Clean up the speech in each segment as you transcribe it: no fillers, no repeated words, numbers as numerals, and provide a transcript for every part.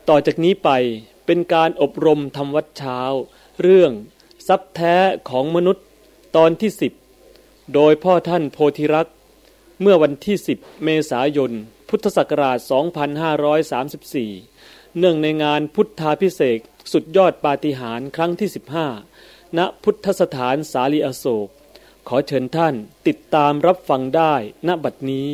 ต่อจากนี้ไปเป็นการอบรมทำวัดเช้าเรื่องทรัพย์แท้ของมนุษย์ตอนที่10โดยพ่อท่านโพธิรักษ์เมื่อวันที่10เมษายนพุทธศักราช2534เนื่องในงานพุทธาภิเษกสุดยอดปาฏิหาริย์ครั้งที่15ณพุทธสถานสาลีอโศกขอเชิญท่านติดตามรับฟังได้ณบัดนี้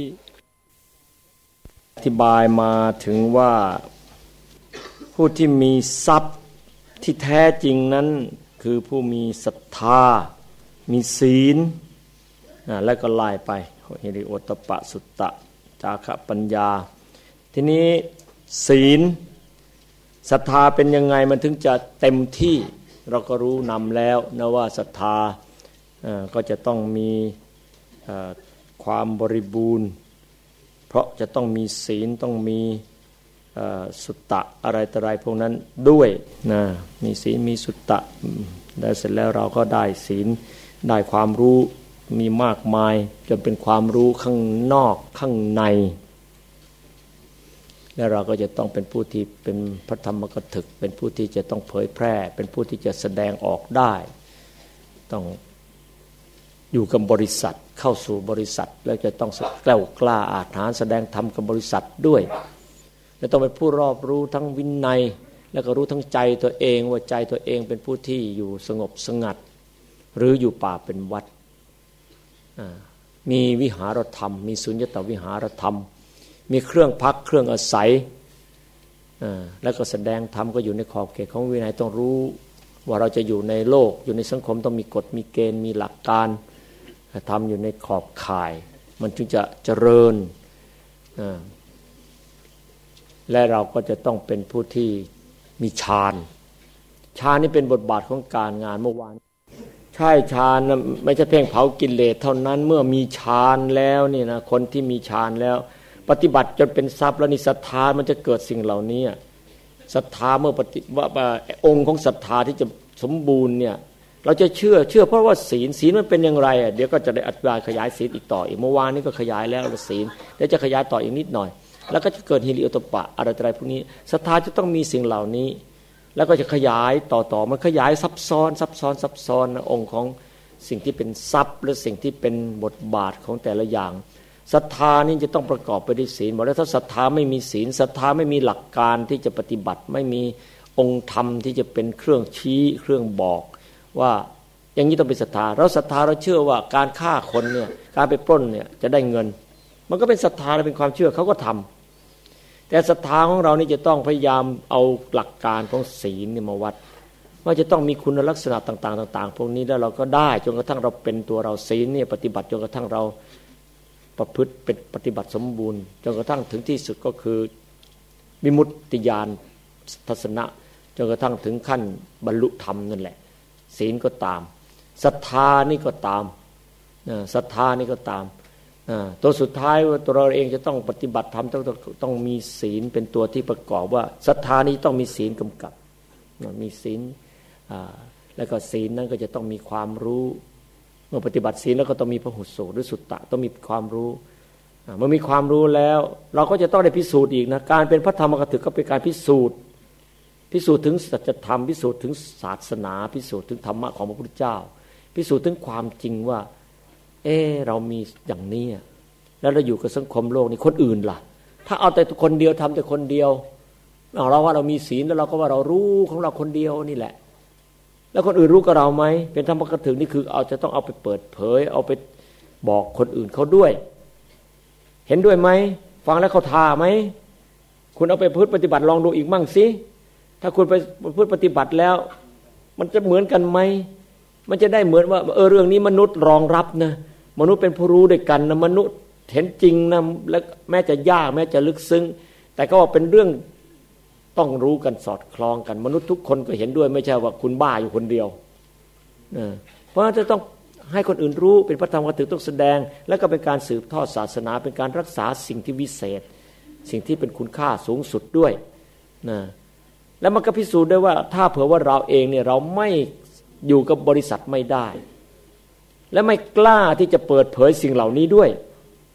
อธิบายมาถึงว่าผู้ที่มีทรัพย์ที่แท้จริงนั้นคือผู้มีศรัทธามีศีลแล้วก็ไล่ไปฮิริโอตปะสุตตะจาคะปัญญาทีนี้ศีลศรัทธาเป็นยังไงมันถึงจะเต็มที่เราก็รู้นำแล้วนะว่าศรัทธาก็จะต้องมีความบริบูรณ์เพราะจะต้องมีศีลต้องมีสุตตะอะไรต่ออะไรพวกนั้นด้วยนะมีศีลมีสุตตะแล้วเสร็จแล้วเราก็ได้ศีลได้ความรู้มีมากมายจนเป็นความรู้ข้างนอกข้างในแล้วเราก็จะต้องเป็นผู้ที่เป็นพระธรรมกถึกเป็นผู้ที่จะต้องเผยแพร่เป็นผู้ที่จะแสดงออกได้ต้องอยู่กับบริษัทเข้าสู่บริษัทแล้วจะต้องแกล้วกล้าอาถรรพ์แสดงธรรมกับบริษัทด้วยและต้องเป็นผู้รอบรู้ทั้งวินัยแล้วก็รู้ทั้งใจตัวเองว่าใจตัวเองเป็นผู้ที่อยู่สงบสงัดหรืออยู่ป่าเป็นวัดมีวิหารธรรมมีสุญญตวิหารธรรมมีเครื่องพักเครื่องอาศัยแล้วก็แสดงธรรมก็อยู่ในขอบเขตของวินัยต้องรู้ว่าเราจะอยู่ในโลกอยู่ในสังคมต้องมีกฎมีเกณฑ์มีหลักการทำอยู่ในขอบข่ายมันจึงจะเจริญและเราก็จะต้องเป็นผู้ที่มีฌานนี่เป็นบทบาทของการงานเมื่อวานใช่ฌานไม่ใช่เพ่งเผากิเลสเท่านั้นเมื่อมีฌานแล้วนี่นะคนที่มีฌานแล้วปฏิบัติจนเป็นทรัพย์แล้วนี่ศรัทธามันจะเกิดสิ่งเหล่านี้ศรัทธาเมื่อว่าองค์ของศรัทธาที่จะสมบูรณ์เนี่ยเราจะเชื่อเพราะว่าศีลมันเป็นอย่างไรเดี๋ยวก็จะได้อธิบายขยายศีลอีกต่ออีกเมื่อวานนี้ก็ขยายแล้วศีลเดี๋ยวจะขยายต่ออีกนิดหน่อยแล้วก็จะเกิดฮิริโอตปะอะไรพวกนี้ศรัทธาจะต้องมีสิ่งเหล่านี้แล้วก็จะขยายต่อมันขยายซับซ้อนองค์ของสิ่งที่เป็นทรัพย์และสิ่งที่เป็นบทบาทของแต่ละอย่างศรัทธานี่จะต้องประกอบไปด้วยศีลบอกแล้วถ้าศรัทธาไม่มีศีลศรัทธาไม่มีหลักการที่จะปฏิบัติไม่มีองค์ธรรมที่จะเป็นเครื่องชี้เครื่องบอกว่าอย่างนี้ต้องเป็นศรัทธาเราศรัทธาเราเชื่อว่าการฆ่าคนเนี่ยการไปปล้นเนี่ยจะได้เงินมันก็เป็นศรัทธาและเป็นความเชื่อเขาก็ทำแต่ศรัทธาของเรานี่จะต้องพยายามเอาหลักการของศีลนี่มาวัดว่าจะต้องมีคุณลักษณะต่างๆพวกนี้แล้วเราก็ได้จนกระทั่งเราเป็นตัวเราศีลเนี่ยปฏิบัติจนกระทั่งเราประพฤติเป็นปฏิบัติสมบูรณ์จนกระทั่งถึงที่สุดก็คือวิมุตติญาณทัศนะจนกระทั่งถึงขั้นบรรลุธรรมนั่นแหละศีลก็ตามศรัทธานี่ก็ตามศรัทธานี่ก็ตามตัวสุดท้ายว่าตัวเราเองจะต้องปฏิบัติธรรมต้องมีศีลเป็นตัวที่ประกอบว่าศรัทธานี้ต้องมีศีลกำกับมีศีลแล้วก็ศีลนั้นก็จะต้องมีความรู้เมื่อปฏิบัติศีลแล้วก็ต้องมีพหุสูตรหรือสุตตะต้องมีความรู้เมื่อมีความรู้แล้วเราก็จะต้องได้พิสูจน์อีกนะการเป็นพระธรรมกถึกก็เป็นการพิสูจน์ถึงสัจธรรมพิสูจน์ถึงศาสนาพิสูจน์ถึงธรรมะของพระพุทธเจ้าพิสูจน์ถึงความจริงว่าเรามีอย่างนี้แล้วเราอยู่กับสังคมโลกนี้คนอื่นล่ะถ้าเอาแต่คนเดียวทำแต่คนเดียวเราว่าเรามีศีลแล้วเราก็ว่าเรารู้ของเราคนเดียวนี่แหละแล้วคนอื่นรู้กับเราไหมเป็นธรรมกถึกนี่คือจะต้องเอาไปเปิดเผยเอาไปบอกคนอื่นเขาด้วยเห็นด้วยไหมฟังแล้วเขาท่าไหมคุณเอาไปพูดปฏิบัติลองดูอีกมั่งสิถ้าคุณไปพูดปฏิบัติแล้วมันจะเหมือนกันไหมมันจะได้เหมือนว่าเรื่องนี้มนุษย์รองรับนะมนุษย์เป็นผู้รู้ด้วยกันนะมนุษย์เห็นจริงนะและแม้จะยากแม้จะลึกซึ้งแต่ก็ว่าเป็นเรื่องต้องรู้กันสอดคล้องกันมนุษย์ทุกคนก็เห็นด้วยไม่ใช่ว่าคุณบ้าอยู่คนเดียวเพราะจะต้องให้คนอื่นรู้เป็นพระธรรมกถึกต้องแสดงแล้วก็เป็นการสืบทอดศาสนาเป็นการรักษาสิ่งที่วิเศษสิ่งที่เป็นคุณค่าสูงสุดด้วยนะแล้วมันก็พิสูจน์ได้ว่าถ้าเผื่อว่าเราเองเนี่ยเราไม่อยู่กับบริษัทไม่ได้และไม่กล้าที่จะเปิดเผยสิ่งเหล่านี้ด้วย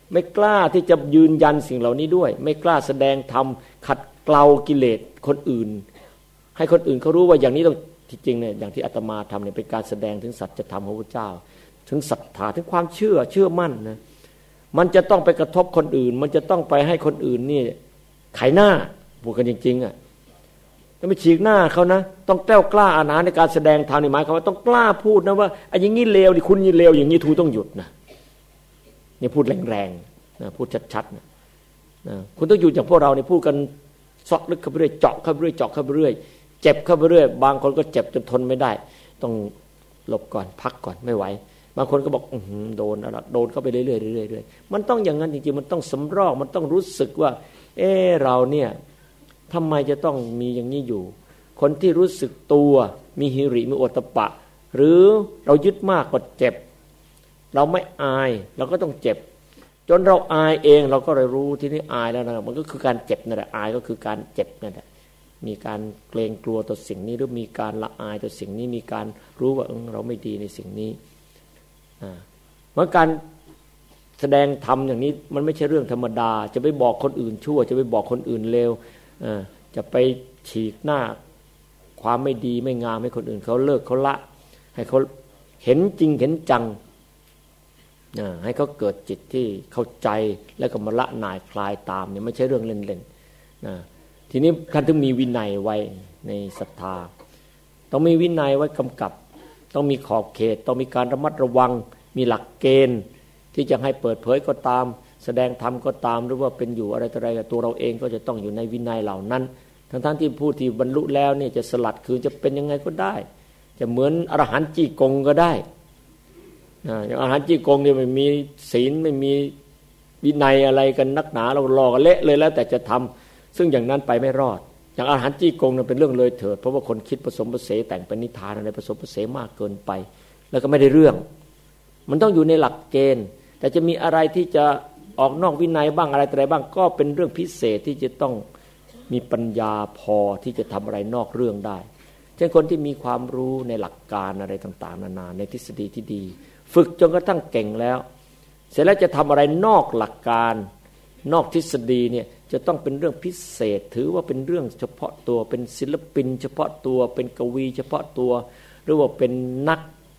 ไม่กล้าที่จะยืนยันสิ่งเหล่านี้ด้วยไม่กล้าแสดงธรรมขัดเกลากิเลสคนอื่นให้คนอื่นเขารู้ว่าอย่างนี้ต้องที่จริงเนี่ยอย่างที่อาตมาทำเนี่ยเป็นการแสดงถึงสัจธรรมของพระเจ้าถึงศรัทธาถึงความเชื่อมั่นนะมันจะต้องไปกระทบคนอื่นมันจะต้องไปให้คนอื่นนี่ไขหน้าพูดกันจริงๆอ่ะต้องไปฉีกหน้าเขานะต้องแกล้วกล้าอาณาในการแสดงธรรมนี่หมายความว่าต้องกล้าพูดนะว่าไอ้อย่างนี้เลวดิคุณนี่เลวอย่างนี้ทูต้องหยุดนะนี่พูดแรงๆนะพูดชัดๆนะคุณต้องหยุดอย่างพวกเราเนี่ยพูดกันซอกลึกเข้าไปเรื่อยเจาะเข้าไปเรื่อยเจาะเข้าไปเรื่อยเจ็บเข้าไปเรื่อยบางคนก็เจ็บจนทนไม่ได้ต้องหลบก่อนพักก่อนไม่ไหวบางคนก็บอกโดนแล้วโดนเข้าไปเรื่อยๆเรื่อยๆมันต้องอย่างนั้นจริงๆมันต้องสำรอกมันต้องรู้สึกว่าเราเนี่ยทำไมจะต้องมีอย่างนี้อยู่คนที่รู้สึกตัวมีหิริมีโอตตัปปะหรือเรายึดมากก็เจ็บเราไม่อายเราก็ต้องเจ็บจนเราอายเองเราก็เลยรู้ที่นี่อายแล้วนะมันก็คือการเจ็บนั่นแหละอายก็คือการเจ็บนั่นแหละมีการเกรงกลัวต่อสิ่งนี้หรือมีการละอายต่อสิ่งนี้มีการรู้ว่าเราไม่ดีในสิ่งนี้เมื่อการแสดงธรรมอย่างนี้มันไม่ใช่เรื่องธรรมดาจะไปบอกคนอื่นชั่วจะไปบอกคนอื่นเลวจะไปฉีกหน้าความไม่ดีไม่งามให้คนอื่นเขาเลิกเขาละให้เขาเห็นจริงเห็นจังให้เขาเกิดจิตที่เข้าใจแล้วก็มาละหน่ายคลายตามเนี่ยไม่ใช่เรื่องเล่นๆทีนี้ท่านต้องมีวินัยไว้ในศรัทธาต้องมีวินัยไว้กำกับต้องมีขอบเขตต้องมีการระมัดระวังมีหลักเกณฑ์ที่จะให้เปิดเผยก็ตามแสดงธรรมก็ตามหรือว่าเป็นอยู่อะไรต่ออะไรตัวเราเองก็จะต้องอยู่ในวินัยเหล่านั้นทั้งที่ผู้ที่บรรลุแล้วเนี่ยจะสลัดคือจะเป็นยังไงก็ได้จะเหมือนอรหันต์จี้กงก็ได้อย่างอรหันต์จี้กงเนี่ยไม่มีศีลไม่มีวินัยอะไรกันนักหนาเรารอกันเละเลยแล้วแต่จะทำซึ่งอย่างนั้นไปไม่รอดอย่างอรหันต์จี้กงเนี่ยเป็นเรื่องเลยเถิดเพราะว่าคนคิดผสมผสานแต่งเป็นนิทานอะไรผสมผสานมากเกินไปแล้วก็ไม่ได้เรื่องมันต้องอยู่ในหลักเกณฑ์แต่จะมีอะไรที่จะออกนอกวินัยบ้างอะไรต่ออะไรบ้างก็เป็นเรื่องพิเศษที่จะต้องมีปัญญาพอที่จะทำอะไรนอกเรื่องได้เช่นคนที่มีความรู้ในหลักการอะไรต่างๆนานาในทฤษฎีที่ดีฝึกจนกระทั่งเก่งแล้วเสร็จแล้วจะทำอะไรนอกหลักการนอกทฤษฎีเนี่ยจะต้องเป็นเรื่องพิเศษถือว่าเป็นเรื่องเฉพาะตัวเป็นศิลปินเฉพาะตัวเป็นกวีเฉพาะตัวหรือว่าเป็นนัก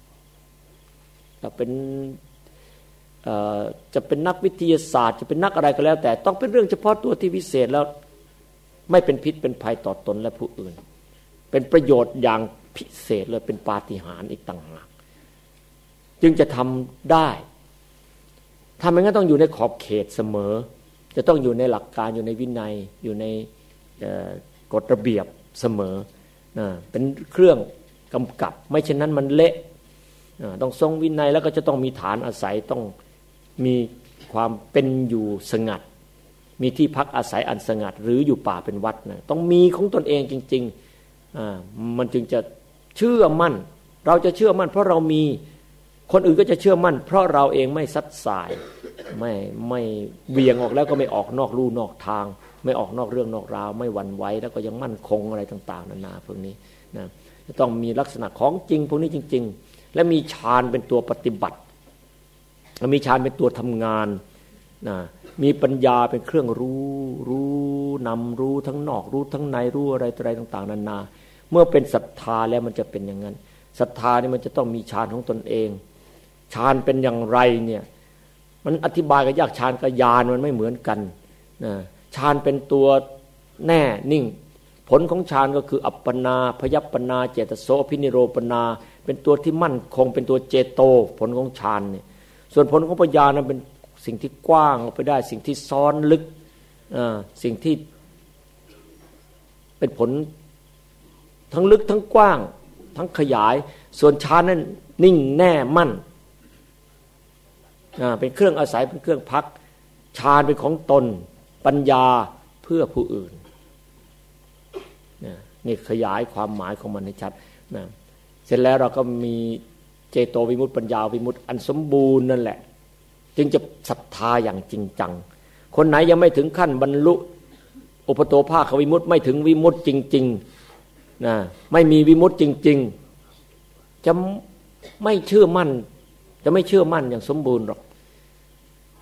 เป็นจะเป็นนักวิทยาศาสตร์จะเป็นนักอะไรก็แล้วแต่ต้องเป็นเรื่องเฉพาะตัวที่พิเศษแล้วไม่เป็นพิษเป็นภัยต่อตนและผู้อื่นเป็นประโยชน์อย่างพิเศษเลยเป็นปาฏิหาริย์อีกต่างหากจึงจะทำได้ทำอย่างนั้นต้องอยู่ในขอบเขตเสมอจะต้องอยู่ในหลักการอยู่ในวินัยอยู่ในกฎระเบียบเสมอเป็นเครื่องกำกับไม่เช่นนั้นมันเละต้องทรงวินัยแล้วก็จะต้องมีฐานอาศัยต้องมีความเป็นอยู่สงัดมีที่พักอาศัยอันสงัดหรืออยู่ป่าเป็นวัดนะต้องมีของตนเองจริงๆมันจึงจะเชื่อมั่นเราจะเชื่อมั่นเพราะเรามีคนอื่นก็จะเชื่อมั่นเพราะเราเองไม่ซัดสายไม่เบี่ยงออกแล้วก็ไม่ออกนอกลู่นอกทางไม่ออกนอกเรื่องนอกราวไม่หวั่นไหวแล้วก็ยังมั่นคงอะไรต่างๆนานาพวกนี้นะจะต้องมีลักษณะของจริงพวกนี้จริงๆและมีฌานเป็นตัวปฏิบัติมีฌานเป็นตัวทำงานนะมีปัญญาเป็นเครื่องรู้นำรู้ทั้งนอกรู้ทั้งในรู้อะไรต่างๆนานาเมื่อเป็นศรัทธาแล้วมันจะเป็นอย่างนั้นศรัทธานี่มันจะต้องมีฌานของตนเองฌานเป็นอย่างไรเนี่ยมันอธิบายกับยากฌานกับญาณมันไม่เหมือนกันนะฌานเป็นตัวแน่นิ่งผลของฌานก็คืออัปปนาพยัปปนาเจตโสภินิโรปนาเป็นตัวที่มั่นคงเป็นตัวเจโตผลของฌานเนี่ยส่วนผลของปัญญานั้นเป็นสิ่งที่กว้างออกไปได้สิ่งที่ซ้อนลึกสิ่งที่เป็นผลทั้งลึกทั้งกว้างทั้งขยายส่วนฌานนั้นนิ่งแน่มั่นเป็นเครื่องอาศัยเป็นเครื่องพักฌานเป็นของตนปัญญาเพื่อผู้อื่นนี่ขยายความหมายของมันให้ชัดนะเสร็จแล้วเราก็มีเจโตวิมุตติปัญญาวิมุตติอันสมบูรณ์นั่นแหละจึงจะศรัทธาอย่างจริงจังคนไหนยังไม่ถึงขั้นบรรลุอุปโตภาควิมุตติไม่ถึงวิมุตติจริงๆนะไม่มีวิมุตติจริงๆจะไม่เชื่อมั่นอย่างสมบูรณ์หรอก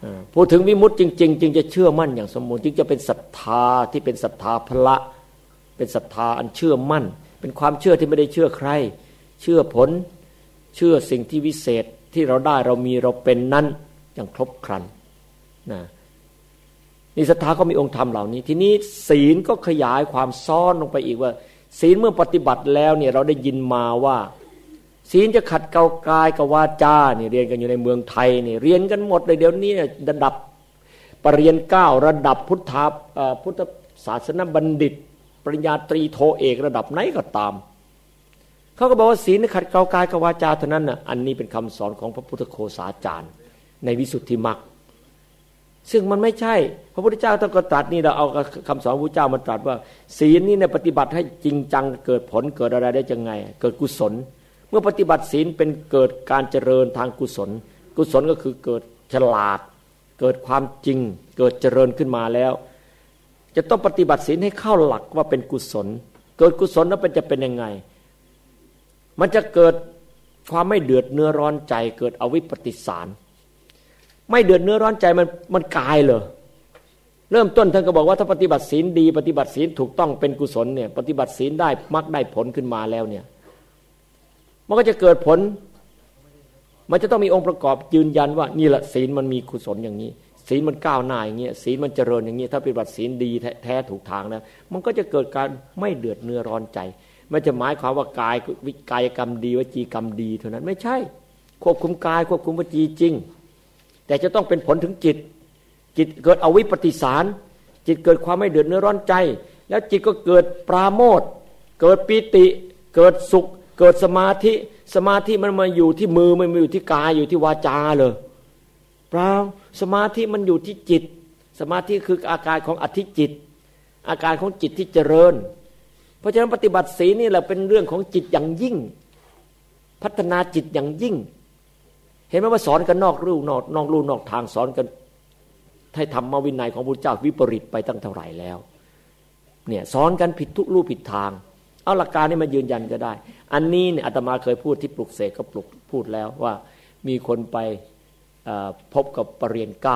พูดถึงวิมุตติจริงๆจึงจะเชื่อมั่นอย่างสมบูรณ์จึงจะเป็นศรัทธาที่เป็นศรัทธาพละเป็นศรัทธาอันเชื่อมั่นเป็นความเชื่อที่ไม่ได้เชื่อใครเชื่อผลเชื่อสิ่งที่วิเศษที่เราได้เรามีเราเป็นนั้นอย่างครบครันนะนี่ศรัทธาก็มีองค์ธรรมเหล่านี้ทีนี้ศีลก็ขยายความซ้อนลงไปอีกว่าศีลเมื่อปฏิบัติแล้วเนี่ยเราได้ยินมาว่าศีลจะขัดเกลากายกับวาจาเนี่ยเรียนกันอยู่ในเมืองไทยเนี่ยเรียนกันหมดเลยเดี๋ยวนี้ระดับปริญญา9ระดับพุทธศาสนบัณฑิตปริญญาตรีโทเอกระดับไหนก็ตามเขาก็บอกว่าศีลขัดเกลากายกับวาจาเท่านั้นน่ะอันนี้เป็นคำสอนของพระพุทธโฆษาจารย์ในวิสุทธิมรรคซึ่งมันไม่ใช่พระพุทธเจ้าท่านก็ตรัสนี่เราเอาคำสอนพระพุทธเจ้ามาตรัสว่าศีลนี่เนี่ยปฏิบัติให้จริงจังเกิดผลเกิดอะไรได้ยังไงเกิดกุศลเมื่อปฏิบัติศีลเป็นเกิดการเจริญทางกุศลกุศลก็คือเกิดฉลาดเกิดความจริงเกิดเจริญขึ้นมาแล้วจะต้องปฏิบัติศีลให้เข้าหลักว่าเป็นกุศลเกิดกุศลแล้วมันจะเป็นยังไงมันจะเกิดความไม่เดือดเนื้อร้อนใจเกิดอวิปปิสารไม่เดือดเนื้อร้อนใจมันกายเหรอเริ่มต้นท่านก็บอกว่าถ้าปฏิบัติศีลดีปฏิบัติศีลถูกต้องเป็นกุศลเนี่ยปฏิบัติศีลได้มรรคได้ผลขึ้นมาแล้วเนี่ยมันก็จะเกิดผลมันจะต้องมีองค์ประกอบยืนยันว่านี่แหละศีลมันมีกุศลอย่างนี้ศีลมันก้าวหน้าอย่างนี้ศีลมันเจริญอย่างนี้ถ้าปฏิบัติศีลดีแท้ถูกทางนะมันก็จะเกิดการไม่เดือดเนื้อร้อนใจไม่จะหมายความว่ากายกรรมดีวจีกรรมดีเท่านั้นไม่ใช่ควบคุมกายควบคุมวจีจริงแต่จะต้องเป็นผลถึงจิตเกิดอวิปปิสารจิตเกิดความไม่เดือดเนื้อร้อนใจแล้วจิตก็เกิดปราโมทย์เกิดปีติเกิดสุขเกิดสมาธิมันมาอยู่ที่มือไม่มาอยู่ที่กายอยู่ที่วาจาเลยเปล่าสมาธิมันอยู่ที่จิตสมาธิคืออาการของอธิจิตอาการของจิตที่เจริญเพราะฉะนั้นปฏิบัติศีลนี่แหละเป็นเรื่องของจิตอย่างยิ่งพัฒนาจิตอย่างยิ่งเห็นไหมว่าสอนกันนอกลู่นอกทางสอนกันให้ธรรมวินัยของพระพุทธเจ้าวิปริตไปตั้งเท่าไหร่แล้วเนี่ยสอนกันผิดทุกลู่ผิดทางเอาหลักการนี้มายืนยันก็ได้อันนี้เนี่ยอาตมาเคยพูดที่ปลุกเสกก็พูดแล้วว่ามีคนไปพบกับปรริญญา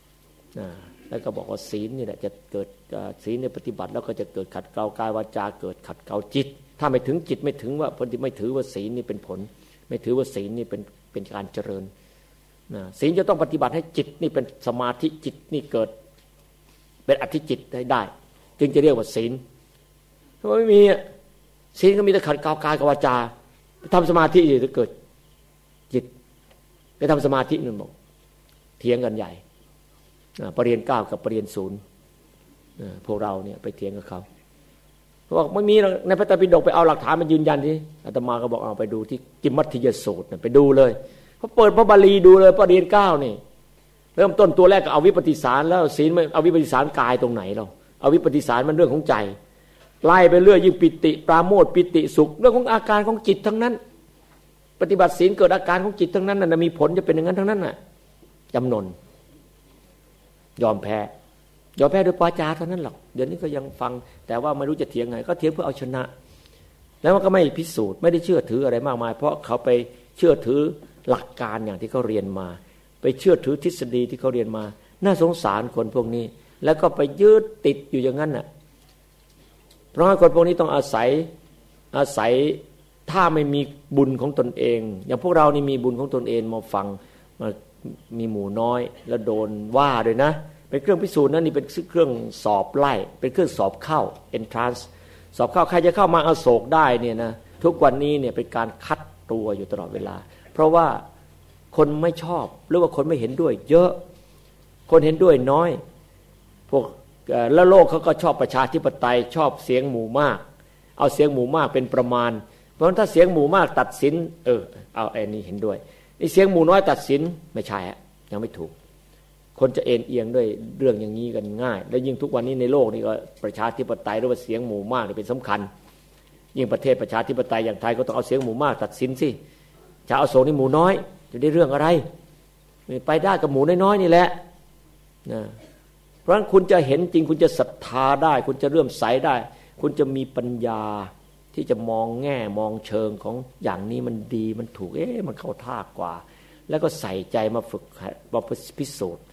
9แล้วก็บอกว่าศีลนี่แหละจะเกิดศีลในปฏิบัติแล้วก็จะเกิดขัดเกลากายวาจาเกิดขัดเกลาจิตถ้าไม่ถึงจิตไม่ถึงว่าไม่ถือว่าศีลนี่เป็นผลไม่ถือว่าศีลนี่เป็นการเจริญศีลจะต้องปฏิบัติให้จิตนี่เป็นสมาธิจิตนี่เกิดเป็นอธิจิตได้จึงจะเรียกว่าศีลถ้าไม่มีศีลก็มีแต่ขัดเกลากายกับวาจาทำสมาธิจะเกิดจิตไปทำสมาธินั่นบอกเถียงกันใหญ่ปรริญญา9กับปรริญญา0พวกเราเนี่ยไปเถียงกับเขาบอกไม่มีในพระไตรปิฎกไปเอาหลักฐานมายืนยันที่อาตมาก็บอกเอาไปดูที่กิมมัทธิยสูตรไปดูเลยพอเปิดพระบาลีดูเลยปรริญญา9นี่เริ่มต้นตัวแรกก็เอาวิปปิสารแล้วศีลมันเอาวิปปิสารกายตรงไหนเราเอาวิปปิสารมันเรื่องของใจไล่ไปเรื่อยยิ่งปิติปราโมทย์ปิติสุขเรื่องของอาการของจิตทั้งนั้นปฏิบัติศีลเกิดอาการของจิตทั้งนั้นน่ะมีผลจะเป็นอย่างนั้นทั้งนั้นน่ะจำนนยอมแพ้ด้วยวาจาเท่านั้นหรอกเดี๋ยวนี้ก็ยังฟังแต่ว่าไม่รู้จะเถียงไงก็เถียงเพื่อเอาชนะแล้วมันก็ไม่พิสูจน์ไม่ได้เชื่อถืออะไรมากมายเพราะเขาไปเชื่อถือหลักการอย่างที่เขาเรียนมาไปเชื่อถือทฤษฎีที่เขาเรียนมาน่าสงสารคนพวกนี้แล้วก็ไปยึดติดอยู่อย่างนั้นน่ะเพราะคนพวกนี้ต้องอาศัยถ้าไม่มีบุญของตนเองอย่างพวกเรานี่มีบุญของตนเองมาฟังมามีหมู่น้อยแล้วโดนว่าด้วยนะเป็นเครื่องพิสูจน์นะนี่เป็นเครื่องสอบไล่เป็นเครื่องสอบเข้า entrance สอบเข้าใครจะเข้ามาอโศกได้เนี่ยนะทุกวันนี้เนี่ยเป็นการคัดตัวอยู่ตลอดเวลาเพราะว่าคนไม่ชอบหรือว่าคนไม่เห็นด้วยเยอะคนเห็นด้วยน้อยพวกแล้วโลกเขาก็ชอบประชาธิปไตยชอบเสียงหมู่มากเอาเสียงหมู่มากเป็นประมาณเพราะฉะนั้นถ้าเสียงหมู่มากตัดสินเอาไอ้นี่เห็นด้วยนี่เสียงหมู่น้อยตัดสินไม่ใช่ยังไม่ถูกคนจะเอ็นเอียงด้วยเรื่องอย่างนี้กันง่ายแล้วยิ่งทุกวันนี้ในโลกนี่ก็ประชาธิปไตยหรือว่าเสียงหมู่มากนี่เป็นสำคัญยิ่งประเทศประชาธิปไตยอย่างไทยก็ต้องเอาเสียงหมู่มากตัดสินสิจะเอาโศกนี่หมู่น้อยจะได้เรื่องอะไรไปได้กับหมู่น้อยๆนี่แหละนะเพราะฉะนั้นคุณจะเห็นจริงคุณจะศรัทธาได้คุณจะเลื่อมใสได้คุณจะมีปัญญาที่จะมองแง่มองเชิงของอย่างนี้มันดีมันถูกมันเข้าท่ากว่าแล้วก็ใส่ใจมาฝึกมาพิสูจน์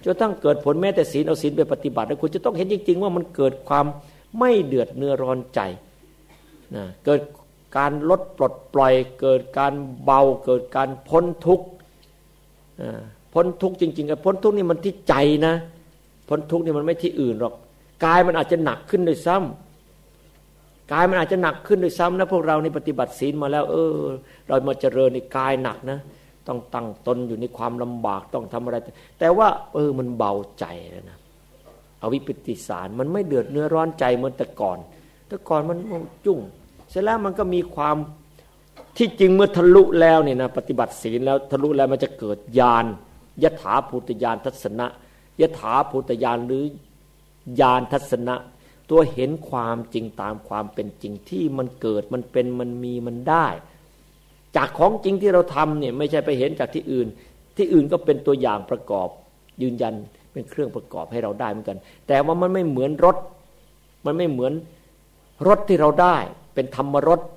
จนทั้งเกิดผลแม้แต่ศีลเอาศีลไปปฏิบัติแล้วคุณจะต้องเห็นจริงๆว่ามันเกิดความไม่เดือดเนื้อร้อนใจนะเกิดการลดปลดปล่อยเกิดการเบาเกิดการพ้นทุกข์พ้นทุกข์จริงๆกับพ้นทุกข์นี่มันที่ใจนะพ้นทุกข์นี่มันไม่ที่อื่นหรอกกายมันอาจจะหนักขึ้นด้วยซ้ำกายมันอาจจะหนักขึ้นด้วยซ้ำนะพวกเรานี่ปฏิบัติศีลมาแล้วเรามาเจริญในกายหนักนะต้องตั้งตนอยู่ในความลำบากต้องทำอะไรแต่ว่ามันเบาใจแล้วนะอวิปปิสารมันไม่เดือดเนื้อร้อนใจเหมือนแต่ก่อนมันจุ่งเสร็จแล้วมันก็มีความที่จริงเมื่อทะลุแล้วเนี่ยนะปฏิบัติศีลแล้วทะลุแล้วมันจะเกิดญาณยถาภูตญาณทัศนะยถาภูตญาณหรือญาณทัศนะตัวเห็นความจริงตามความเป็นจริงที่มันเกิดมันเป็นมันมีมันได้จากของจริงที่เราทำเนี่ยไม่ใช่ไปเห็นจากที่อื่นก็เป็นตัวอย่างประกอบยืนยันเป็นเครื่องประกอบให้เราได้เหมือนกันแต่ว่ามันไม่เหมือนรถมันไม่เหมือนรถที่เราได้เป็นธรรมรส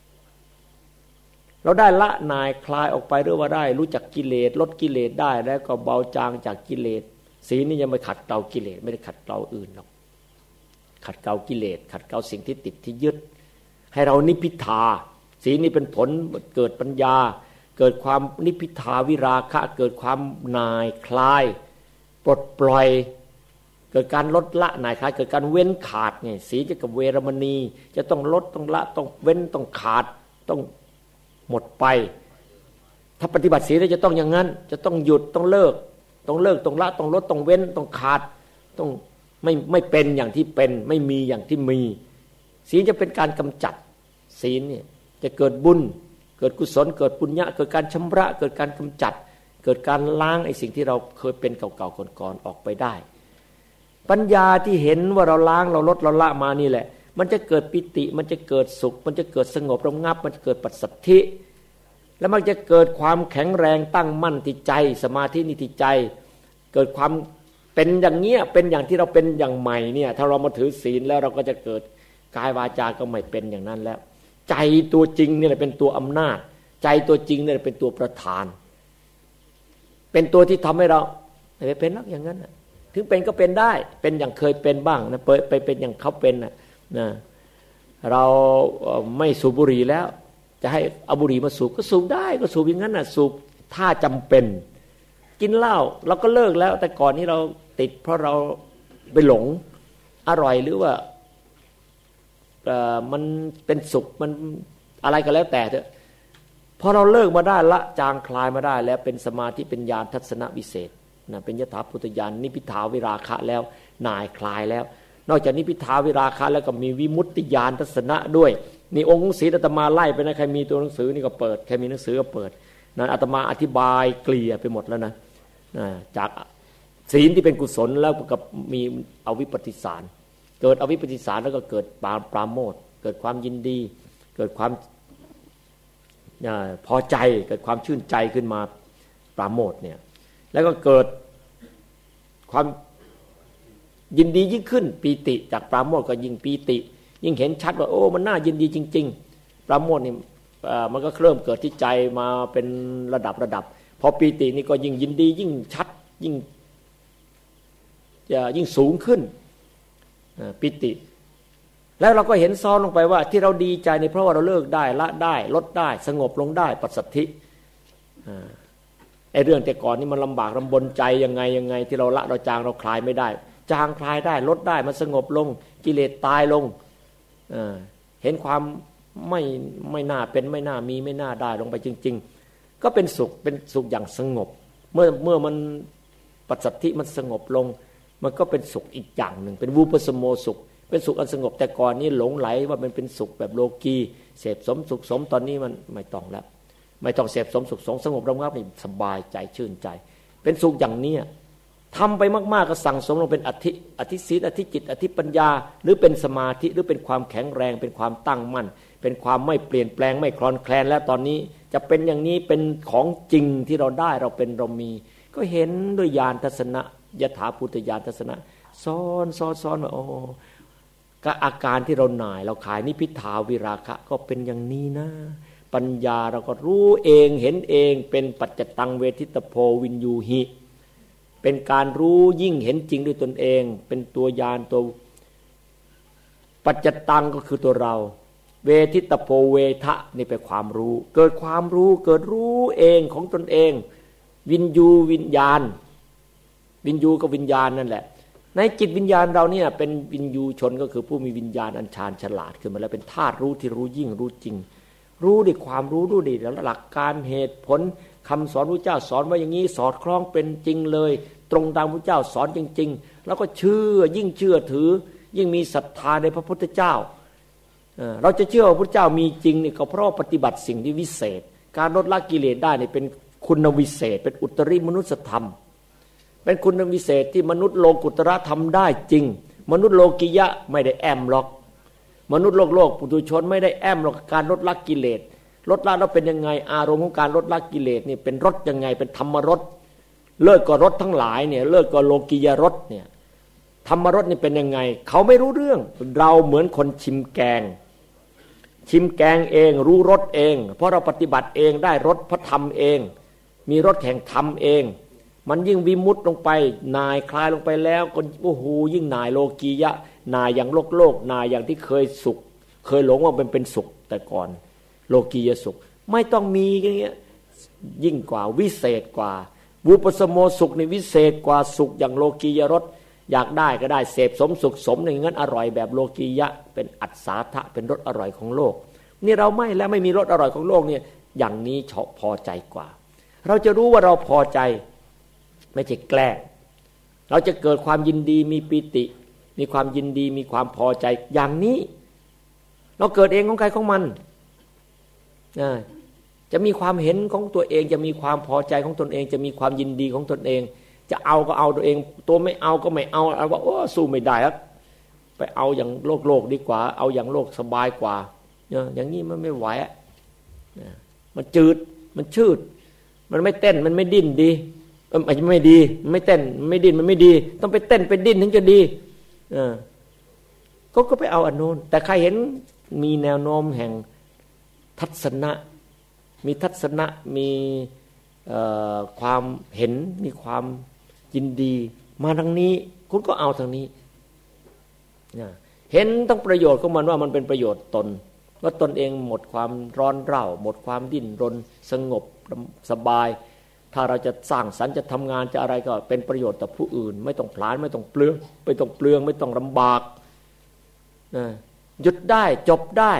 เราได้ละนายคลายออกไปหรือว่าได้รู้จักกิเลสลดกิเลสได้แล้วก็เบาจางจากกิเลสศีลนี่ยังไม่ขัดเกลากิเลสไม่ได้ขัดเกลาอื่นหรอกขัดเกลากิเลสขัดเกลาสิ่งที่ติดที่ยึดให้เรานิพพิทาศีลนี่เป็นผลเกิดปัญญาเกิดความนิพพิทาวิราคะเกิดความนายคลายปลดปล่อยเกิดการลดละนายคลายเกิดการเว้นขาดไงศีลจะกับเวรมณีจะต้องลดต้องละต้องเว้นต้องขาดต้องหมดไปถ้าปฏิบัติศีลจะต้องอย่างนั้นจะต้องหยุดต้องเลิกต้องละต้องลดต้องเว้นต้องขาดต้องไม่เป็นอย่างที่เป็นไม่มีอย่างที่มีศีลจะเป็นการกำจัดศีลเนี่ยจะเกิดบุญเกิดกุศลเกิดปุญญะเกิดการชำระเกิดการกำจัดเกิดการล้างไอ้สิ่งที่เราเคยเป็นเก่าๆก่อนๆออกไปได้ปัญญาที่เห็นว่าเราล้างเราลดเราละมานี่แหละมันจะเกิดปิติมันจะเกิดสุขมันจะเกิดสงบระงับมันจะเกิดปัสสัทธิแล้วมันจะเกิดความแข็งแรงตั้งมั่นที่ใจสมาธินิที่ใจเกิดความเป็นอย่างเงี้ยเป็นอย่างที่เราเป็นอย่างใหม่เนี่ยถ้าเรามาถือศีลแล้วเราก็จะเกิดกายวาจาก็ไม่เป็นอย่างนั้นแล้วใจตัวจริงนี่แหละเป็นตัวอำนาจใจตัวจริงนี่แหละเป็นตัวประธานเป็นตัวที่ทำให้เราไม่เป็นนักอย่างนั้นนะถึงเป็นก็เป็นได้เป็นอย่างเคยเป็นบ้างนะไปเป็นอย่างเขาเป็นนะเราไม่สูบบุหรี่แล้วจะให้เอาบุหรี่มาสูบก็สูบได้ก็สูบอย่างนั้นนะสูบถ้าจำเป็นกินเหล้าเราก็เลิกแล้วแต่ก่อนนี้เราติดเพราะเราไปหลงอร่อยหรือว่ามันเป็นสุขมันอะไรก็แล้วแต่เถอะพอเราเลิกมาได้ละจางคลายมาได้แล้วเป็นสมาธิเป็นญาณทัศนวิเศษนะเป็นยถาภูตญาณนิพพิทาวิราคะแล้วนายคลายแล้วนอกจากนิพพิทาวิราคะแล้วก็มีวิมุตติญาณทัศนะด้วยนี่องค์ศรีอาตมาไล่ไปนะใครมีตัวหนังสือนี่ก็เปิดใครมีหนังสือก็เปิดนะอาตมาอธิบายเกลี่ยไปหมดแล้วนะจากศีลที่เป็นกุศลแล้วกับมีอวิปปิสารเกิดอวิปปิสารแล้วก็เกิดปราโมทย์เกิดความยินดีเกิดความพอใจเกิดความชื่นใจขึ้นมาปราโมทย์เนี่ยแล้วก็เกิดความยินดียิ่งขึ้นปีติจากปราโมทย์ก็ยิ่งปีติยิ่งเห็นชัดว่าโอ้มันน่ายินดีจริงๆปราโมทย์นี่มันก็เริ่มเกิดที่ใจมาเป็นระดับพอปีตินี่ก็ยิ่งยินดียิ่งชัดยิ่งสูงขึ้นปิติแล้วเราก็เห็นซ้อนลงไปว่าที่เราดีใจในเพราะว่าเราเลิกได้ละได้ลดได้สงบลงได้ปัสสัทธิไอ้เรื่องแต่ก่อนนี่มันลำบากลำบนใจยังไงที่เราละเราจางเราคลายไม่ได้จางคลายได้ลดได้มันสงบลงกิเลสตายลงเห็นความไม่น่าเป็นไม่น่ามีไม่น่าได้ลงไปจริงๆก็เป็นสุขอย่างสงบเมื่อมันปัสสัทธิมันสงบลงมันก็เป็นสุขอีกอย่างหนึ่งเป็นวูปสโมสุขเป็นสุขอันสงบแต่ก่อนนี้หลงไหลว่ามันเป็นสุขแบบโลกีเสพสมสุขสมตอนนี้มันไม่ต้องแล้วไม่ต้องเสพสมสุขสงบระงับนี่สบายใจชื่นใจเป็นสุขอย่างนี้ทำไปมากๆก็สั่งสมลงเป็นอธิศีลอธิจิตอธิปัญญาหรือเป็นสมาธิหรือเป็นความแข็งแรงเป็นความตั้งมั่นเป็นความไม่เปลี่ยนแปลงไม่คลอนแคลนแล้วตอนนี้จะเป็นอย่างนี้เป็นของจริงที่เราได้เราเป็นเรามีก็เห็นด้วยญาณทัศนะยถาภูตญาณทัศนะซ้อนว่าโอ้ก็อาการที่เราหน่ายเราขายนิพพิทาวิราคะก็เป็นอย่างนี้นะปัญญาเราก็รู้เองเห็นเองเป็นปัจจตังเวทิตโพวินยูหิเป็นการรู้ยิ่งเห็นจริงด้วยตนเองเป็นตัวญาณตัวปัจจตังก็คือตัวเราเวทิตโพเวทะนี่เป็นความรู้เกิดความรู้เกิดรู้เองของตนเองวิญญูวิญญาณวิญญูกับวิญญาณนั่นแหละในจิตวิญญาณเราเนี่ยเป็นวิญญูชนก็คือผู้มีวิญญาณอันชาญฉลาดขึ้นมาแล้วเป็นธาตุรู้ที่รู้ยิ่งรู้จริงรู้ด้วยความรู้ด้วยแล้วหลักการเหตุผลคำสอนพระเจ้าสอนว่าอย่างนี้สอดคล้องเป็นจริงเลยตรงตามพระเจ้าสอนจริงๆแล้วก็เชื่อยิ่งเชื่อถือยิ่งมีศรัทธาในพระพุทธเจ้าเราจะเชื่อว่าพระเจ้ามีจริงนี่ก็เพราะปฏิบัติสิ่งที่วิเศษการลดละกิเลสได้นี่เป็นคุณวิเศษเป็นอุตริมนุสธรรมเป็นคุณวิเศษที่มนุษย์โลกุตระทำได้จริงมนุษย์โลกิยะไม่ได้แอมหรอกมนุษย์โลกปุถุชนไม่ได้แอมหรอกการลดละกิเลสลดละแล้วเป็นยังไงอารมณ์ของการลดละกิเลสนี่เป็นรสยังไงเป็นธรรมรสเลิศกว่ารสทั้งหลายเนี่ยเลิศกว่าโลกิยรสเนี่ยธรรมรสนี่เป็นยังไงเขาไม่รู้เรื่องเราเหมือนคนชิมแกงเองรู้รสเองเพราะเราปฏิบัติเองได้รสพระธรรมเองมีรสแห่งธรรมเองมันยิ่งวิมุตต์ลงไปนายคลายลงไปแล้วก็โอ้โหยิ่งนายโลกียะนายอย่างโลกนายอย่างที่เคยสุขเคยหลงว่าเป็นสุขแต่ก่อนโลกียสุขไม่ต้องมีอย่างเงี้ยยิ่งกว่าวิเศษกว่าวูปสโมสุขในวิเศษกว่าสุขอย่างโลกียรสอยากได้ก็ได้เสพสมสุขสมอย่างนั้นอร่อยแบบโลกียะเป็นอัศาทะเป็นรสอร่อยของโลกนี่เราไม่มีรสอร่อยของโลกเนี่ยอย่างนี้พอใจกว่าเราจะรู้ว่าเราพอใจไม่ใช่แกล้งเราจะเกิดความยินดีมีปิติมีความยินดีมีความพอใจอย่างนี้เราเกิดเองของใครของมันจะมีความเห็นของตัวเองจะมีความพอใจของตนเองจะมีความยินดีของตนเองจะเอาก็เอาตัวเองตัวไม่เอาก็ไม่เอาว่าโอ้สู้ไม่ได้ครับไปเอาอย่างโลกดีกว่าเอาอย่างโลกสบายกว่าอย่างนี้มันไม่ไหวมันจืดมันชืดมันไม่เต้นมันไม่ดิ้นดีไม่ดีไม่เต้นไม่ดิ้นมันไม่ดีต้องไปเต้นไปดิ้นถึงจะดีก็ไปเอาอันโน้นแต่ใครเห็นมีแนวโน้มแห่งทัศนะมีทัศนะมีความเห็นมีความยินดีมาทางนี้คุณก็เอาทางนี้เห็นต้องประโยชน์ของมันว่ามันเป็นประโยชน์ตนว่าตนเองหมดความร้อนเร่าหมดความดิ้นรนสงบสบายถ้าเราจะสร้างสรรค์จะทำงานจะอะไรก็เป็นประโยชน์ต่อผู้อื่นไม่ต้องพลาดไม่ต้องเปลืองไม่ต้องลำบากหยุดได้จบได้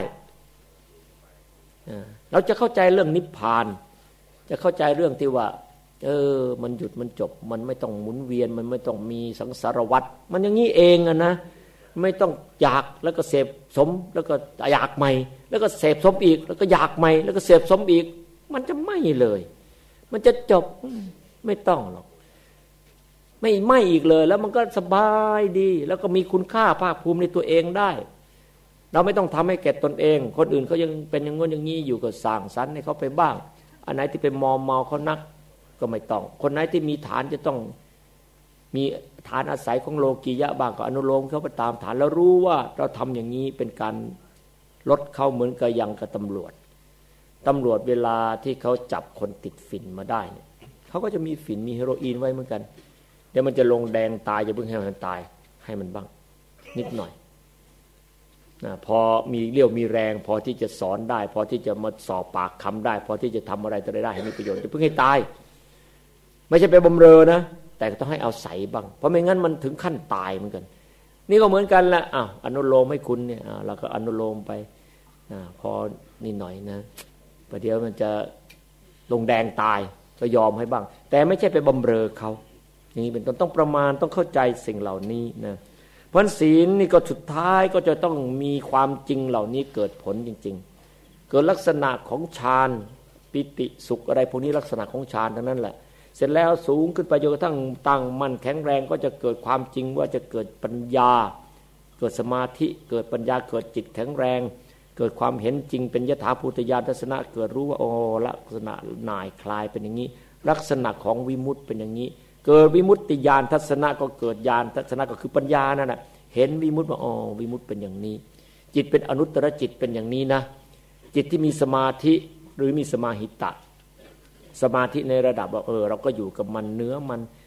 เราจะเข้าใจเรื่องนิพพานจะเข้าใจเรื่องที่ว่ามันหยุดมันจบมันไม่ต้องหมุนเวียนมันไม่ต้องมีสังสารวัฏมันอย่างนี้เองนะไม่ต้องอยากแล้วก็เสพสมแล้วก็อยากใหม่แล้วก็เสพสมอีกแล้วก็อยากใหม่แล้วก็เสพสมอีกมันจะไม่เลยมันจะจบไม่ต้องหรอกไม่อีกเลยแล้วมันก็สบายดีแล้วก็มีคุณค่าภาคภูมิในตัวเองได้เราไม่ต้องทำให้แก่ตนเองคนอื่นเขายังเป็นอย่างงี้อย่างนี้อยู่ก็สร้างสรรค์ให้เขาไปบ้างอันไหนที่เป็นมอมเมาเขานักก็ไม่ต้องคนไหนที่มีฐานจะต้องมีฐานอาศัยของโลกียะบ้างก็อนุโลมเขาไปตามฐานแล้วรู้ว่าเราทำอย่างนี้เป็นการลดเขาเหมือนกับยังกับตำรวจเวลาที่เขาจับคนติดฝิ่นมาได้เนี่ยเขาก็จะมีฝิ่นมีเฮโรอีนไว้เหมือนกันเดี๋ยวมันจะลงแดงตายอย่าเพิ่งให้มันตายให้มันบ้างนิดหน่อยพอมีเรี่ยวมีแรงพอที่จะสอนได้พอที่จะมาสอบปากคำได้พอที่จะทำอะไรต่อได้ให้มีประโยชน์อย่าเพิ่งให้ตายไม่ใช่ไปบำเรอนะแต่ต้องให้เอาใส่บ้างเพราะไม่งั้นมันถึงขั้นตายเหมือนกันนี่ก็เหมือนกันแหละอนุโลมให้คุณเนี่ยเราก็อนุโลมไปพอนิดหน่อยนะประเดี๋ยวมันจะลงแดงตายก็ยอมให้บ้างแต่ไม่ใช่ไปบำเรอเขาอย่างนี้เป็นต้นต้องประมาณต้องเข้าใจสิ่งเหล่านี้นะเพราะศีลนี่ก็สุดท้ายก็จะต้องมีความจริงเหล่านี้เกิดผลจริงๆเกิดลักษณะของฌานปิติสุขอะไรพวกนี้ลักษณะของฌานทั้งนั้นแหละเสร็จแล้วสูงขึ้นไปจนกระทั่งตั้งมั่นแข็งแรงก็จะเกิดความจริงว่าจะเกิดปัญญาเกิดสมาธิเกิดปัญญาเกิดจิตแข็งแรงเกิดความเห็นจริงเป็นยถาภูตญาณทัศนะเกิดรู้ว่าลักษณะหน่ายคลายเป็นอย่างนี้ลักษณะของวิมุตติเป็นอย่างนี้เกิดวิมุตติญาณทัศนะก็เกิดญาณทัศนะก็คือปัญญานั่นแหละเห็นวิมุตติว่าวิมุตติเป็นอย่างนี้จิตเป็นอนุตตรจิตเป็นอย่างนี้นะจิตที่มีสมาธิหรือมีสมาหิตะสมาธิในระดับว่าเราก็อยู่กับมันเนื้อมัน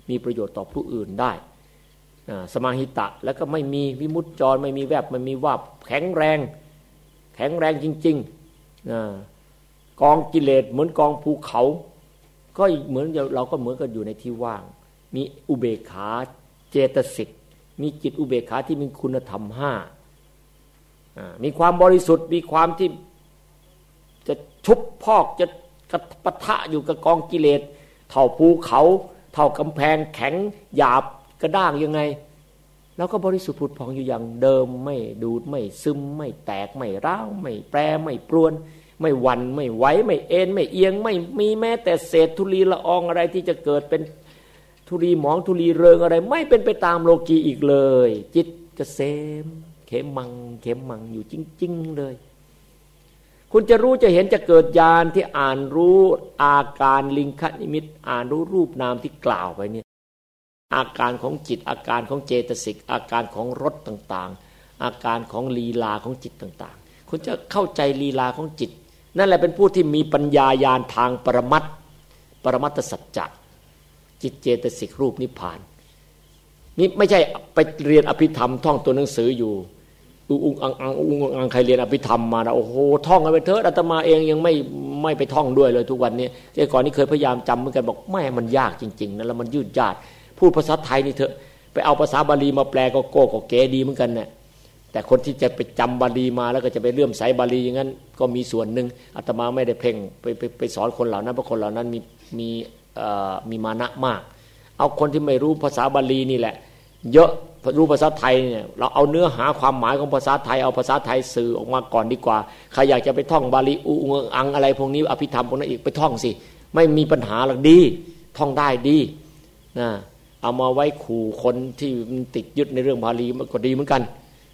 มีประโยชน์ต่อผู้อื่นได้สมาหิตะแล้วก็ไม่มีวิมุตติจรไม่มีแวบไม่มีวาบแข็งแรงจริงๆกองกิเลสเหมือนกองภูเขาก็เหมือนเราก็เหมือนกันอยู่ในที่ว่างมีอุเบกขาเจตสิกมีจิตอุเบกขาที่มีคุณธรรม5มีความบริสุทธิ์มีความที่จะชุบพอกจะปะทะอยู่กับกองกิเลสเท่าภูเขาเท่ากำแพงแข็งหยาบกระด้างยังไงแล้วก็บริสุทธิ์ผุดผ่องอยู่อย่างเดิมไม่ดูดไม่ซึมไม่แตกไม่ร้าวไม่แปรไม่ปรวนไม่หวั่นไม่ไหวไม่เอ็นไม่เอียงไม่มีแม้แต่เศษธุลีละอองอะไรที่จะเกิดเป็นธุลีหมองธุลีเริงอะไรไม่เป็นไปตามโลกีอีกเลยจิตเกษมเขมังอยู่จริงๆเลยคุณจะรู้จะเห็นจะเกิดญาณที่อ่านรู้อาการลิงคนิมิตอ่านรู้รูปนามที่กล่าวไปเนี่ยอาการของจิตอาการของเจตสิกอาการของรสต่างๆอาการของลีลาของจิตต่างๆคุณจะเข้าใจลีลาของจิตนั่นแหละเป็นผู้ที่มีปัญญาญาณทางปรมัตถสัจจะจิตเจตสิกรูปนิพพานนี่ไม่ใช่ไปเรียนอภิธรรมท่องตัวหนังสืออยู่อุ้งอังใครเรียนอภิธรรมมานะโอ้โหท่องกันไปเถอะอาตมาเองยังไม่ไปท่องด้วยเลยทุกวันนี้แต่ก่อนนี้เคยพยายามจำเหมือนกันบอกแม่มันยากจริงๆนะแล้วมันยืดยาดพูดภาษาไทยนี่เถอะไปเอาภาษาบาลีมาแปลก็โก้ก็เก๋ดีเหมือนกันเนี่ยแต่คนที่จะไปจำบาลีมาแล้วก็จะไปเลื่อมใสบาลีอย่างนั้นก็มีส่วนหนึ่งอาตมาไม่ได้เพ่งไปสอนคนเหล่านั้นเพราะคนเหล่านั้นมีมานะมากเอาคนที่ไม่รู้ภาษาบาลีนี่แหละเยอะรู้ภาษาไทยเนี่ยเราเอาเนื้อหาความหมายของภาษาไทยเอาภาษาไทยสื่อออกมาก่อนดีกว่าใครอยากจะไปท่องบาลีอังอะไรพวกนี้อภิธรรมพวกนั้นอีกไปท่องสิไม่มีปัญหาหรอกดีท่องได้ดีนะเอามาไว้ขู่คนที่ติดยึดในเรื่องบาลีมันก็ดีเหมือนกัน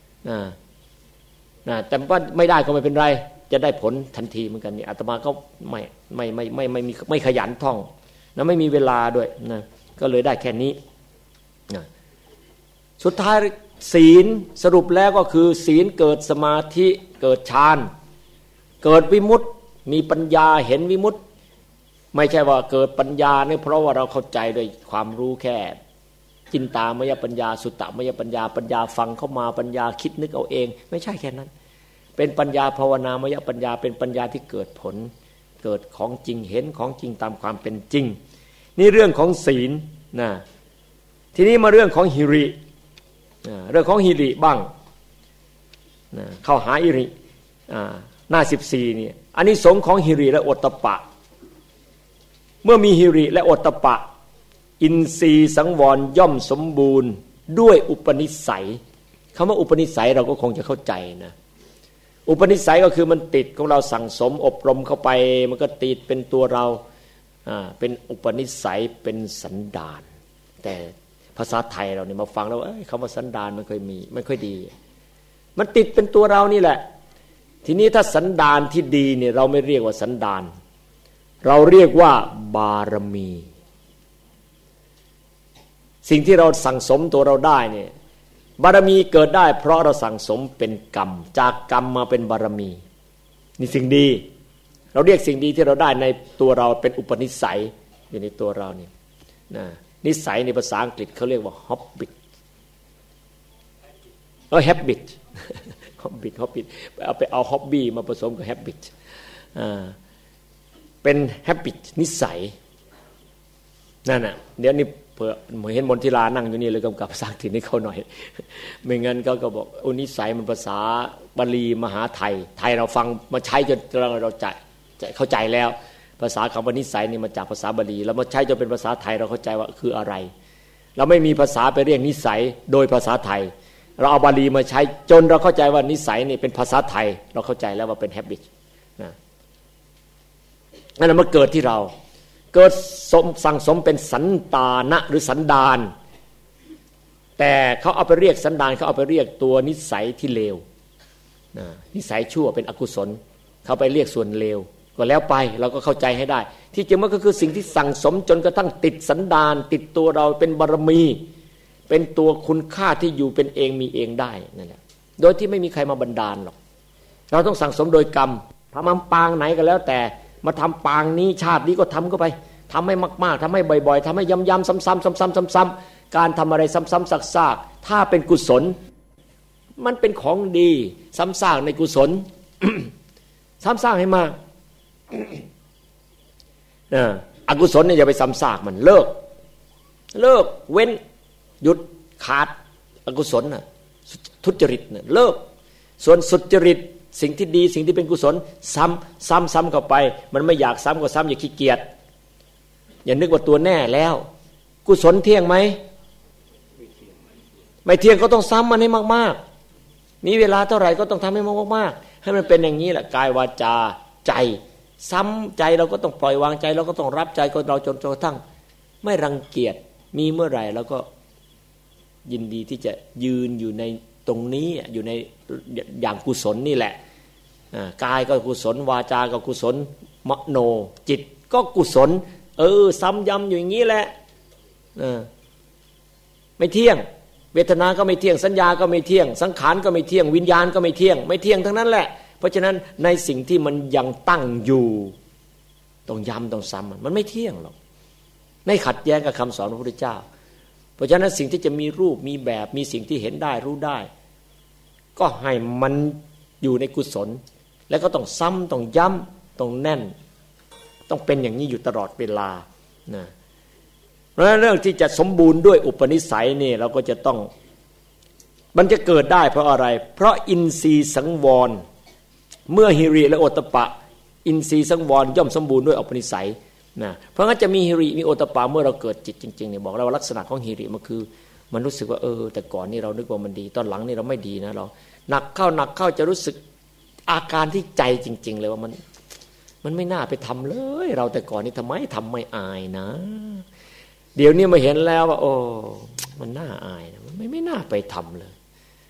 แต่ว่าไม่ได้ก็ไม่เป็นไรจะได้ผลทันทีเหมือนกันนี่อาตมาก็ไม่ขยันท่องนะไม่มีเวลาด้วยนะก็เลยได้แค่นี้นะสุดท้ายศีลสรุปแล้วก็คือศีลเกิดสมาธิเกิดฌานเกิดวิมุตติมีปัญญาเห็นวิมุตติไม่ใช่ว่าเกิดปัญญาเนี่ยเพราะว่าเราเข้าใจโดยความรู้แค่จินตามยปัญญาสุตตมยปัญญาฟังเข้ามาปัญญาคิดนึกเอาเองไม่ใช่แค่นั้นเป็นปัญญาภาวนามยปัญญาเป็นปัญญาที่เกิดผลเกิดของจริงเห็นของจริงตามความเป็นจริงนี่เรื่องของศีลนะทีนี้มาเรื่องของหิริเรื่องของหิริบ้างเข้าหาหิริหน้า14นี่อันนี้สงของหิริและโอตตัปปะเมื่อมีหิริและโอตตัปปะอินทรีย์สังวรย่อมสมบูรณ์ด้วยอุปนิสัยคำว่าอุปนิสัยเราก็คงจะเข้าใจนะอุปนิสัยก็คือมันติดของเราสั่งสมอบรมเข้าไปมันก็ติดเป็นตัวเราเป็นอุปนิสัยเป็นสันดานแต่ภาษาไทยเราเนี่ยมาฟังแล้วคำว่าสันดานมันไม่ค่อยดีมันติดเป็นตัวเรานี่แหละทีนี้ถ้าสันดานที่ดีเนี่ยเราไม่เรียกว่าสันดานเราเรียกว่าบารมีสิ่งที่เราสั่งสมตัวเราได้เนี่ยบารมีเกิดได้เพราะเราสั่งสมเป็นกรรมจากกรรมมาเป็นบารมีนี่สิ่งดีเราเรียกสิ่งดีที่เราได้ในตัวเราเป็นอุปนิสัยอยู่ในตัวเรานี่นะนิสัยในภาษาอังกฤษเขาเรียกว่า habit habitเอา hobby มาผสมกับ habit เป็น habit นิสัยนั่นน่ะเดี๋ยวนี้เผื่อเห็นมนทิลานั่งอยู่นี่เลยกำกับภาษาอังกฤษให้เขาหน่อยไม่งั้นเขาก็บอกนิสัยมันภาษาบาลีมหาไทยเราฟังมาใช้จนเราจะเข้าใจแล้วภาษาคำว่านิสัยนี่มาจากภาษาบาลีแล้วมาใช้จนเป็นภาษาไทยเราเข้าใจว่าคืออะไรเราไม่มีภาษาไปเรียกนิสัยโดยภาษาไทยเราเอาบาลีมาใช้จนเราเข้าใจว่านิสัยนี่เป็นภาษาไทยเราเข้าใจแล้วว่าเป็น habit นะนั่นมันเกิดที่เราเกิดสั่งสมเป็นสันตานะหรือสันดานแต่เขาเอาไปเรียกสันดานเขาเอาไปเรียกตัวนิสัยที่เลวนิสัยชั่วเป็นอกุศลเขาไปเรียกส่วนเลวก็แล้วไปเราก็เข้าใจให้ได้ที่จริงมันก็คือสิ่งที่สั่งสมจนกระทั่งติดสันดานติดตัวเราเป็นบารมีเป็นตัวคุณค่าที่อยู่เป็นเองมีเองได้นั่นแหละโดยที่ไม่มีใครมาบันดาลหรอกเราต้องสั่งสมโดยกรรมทำปางไหนก็แล้วแต่มาทำปางนี้ชาตินี้ก็ทำเข้าไปทำให้มากๆทำให้บ่อยๆทำให้ย้ำๆซ้ำๆๆการทำอะไรซ้ำๆซากๆถ้าเป็นกุศลมันเป็นของดีซ้ำซากในกุศล ซ้ำซากให้มากอกุศลเนี่ยอย่าไปซ้ำซากมันเลิกเว้นหยุดขาดอกุศลน่ะทุจริตน่ะเลิกส่วนสุจริตสิ่งที่ดีสิ่งที่เป็นกุศลซ้ำเข้าไปมันไม่อยากซ้ำก็ซ้ำอย่าขี้เกียจอย่านึกว่าตัวแน่แล้วกุศลเที่ยงไหมไม่เที่ยงก็ต้องซ้ำมันให้มากๆมีเวลาเท่าไหร่ก็ต้องทำให้มากๆให้มันเป็นอย่างนี้แหละกายวาจาใจซ้ำใจเราก็ต้องปล่อยวางใจเราก็ต้องรับใจก็เราจนกระทั่งไม่รังเกียจมีเมื่อไหร่แล้วก็ยินดีที่จะยืนอยู่ในตรงนี้อยู่ในอย่างกุศลนี่แหละกายก็กุศลวาจาก็กุศลมโนจิตก็กุศลซ้ำย้ำอยู่อย่างนี้แหละไม่เที่ยงเวทนาก็ไม่เที่ยงสัญญาก็ไม่เที่ยงสังขารก็ไม่เที่ยงวิญญาณก็ไม่เที่ยงไม่เที่ยงทั้งนั้นแหละเพราะฉะนั้นในสิ่งที่มันยังตั้งอยู่ต้องย้ำต้องซ้ำมันไม่เที่ยงหรอกไม่ขัดแย้งกับคำสอนพระพุทธเจ้าเพราะฉะนั้นสิ่งที่จะมีรูปมีแบบมีสิ่งที่เห็นได้รู้ได้ก็ให้มันอยู่ในกุศลแล้วก็ต้องซ้ำต้องย้ำต้องแน่นต้องเป็นอย่างนี้อยู่ตลอดเวลานะเพราะฉะนั้นเรื่องที่จะสมบูรณ์ด้วยอุปนิสัยนี่เราก็จะต้องมันจะเกิดได้เพราะอะไรเพราะอินทรีย์สังวรเมื่อหิริและโอตตัปปะอินทรีย์สังวรย่อมสมบูรณ์ด้วยอุปนิสัยนะเพราะงั้นจะมีหิริมีโอตตัปปะเมื่อเราเกิดจิตจริงๆเนี่ยบอกแล้วว่าลักษณะของหิริมันคือมันรู้สึกว่าแต่ก่อนนี่เรานึกว่ามันดีตอนหลังนี่เราไม่ดีนะเราหนักเข้าจะรู้สึกอาการที่ใจจริงๆเลยว่ามันไม่น่าไปทำเลยเราแต่ก่อนนี่ทำไมทำไม่อายนะเดี๋ยวนี้มาเห็นแล้วว่ามันน่าอายนะไม่น่าไปทำเลย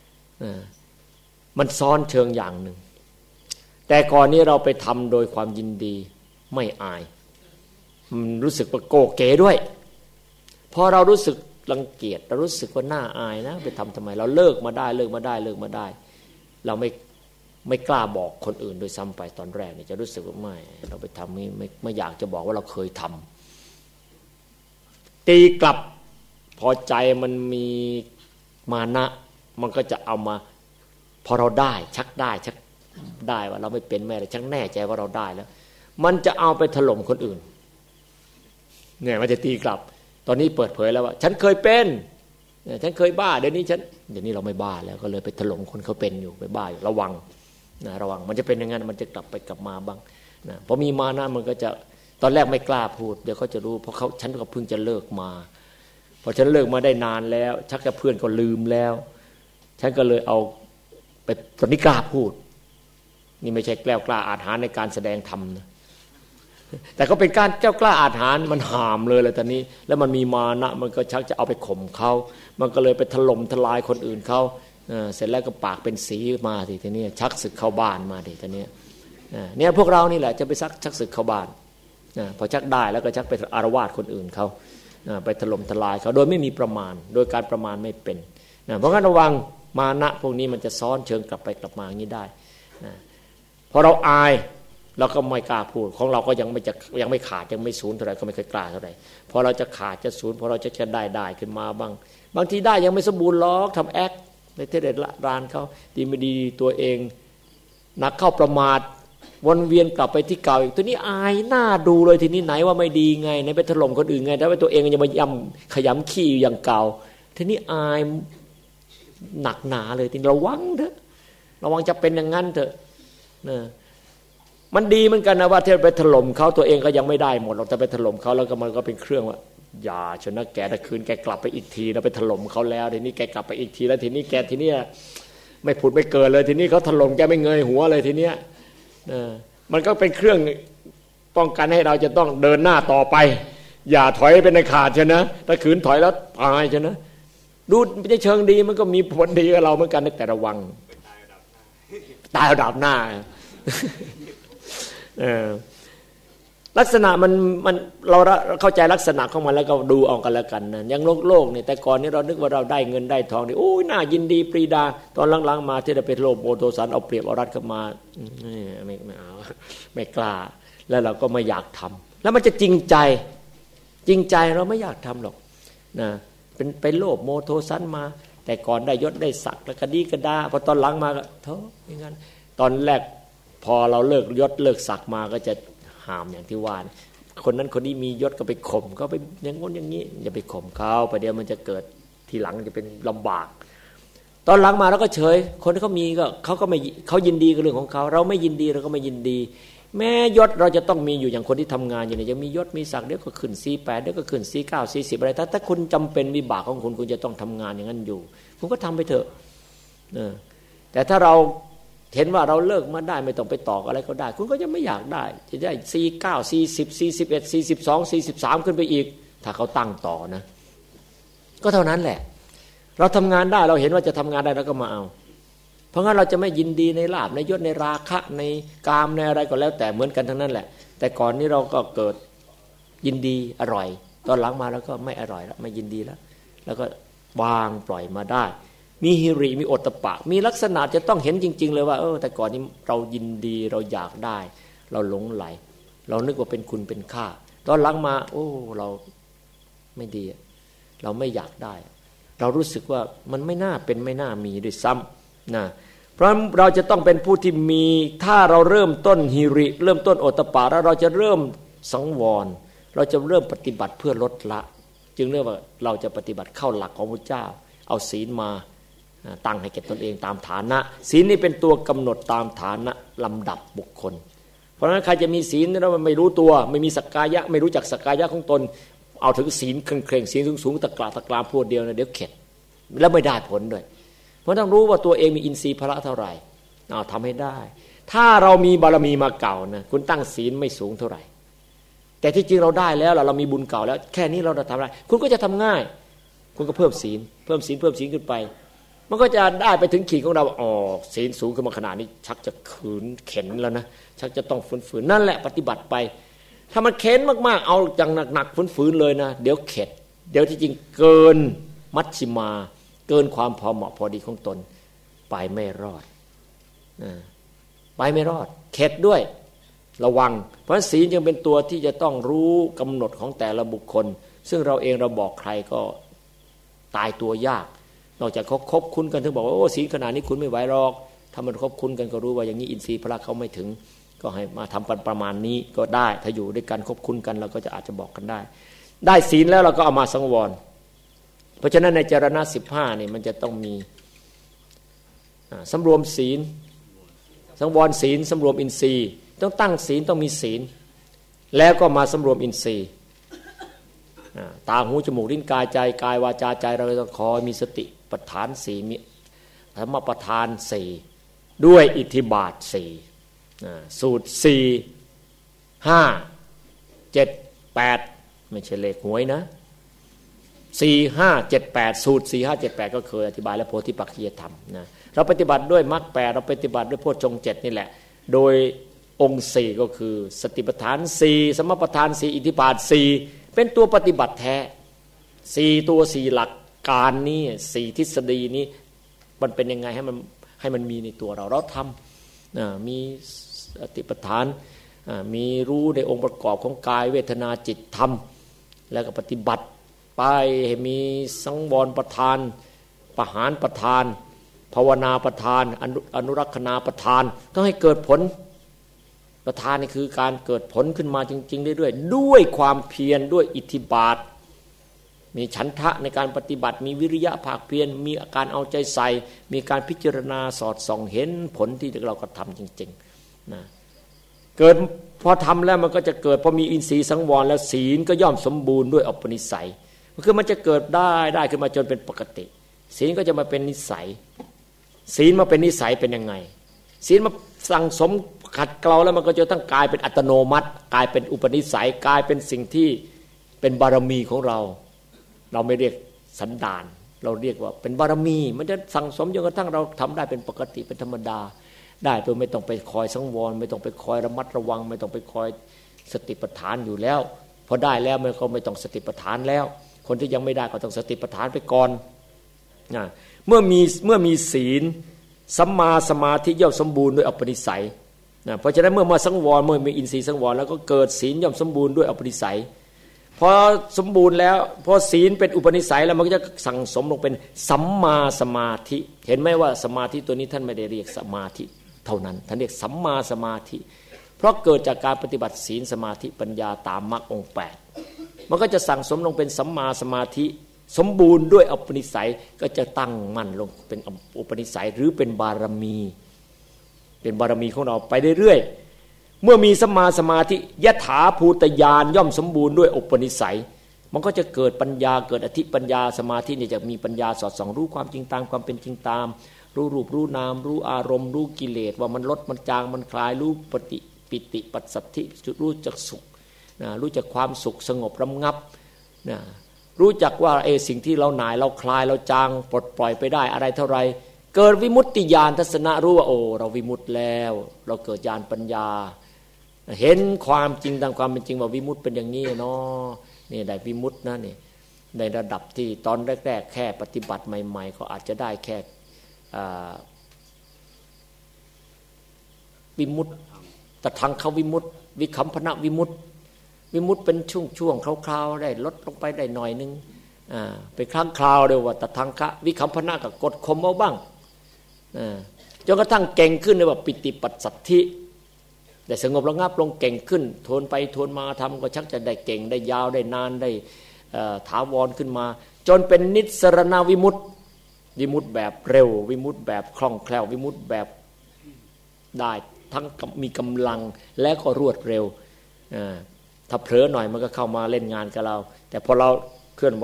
มันซ้อนเชิงอย่างหนึ่งแต่ก่อนนี้เราไปทำโดยความยินดีไม่อายมันรู้สึกว่าโกเก๋ด้วยพอเรารู้สึกรังเกียจเรารู้สึกว่าน่าอายนะไปทำทำไมเราเลิกมาได้เราไม่กล้าบอกคนอื่นโดยซ้ำไปตอนแรกนี่จะรู้สึกว่าไม่เราไปทำไม่อยากจะบอกว่าเราเคยทำตีกลับพอใจมันมีมานะมันก็จะเอามาพอเราได้ชักได้ว่าเราไม่เป็นแม่เลยชักแน่ใจว่าเราได้แล้วมันจะเอาไปถล่มคนอื่นเนี่ยมันจะตีกลับตอนนี้เปิดเผยแล้วว่าฉันเคยเป็นฉันเคยบ้าเดี๋ยวนี้เราไม่บ้าแล้วก็เลยไปถล่มคนเขาเป็นอยู่ไปบ้าอยู่ระวังมันจะเป็นอย่างนั้นมันจะกลับไปกลับมาบ้างนะพอมีมานะมันก็จะตอนแรกไม่กล้าพูดเดี๋ยวเขาจะรู้เพราะฉันก็เพิ่งจะเลิกมาพอฉันเลิกมาได้นานแล้วชักจะเพื่อนก็ลืมแล้วฉันก็เลยเอาไปตอนนี้กล้าพูดนี่ไม่ใช่แกล้วกล้าอาถรรพ์ในการแสดงธรรมนะแต่ก็เป็นการแกล้วกล้าอาถรรพ์มันหามเลยตอนนี้แล้วมันมีมานะมันก็ชักจะเอาไปข่มเขามันก็เลยไปถล่มทลายคนอื่นเขาเสร็จแล้วก็ปากเป็นสีมาทีนี้ชักศึกเข้าบ้านมาทีนี้เนี่ยพวกเรานี่แหละจะไปชักศึกเข้าบ้านพอชักได้แล้วก็ชักไปอารวาสคนอื่นเขาไปถล่มทลายเขาโดยไม่มีประมาณโดยการประมาณไม่เป็นเพราะงั้นระวังมานะพวกนี้มันจะซ้อนเชิงกลับไปกลับมาอย่างนี้ได้พอเราอายเราก็ไม่กล้าพูดของเราก็ยังไม่ขาดยังไม่สูญเท่าไหร่ก็ไม่เคยกล้าเท่าไหร่พอเราจะขาดจะสูญพอเราจะได้ขึ้นมาบางทีได้ยังไม่สมบูรณ์หรอกทำแอคในเทเดละรานเขาดีไม่ดีตัวเองหนักเข้าประมาทวนเวียนกลับไปที่เก่าอีกตัวนี้อายหน้าดูเลยทีนี้ไหนว่าไม่ดีไงไหนไปถล่มคนอื่นไงแต่ว่าตัวเองยังมาขยำขี้อย่างเก่าทีนี้อายหนักหนาเลยทีนี้ระวังเถอะระวังจะเป็นอย่างนั้นเถอะนะมันดีเหมือนกันนะว่าที่ไปถล่มเขาตัวเองก็ยังไม่ได้หมดเราจะไปถล่มเขาแล้วก็มันก็เป็นเครื่องว่าอย่าชนะแกแต่คืนแกกลับไปอีกทีเราไปถล่มเขาแล้วทีนี้แกกลับไปอีกทีแล้วทีนี้แกทีนี้ไม่ผุดไม่เกิดเลยทีนี้เขาถล่มแกไม่เงยหัวเลยทีเนี้ยมันก็เป็นเครื่องป้องกันให้เราจะต้องเดินหน้าต่อไปอย่าถอยเป็นในขาดใช่นะถ้าขืนถอยแล้วตายใช่นะดูไม่ใช่เชิงดีมันก็มีผลดีกับเราเหมือนกันแต่ระวังตายระดับหน้าลักษณะมันเราเข้าใจลักษณะของมันแล้วก็ดูเอากันแล้วกันนะอย่างโลกเนี่ยแต่ก่อนนี้เรานึกว่าเราได้เงินได้ทองนี่โอ้ยน่ายินดีปรีดาตอนหลังๆมาที่เราเป็นโลภโมโทสันเอาเปรียบเอารัดเข้ามาไม่เอาไม่กล้าแล้วเราก็ไม่อยากทำแล้วมันจะจริงใจจริงใจเราไม่อยากทำหรอกนะเป็นไปโลภโมโทสันมาแต่ก่อนได้ยศได้ศักดิ์แล้วก็ดีก็ด่าพอตอนหลังมาก็เถอะอย่างนั้นตอนแรกพอเราเลิกยศเลิกศักดิ์มาก็จะห้ามอย่างที่ว่าคนนั้นคนนี้มียศก็ไปข่มก็ไปอย่างงนอย่างนี้อย่าไปข่มเขาประเดี๋ยวมันจะเกิดทีหลังจะเป็นลำบากตอนหลังมาเราก็เฉยคนที่เขามีก็เขาก็ไม่เขายินดีกับเรื่องของเขาเราไม่ยินดีเราก็ไม่ยินดีแม้ยศเราจะต้องมีอยู่อย่างคนที่ทำงานอยู่เนี่ยยังมียศมีศักดิ์เดี๋ยวก็ขึ้น48เดี๋ยวก็ขึ้น49 40อะไรถ้าคุณจำเป็นวิบากของคุณจะต้องทำงานอย่างนั้นอยู่คุณก็ทำไปเถอะแต่ถ้าเราเห็นว่าเราเลิกมาได้ไม่ต้องไปต่ออะไรก็ได้คุณก็จะไม่อยากได้จะได้49 40 41 42 43ขึ้นไปอีกถ้าเขาตั้งต่อนะก็เท่านั้นแหละเราทำงานได้เราเห็นว่าจะทำงานได้เราก็มาเอาเพราะงั้นเราจะไม่ยินดีในลาภในยศในราคะในกามในอะไรก็แล้วแต่เหมือนกันทั้งนั้นแหละแต่ก่อนนี้เราก็เกิดยินดีอร่อยตอนหลังมาแล้วก็ไม่อร่อยแล้วไม่ยินดีแล้วก็วางปล่อยมาได้มีหิริมีโอตตัปปะมีลักษณะจะต้องเห็นจริงๆเลยว่าแต่ก่อนนี้เรายินดีเราอยากได้เราหลงไหลเรานึกว่าเป็นคุณเป็นค่าตอนหลังมาเราไม่ดีเราไม่อยากได้เรารู้สึกว่ามันไม่น่าเป็นไม่น่ามีด้วยซ้ำนะเพราะเราจะต้องเป็นผู้ที่มีถ้าเราเริ่มต้นหิริเริ่มต้นโอตตัปปะแล้วเราจะเริ่มสังวรเราจะเริ่มปฏิบัติเพื่อลดละจึงเรียกว่าเราจะปฏิบัติเข้าหลักของพระเจ้าเอาศีลมาตั้งให้แก่ตนเองตามฐานะศีลนี่เป็นตัวกำหนดตามฐานะลำดับบุคคลเพราะฉะนั้นใครจะมีศีลแล้วมันไม่รู้ตัวไม่มีสักกายะไม่รู้จักสักกายะของตนเอาถึงศีลเคร่งศีลสูงๆตะกร้าพวดเดียวนะเดี๋ยวเข็ดแล้วไม่ได้ผลด้วยเพราะต้องรู้ว่าตัวเองมีอินทรีย์พละเท่าไหร่ทำให้ได้ถ้าเรามีบารมีมาเก่านะคุณตั้งศีลไม่สูงเท่าไหร่แต่ที่จริงเราได้แล้วเรามีบุญเก่าแล้วแค่นี้เราทำได้คุณก็จะทำง่ายคุณก็เพิ่มศีลขึ้นไปมันก็จะได้ไปถึงขีดของเราศีลสูงขึ้นมาขนาดนี้ชักจะขืนเข็นแล้วนะชักจะต้องฝืนนั่นแหละปฏิบัติไปถ้ามันเข็นมากๆเอาอย่างหนักๆฝืนเลยนะเดี๋ยวเข็ดเดี๋ยวที่จริงเกินมัชฌิมาเกินความพอเหมาะพอดีของตนไปไม่รอดไปไม่รอดเข็ดด้วยระวังเพราะศีลจึงเป็นตัวที่จะต้องรู้กำหนดของแต่ละบุคคลซึ่งเราเองเราบอกใครก็ตายตัวยากนอกจากเขาคบคุ้นกันถึงบอกว่าศีลขนาดนี้คุณไม่ไหวหรอกถ้ามันคบคุ้นกันก็รู้ว่าอย่างนี้อินทรีย์พละเขาไม่ถึงก็ให้มาทำประมาณนี้ก็ได้ถ้าอยู่ด้วยกันคบคุ้นกันเราก็จะอาจจะบอกกันได้ศีลแล้วเราก็เอามาสังวรเพราะฉะนั้นในจรณะ15นี่มันจะต้องมีสำรวมศีลสังวรศีลสำรวมอินทรีย์ต้องตั้งศีลต้องมีศีลแล้วก็มาสำรวมอินทรีย์ตาหูจมูกลิ้นกายใจกายวาจาใจเราต้องคอยมีสติปัฏฐานสี่มีธรรมปัฏฐานสี่ด้วยอิทธิบาทสี่สูตร4 5 7 8ไม่ใช่เลขหวยนะ4 5 7 8สูตร4 5 7 8ก็เคยอธิบายแล้วโพธิปักขิยธรรมนะเราปฏิบัติด้วยมรรค8เราปฏิบัติด้วยโพชฌงค์7นี่แหละโดยองค์4ก็คือสติปัฏฐาน4สมปัฏฐาน4อิทธิบาท4เป็นตัวปฏิบัติแท้4ตัว4หลักการนี้4ทฤษฎีนี้มันเป็นยังไงให้มันมีในตัวเราทำมีสติปัฏฐานมีรู้ในองค์ประกอบของกายเวทนาจิตธรรมแล้วก็ปฏิบัติไปให้มีสังวรประทานปหานประทานภาวนาประทานอนุรักษณาประทานต้องให้เกิดผลประทานนี่คือการเกิดผลขึ้นมาจริงๆเรื่อยๆด้วยความเพียรด้วยอิทธิบาทมีฉันทะในการปฏิบัติมีวิริยะภาคเพียรมีอาการเอาใจใส่มีการพิจารณาสอดส่องเห็นผลที่เรากระทำจริงๆนะเกิดพอทำแล้วมันก็จะเกิดพอมีอินทรีย์สังวรแล้วศีลก็ย่อมสมบูรณ์ด้วยอุปนิสัยคือมันจะเกิดได้ขึ้นมาจนเป็นปกติศีลก็จะมาเป็นนิสัยศีลมาเป็นนิสัยเป็นยังไงศีลมาสั่งสมขัดเกลาแล้วมันก็จะต้องกลายเป็นอัตโนมัติกลายเป็นอุปนิสัยกลายเป็นสิ่งที่เป็นบารมีของเราไม่เรียกสันดานเราเรียกว่าเป็นบารมีมันจะสั่งสมจนกระทั่งเราทำได้เป็นปกติเป็นธรรมดาได้โดยไม่ต้องไปคอยสังวรไม่ต้องไปคอยระมัดระวังไม่ต้องไปคอยสติปัฏฐานอยู่แล้วพอได้แล้วมันก็ไม่ต้องสติปัฏฐานแล้วคนที่ยังไม่ได้ก็ต้องสติปัฏฐานไปก่อนเมื่อมีศีลสัมมาสมาธิย่อมสมบูรณ์ด้วยอุปนิสัยเพราะฉะนั้นเมื่อมาสังวรเมื่อมีอินทรีย์สังวรแล้วก็เกิดศีลย่อมสมบูรณ์ด้วยอุปนิสัยพอสมบูรณ์แล้วพอศีลเป็นอุปนิสัยแล้วมันก็จะสั่งสมลงเป็นสัมมาสมาธิเห็นไหมว่าสมาธิตัวนี้ท่านไม่ได้เรียกสมาธิเท่านั้นท่านเรียกสัมมาสมาธิเพราะเกิดจากการปฏิบัติศีลสมาธิปัญญาตามมรรคองค์8มันก็จะสั่งสมลงเป็นสัมมาสมาธิสมบูรณ์ด้วยอุปนิสัยก็จะตั้งมั่นลงเป็นอุปนิสัยหรือเป็นบารมีเป็นบารมีของเราไปเรื่อยๆเมื่อมีสัมมาสมาธิยถาภูตญาณย่อมสมบูรณ์ด้วยอุปนิสัยมันก็จะเกิดปัญญาเกิดอธิปัญญาสมาธิเนี่ยจะมีปัญญาสอดส่องรู้ความจริงตามความเป็นจริงตามรู้รูปรู้นามรู้อารมณ์รู้กิเลสว่ามันลดมันจางมันคลายรู้ปิติปัสสัทธิรู้จักสุขนะรู้จักความสุขสงบระงับนะรู้จักว่าสิ่งที่เราหน่ายเราคลายเราจางปลดปล่อยไปได้อะไรเท่าไรเกิดวิมุตติญาณทัศนะรู้ว่าโอ้เราวิมุตติแล้วเราเกิดญาณปัญญาเห็นความจริงตามความเป็นจริงว่าวิมุตติเป็นอย่างนี้เนาะนี่ได้วิมุตตินะนี่ในระดับที่ตอนแรกๆแค่ปฏิบัติใหม่ๆก็อาจจะได้แค่วิมุตติตทังควิมุตติวิคัมภณวิมุตติวิมุตติเป็นช่วงๆคราวๆได้ลดลงไปได้หน่อยนึงเป็นครั้งคราวเดียวว่าตทังคะวิคัมภณะกับกดข่มเอาบ้างจนกระทั่งเก่งขึ้นเลยว่าปิติปัสสัทธิได้สงบระงับลงเก่งขึ้นทวนไปทวนมาทำก็ชักจะได้เก่งได้ยาวได้นานได้ถาวรขึ้นมาจนเป็นนิสรณวิมุตติวิมุตติแบบเร็ววิมุตติแบบคล่องแคล่ววิมุตติแบบได้ทั้งมีกำลังและก็รวดเร็วถ้าเผลอหน่อยมันก็เข้ามาเล่นงานกับเราแต่พอเราเคลื่อนไหว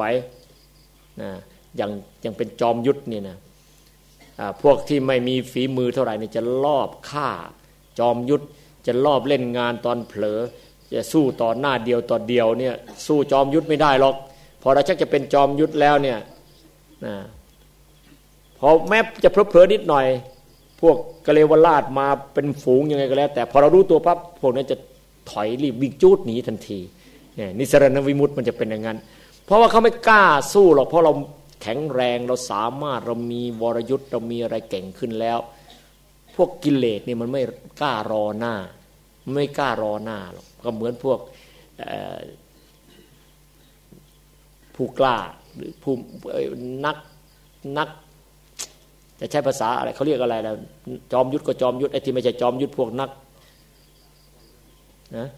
อย่างเป็นจอมยุทธนี่นะพวกที่ไม่มีฝีมือเท่าไหร่นี่จะลอบฆ่าจอมยุทธจะลอบเล่นงานตอนเผลอจะสู้ต่อหน้าเดียวต่อเดียวเนี่ยสู้จอมยุทธไม่ได้หรอกพอเราชักจะเป็นจอมยุทธแล้วเนี่ยพอแม้จะเผลอๆนิดหน่อยพวกกเลวราชมาเป็นฝูงยังไงก็แล้วแต่พอเรารู้ตัวปั๊บพวกนั้นจะถอยรีบวิ่งจูดหนีทันทีเนี่ยนิสรณวิมุตติมันจะเป็นอย่างนั้นเพราะว่าเขาไม่กล้าสู้หรอกเพราะเราแข็งแรงเราสามารถเรามีวรยุทธ์เรามีอะไรเก่งขึ้นแล้วพวกกิเลสนี่มันไม่กล้ารอหน้าไม่กล้ารอหน้าหรอกก็เหมือนพวกผู้กล้าหรือผู้นักจะใช้ภาษาอะไรเขาเรียกอะไรนะจอมยุทธก็จอมยุทธไอ้ที่ไม่ใช่จอมยุทธพวกนักนะ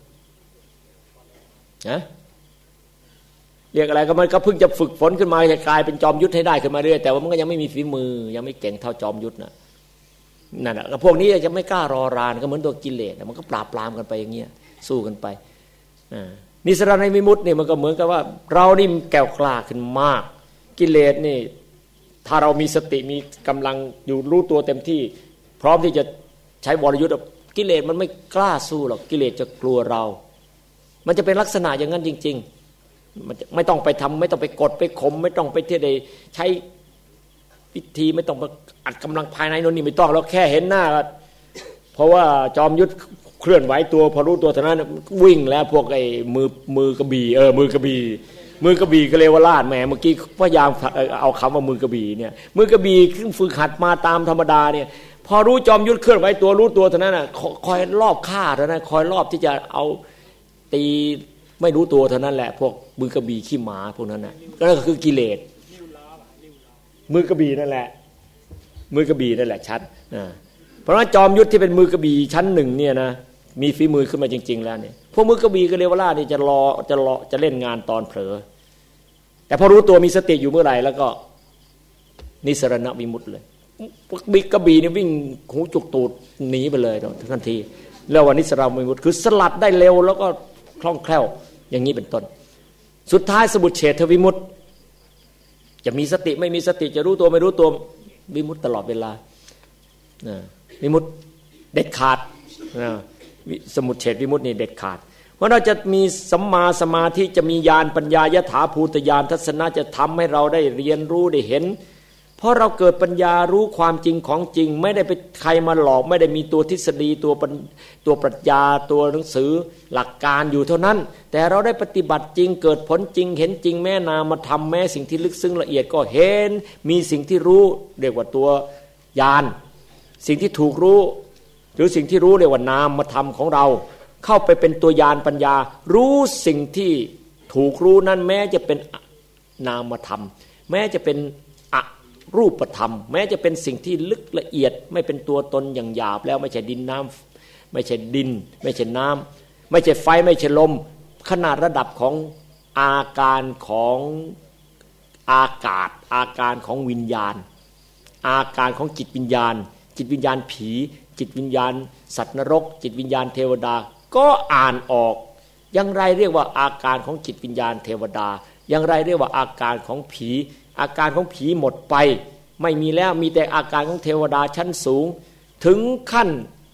เรียกอะไรก็มันก็เพิ่งจะฝึกฝนขึ้นมาจะกลายเป็นจอมยุทธให้ได้ขึ้นมาเรื่อยแต่ว่ามันก็ยังไม่มีฝีมือยังไม่เก่งเท่าจอมยุทธนะนั่นแหละพวกนี้จะไม่กล้ารอรานก็เหมือนตัวกิเลสมันก็ปราบปรามกันไปอย่างเงี้ยสู้กันไปนิสรณวิมุตติเนี่ยมันก็เหมือนกับว่าเรานี่แก่วกล้าขึ้นมากกิเลสนี่ถ้าเรามีสติมีกำลังอยู่รู้ตัวเต็มที่พร้อมที่จะใช้วรยุทธ์กิเลสมันไม่กล้าสู้หรอกกิเลสจะกลัวเรามันจะเป็นลักษณะอย่างนั้นจริงๆมันไม่ต้องไปทำไม่ต้องไปกดไปข่มไม่ต้องไปที่ใดใช้วิธีไม่ต้องไปอัดกำลังภายในโน่นนี่ไม่ต้องเราแค่เห็นหน้าเพราะว่าจอมยุทธเคลื่อนไหวตัวพอรู้ตัวเท่านั้นวิ่งแล้วพวกไอ้มือกระบี่มือกระบี่ก็เลวราชแหมเมื่อกี้พยายามเอาคำว่ามือกระบี่เนี่ยมือกระบี่ขึ้นฝึกหัดมาตามธรรมดาเนี่ยพอรู้จอมยุทธเคลื่อนไหวตัวรู้ตัวเท่านั้นน่ะคอยรอบฆ่าเท่านั้นคอยรอบที่จะเอาตีไม่รู้ตัวเท่านั้นแหละพวกมือกระบี่ขี้หมาพวกนั้นน่ะก็คือกิเลสมือกระบี่นั่นแหละมือกระบี่นั่นแหละชัดเพราะว่าจอมยุทธที่เป็นมือกระบี่ชั้นหนึ่งเนี่ยนะมีฝีมือขึ้นมาจริงๆแล้วเนี่ยพวกมือกระบี่ก็เลวราชนี่จะเล่นงานตอนเผลอแต่พอรู้ตัวมีสติอยู่เมื่อไหร่แล้วก็นิสรณวิมุตติเลยบิ๊กกระบี่นี่วิ่งหูจุกตูดหนีไปเลยทันทีแล้วว่านิสรณวิมุตติคือสลัดได้เร็วแล้วก็คล่องแคล่วอย่างนี้เป็นต้นสุดท้ายสมุจเฉทวิมุตติจะมีสติไม่มีสติจะรู้ตัวไม่รู้ตัววิมุตติตลอดเวลาวิมุตติเด็ดขาดสมุจเฉทวิมุตตินี่เด็ดขาดเพราะเราจะมีสัมมาสมาธิจะมีญาณปัญญายถาภูตญาณทัศนะจะทำให้เราได้เรียนรู้ได้เห็นเพราะเราเกิดปัญญารู้ความจริงของจริงไม่ได้ไปใครมาหลอกไม่ได้มีตัวทฤษฎีตัวปรัชญาตัวหนังสือหลักการอยู่เท่านั้นแต่เราได้ปฏิบัติจริงเกิดผลจริงเห็นจริงแม่นามธรรมแม้สิ่งที่ลึกซึ้งละเอียดก็เห็นมีสิ่งที่รู้เรียกว่าตัวญาณสิ่งที่ถูกรู้หรือสิ่งที่รู้เรียกว่านามธรรมของเราเข้าไปเป็นตัวญาณปัญญารู้สิ่งที่ถูกรู้นั้นแม้จะเป็นนามธรรมแม้จะเป็นอรูปธรรมแม้จะเป็นสิ่งที่ลึกละเอียดไม่เป็นตัวตนอย่างหยาบแล้วไม่ใช่ดินน้ำไม่ใช่ดินไม่ใช่น้ำไม่ใช่ไฟไม่ใช่ลมขนาดระดับของอาการของอากาศอาการของวิญญาณอาการของจิตวิญญาณจิตวิญญาณผีจิตวิญญาณสัตว์นรกจิตวิญญาณเทวดาก็อ่านออกอย่างไรเรียกว่าอาการของจิตวิญญาณเทวดาอย่างไรเรียกว่าอาการของผีอาการของผีหมดไปไม่มีแล้วมีแต่อาการของเทวดาชั้นสูงถึงขั้น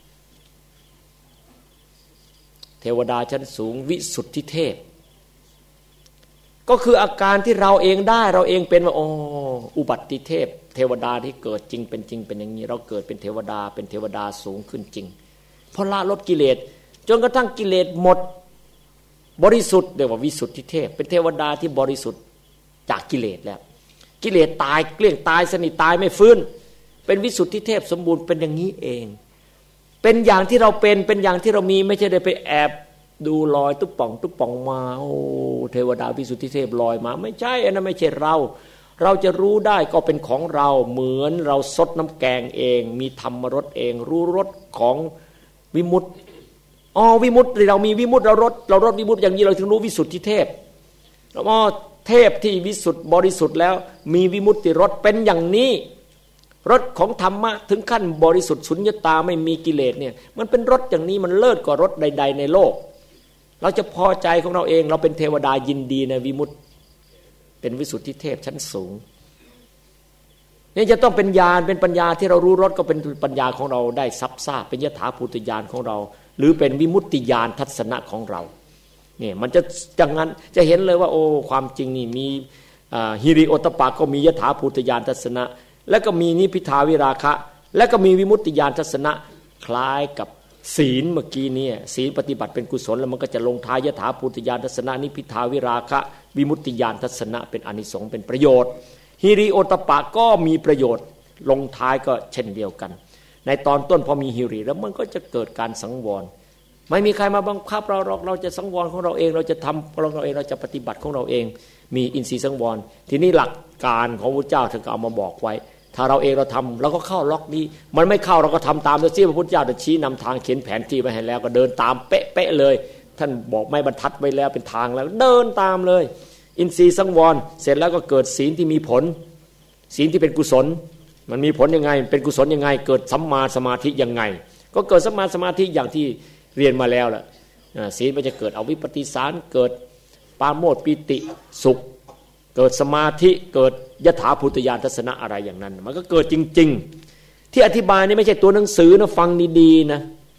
เทวดาชั้นสูงวิสุทธิเทพก็คืออาการที่เราเองได้เราเองเป็นว่าอุบัติเทพเทวดาที่เกิดจริงเป็นจริงเป็นอย่างนี้เราเกิดเป็นเทวดาสูงขึ้นจริงเพราะละลดกิเลสจนกระทั่งกิเลสหมดบริสุทธิ์เรียกว่าวิสุทธิเทพเป็นเทวดาที่บริสุทธิ์จากกิเลสแล้วกิเลสตายเกลี้ยงตายสนิทตายไม่ฟื้นเป็นวิสุทธิเทพสมบูรณ์เป็นอย่างนี้เองเป็นอย่างที่เราเป็นอย่างที่เรามีไม่ใช่ได้ไปแอบดูลอยตุ๊บป่องมาเทวดาวิสุทธิเทพลอยมาไม่ใช่อันนั้นไม่ใช่เราจะรู้ได้ก็เป็นของเราเหมือนเราซดน้ำแกงเองมีธรรมรสเองรู้รสของวิมุตติวิมุตติเรามีวิมุตติเรารสวิมุตติอย่างนี้เราถึงรู้วิสุทธิเทพเทพที่วิสุทธิบริสุทธิ์แล้วมีวิมุตติรสเป็นอย่างนี้รสของธรรมะถึงขั้นบริสุทธิ์สุญญตาไม่มีกิเลสเนี่ยมันเป็นรสอย่างนี้มันเลิศกว่ารสใดๆในโลกเราจะพอใจของเราเองเราเป็นเทวดายินดีในวิมุตติเป็นวิสุทธิเทพชั้นสูงนี่จะต้องเป็นญาณเป็นปัญญาที่เรารู้รสก็เป็นปัญญาของเราได้ซับซ่าเป็นยถาภูตญาณของเราหรือเป็นวิมุตติญาณทัศนะของเราเนี่ยมันจะอย่างนั้นจะเห็นเลยว่าความจริงนี่มีฮิริโอตปะก็มียถาภูตญาณทัศนะแล้วก็มีนิพพิทาวิราคะแล้วก็มีวิมุตติญาณทัศนะคล้ายกับศีลเมื่อกี้นี้ศีลปฏิบัติเป็นกุศลแล้วมันก็จะลงท้ายยถาภูตญาณทัศนะนิพพิทาวิราคะวิมุตติญาณทัศนะเป็นอานิสงส์เป็นประโยชน์ฮิริโอตปะก็มีประโยชน์ลงท้ายก็เช่นเดียวกันในตอนต้นพอมีฮิริแล้วมันก็จะเกิดการสังวรไม่มีใครมาบังคับเราจะสังวรของเราเองเราจะทำของเราเองเราจะปฏิบัติของเราเองมีอินทรีย์สังวรทีนี้หลักการของพระเจ้าท่านก็เอามาบอกไว้ถ้าเราเองเราทำเราก็เข้าล็อกนี้มันไม่เข้าเราก็ทำตามโดยที่พระพุทธเจ้าได้ชี้นำทางเขียนแผนที่ไว้ให้แล้วก็เดินตามเป๊ะเลยท่านบอกไม้บรรทัดไว้แล้วเป็นทางแล้วเดินตามเลยอินทรีย์สังวรเสร็จแล้วก็เกิดศีลที่มีผลศีลที่เป็นกุศลมันมีผลยังไงเป็นกุศลยังไงเกิดสัมมาสมาธิยังไงก็เกิดสัมมาสมาธิอย่างที่เรียนมาแล้วล่ะศีลมันจะเกิดอวิปปิสารเกิดปาโมทย์ปิติสุขเกิดสมาธิเกิดยถาภูตญาณทัศนะอะไรอย่างนั้นมันก็เกิดจริงๆที่อธิบายนี่ไม่ใช่ตัวหนังสือนะฟังดีๆนะ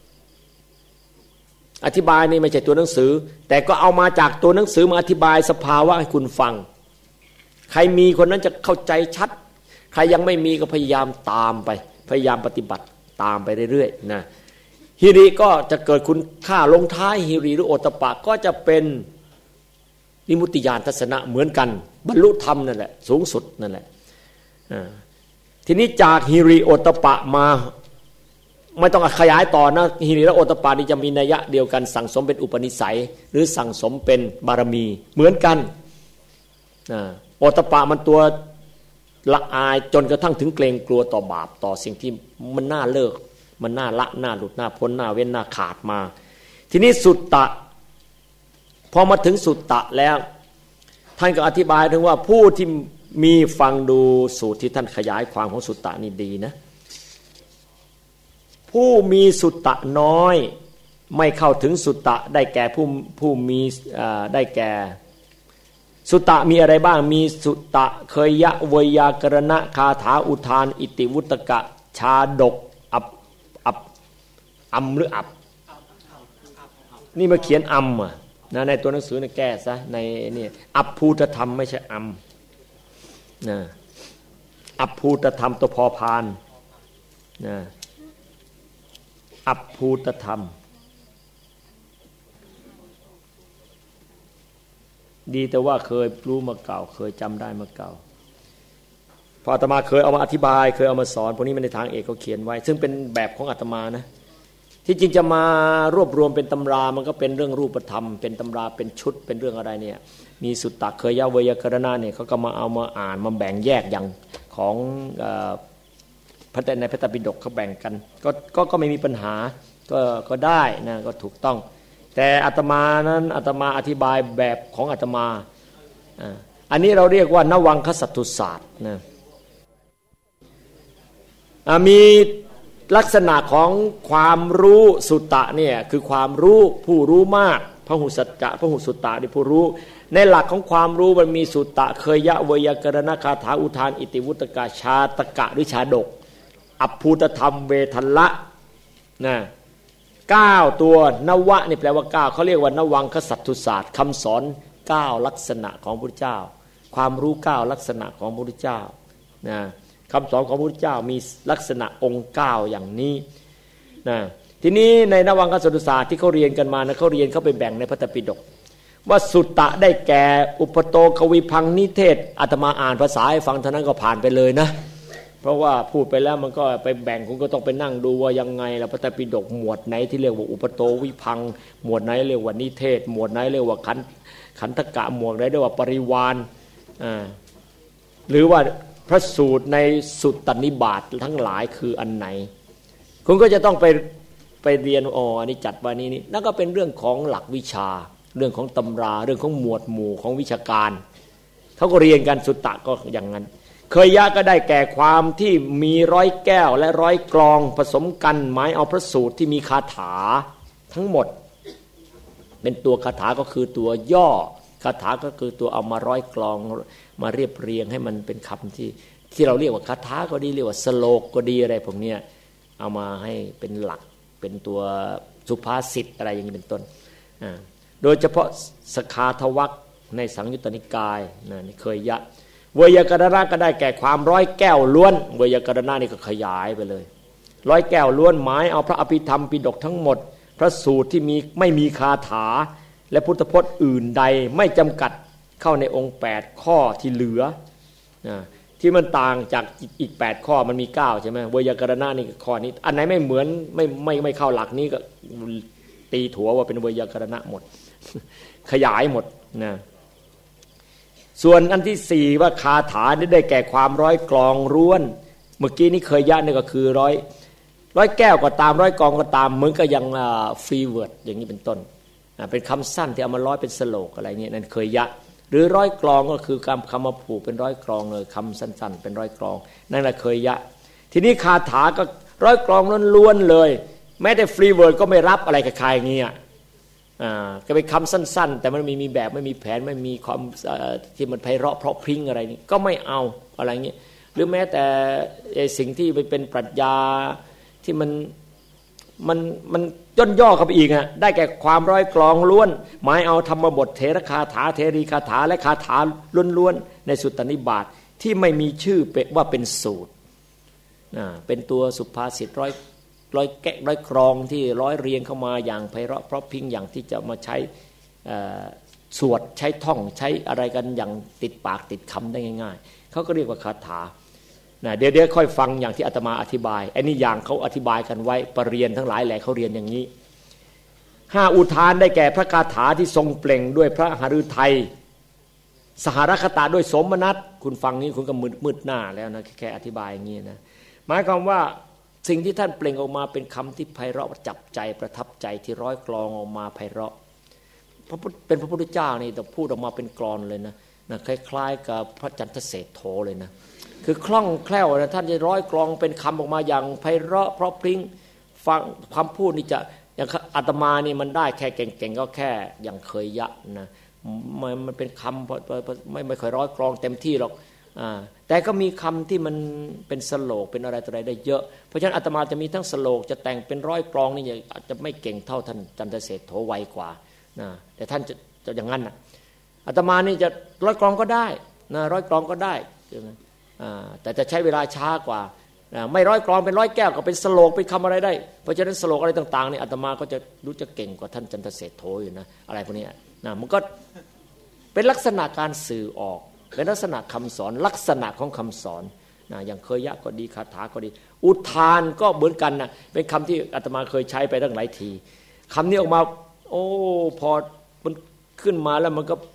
อธิบายนี่ไม่ใช่ตัวหนังสือแต่ก็เอามาจากตัวหนังสือมาอธิบายสภาวะให้คุณฟังใครมีคนนั้นจะเข้าใจชัดใครยังไม่มีก็พยายามตามไปพยายามปฏิบัติตามไปเรื่อยๆนะฮิริก็จะเกิดคุณค่าลงท้ายฮิริหรือโอตตัปปะก็จะเป็นวิมุตติญาณทัศนะเหมือนกันบรรลุธรรมนั่นแหละสูงสุดนั่นแหละทีนี้จากฮิริโอตตัปปะมาไม่ต้องขยายต่อนะฮิริและโอตตัปปะนี่จะมีนัยยะเดียวกันสั่งสมเป็นอุปนิสัยหรือสั่งสมเป็นบารมีเหมือนกันโอตตัปปะมันตัวละอายจนกระทั่งถึงเกรงกลัวต่อบาปต่อสิ่งที่มันน่าเลิกมันน่าละน่าหลุดน่าพ้นน่าเว้นน่าขาดมาทีนี้สุตตะพอมาถึงสุตตะแล้วท่านก็อธิบายถึงว่าผู้ที่มีฟังดูสูตรที่ท่านขยายความของสุตตะนี่ดีนะผู้มีสุตตะน้อยไม่เข้าถึงสุตตะได้แก่ผู้มีได้แก่สุตตะมีอะไรบ้างมีสุตตะเคยยะเวยากรณะคาถาอุทานอิติวุตกะชาดกอัมหรืออับนี่มาเขียนอัมนะในตัวหนังสือแก้ซะในนี่อัปภูตธรรมไม่ใช่อัมนะอัปภูตธรรมตัวพอพานนะอัปภูตธรรมดีแต่ว่าเคยรู้มาเก่าเคยจำได้มาเก่าพออาตมาเคยเอามาอธิบายเคยเอามาสอนพวกนี้มันในทางเอกเขาเขียนไว้ซึ่งเป็นแบบของอาตมานะที่จริงจะมารวบรวมเป็นตำรามันก็เป็นเรื่องรูปธรรมเป็นตำราเป็นชุดเป็นเรื่องอะไรเนี่ยมีสุตตะเคยยะเวยากรณะเนี่ยเขาก็มาเอามาอ่านมาแบ่งแยกอย่างของพระในพระไตรปิฎกเขาแบ่งกันก็ไม่มีปัญหาก็ได้นะก็ถูกต้องแต่อาตมานั้นอาตมาอธิบายแบบของอาตมาอันนี้เราเรียกว่านวังคสัตตุศาสตร์นะมีลักษณะของความรู้สุตตะเนี่ยคือความรู้ผู้รู้มากพหุสัจจะพหุสุตตะนี่ผู้รู้ในหลักของความรู้มันมีสุตตะเคยยะเวยากรณคาถาอุทานอิติวุตกะชาตกะหรือชาดกอัพภูตธรรมเวทัลละนะ9ตัวนวะนี่แปลว่า9เขาเรียกว่านวังคสัตตุศาสตร์คำสอน9ลักษณะของพระพุทธเจ้าความรู้9ลักษณะของพระพุทธเจ้านะคำสอนของพระพุทธเจ้ามีลักษณะองค์9อย่างนี้นะทีนี้ในนวังคสัตตุศาสตร์ที่เขาเรียนกันมานะเขาเรียนเขาไปแบ่งในพระไตรปิฎกว่าสุตตะได้แก่อุปโตกวิพังนิเทศอาตมาอ่านภาษาให้ฟังเท่านั้นก็ผ่านไปเลยนะเพราะว่าพูดไปแล้วมันก็ไปแบ่งคุณก็ต้องไปนั่งดูว่ายังไงแล้วพระไตรปิฎกหมวดไหนที่เรียกว่าอุปโตวิพังหมวดไหนเรียกว่านิเทศหมวดไหนเรียกว่าขันธกะหมวดไหนเรียกว่าปริวารหรือว่าพระสูตรในสุตตนิบาตทั้งหลายคืออันไหนคุณก็จะต้องไปเรียนอันนี้จัดว่านี้นั่นก็เป็นเรื่องของหลักวิชาเรื่องของตำราเรื่องของหมวดหมู่ของวิชาการเขาก็เรียนกันสุตตะก็อย่างนั้นเคยยะก็ได้แก่ความที่มีร้อยแก้วและร้อยกลองผสมกันหมายเอาพระสูตรที่มีคาถาทั้งหมดเป็นตัวคาถาก็คือตัวย่อคาถาก็คือตัวเอามาร้อยกลองมาเรียบเรียงให้มันเป็นคำที่เราเรียกว่าคาถาก็ดีเรียกว่าสโลกก็ดีอะไรพวกนี้เอามาให้เป็นหลักเป็นตัวสุภาษิตอะไรอย่างนี้เป็นต้นโดยเฉพาะสคาทวัคในสังยุตตนิกายนะเคยยะเวยากรณะก็ได้แก่ความร้อยแก้วล้วนเวยากรณะนี่ก็ขยายไปเลยร้อยแก้วล้วนหมายเอาพระอภิธรรมปิฎกทั้งหมดพระสูตรที่ไม่มีคาถาและพุทธพจน์อื่นใดไม่จำกัดเข้าในองค์8ข้อที่เหลือที่มันต่างจากอีก8ข้อมันมี9ใช่ไหมเวยากรณะนี่ข้อนี้อันไหนไม่เหมือนไม่เข้าหลักนี้ก็ตีถั่วว่าเป็นเวยากรณะหมดขยายหมดนะส่วนอันที่4ว่าคาถานี่ได้แก่ความร้อยกลองร้วนเมื่อกี้นี้เคยยะนี่ก็คือร้อยแก้วก็ตามร้อยกลองก็ตามเหมือนกับอย่างฟรีเวิร์ดอย่างนี้เป็นต้นเป็นคำสั้นที่เอามาร้อยเป็นสโลกอะไรเงี้ยนั่นเคยยะหรือร้อยกลองก็คือคำมาผูกเป็นร้อยกลองเลยคำสั้นๆเป็นร้อยกลองนั่นแหละเคยยะทีนี้คาถาก็ร้อยกลองล้วนๆเลยแม้แต่ฟรีเวิร์ดก็ไม่รับอะไรกับใครเงี้ยก็เป็นคำสั้นๆแต่มันมีแบบไม่มีแผนไม่มีความที่มันไพเราะเพราะพริ้งอะไรนี่ก็ไม่เอาอะไรเงี้ยหรือแม้แต่สิ่งที่เป็นปรัชญาที่มันย่นย่อเข้าไปอีกได้แก่ความร้อยกลองล้วนหมายเอาธรรมบทเถรคาถาเทรีคาถาและคาถาล้วนๆในสุตตนิบาตที่ไม่มีชื่อว่าเป็นสูตรเป็นตัวสุภาษิตร้อยแกะร้อยกรองที่ร้อยเรียงเข้ามาอย่างไพเราะเพราะพริ้งอย่างที่จะมาใช้สวดใช้ท่องใช้อะไรกันอย่างติดปากติดคำได้ง่ายๆเขาก็เรียกว่าคาถาเดี๋ยวค่อยฟังอย่างที่อาตมาอธิบายไอ้นี่อย่างเขาอธิบายกันไว้ปรริญญาทั้งหลายแหละเขาเรียนอย่างนี้5อุทานได้แก่พระคาถาที่ทรงเปล่งด้วยพระหฤทัยสหรคตะด้วยสมนัสคุณฟังนี้คุณก็มืดหน้าแล้วนะแค่อธิบายอย่างนี้นะหมายความว่าสิ่งที่ท่านเปล่งออกมาเป็นคำที่ไพเราะจับใจประทับใจที่ร้อยกลองออกมาไพเราะเป็นพระพุทธเจ้านี่แต่พูดออกมาเป็นกลอนเลยนะคล้ายๆกับพระจันทเศรษโธเลยนะคือคล่องแคล่วนะท่านจะร้อยกลองเป็นคำออกมาอย่างไพเราะเพราะพริ้งฟังความพูดนี่จะอย่างอาตมานี่มันได้แค่เก่งๆก็แค่อย่างเคยยะนะมันเป็นคำไม่ค่อยร้อยกลองเต็มที่หรอกแต่ก็มีคำที่มันเป็นสโลกเป็นอะไรต่ออะไรได้เยอะเพราะฉะนั้นอาตมาจะมีทั้งสโลกจะแต่งเป็นร้อยกลองนี่อาจจะไม่เก่งเท่าท่านจันทเศรษโธไวกว่านะแต่ท่านจะอย่างนั้นนะอาตมานี่จะร้อยกลองก็ได้นะร้อยกลองก็ได้แต่จะใช้เวลาช้ากว่าไม่ร้อยกลองเป็นร้อยแก้วก็เป็นสโลกเป็นคำอะไรได้เพราะฉะนั้นสโลกอะไรต่างๆนี่อาตมาก็จะรู้จะเก่งกว่าท่านจันทเศรษโธอยู่นะอะไรพวกนี้นะมันก็เป็นลักษณะการสื่อออกเป็นลักษณะคำสอนลักษณะของคำสอนนะอย่างเคยยะก็ดีคาถาก็ดีอุทานก็เหมือนกันนะเป็นคำที่อาตมาเคยใช้ไปตั้งหลายทีคำนี้ออกมาโอ้พอมันขึ้นมาแล้วมันก็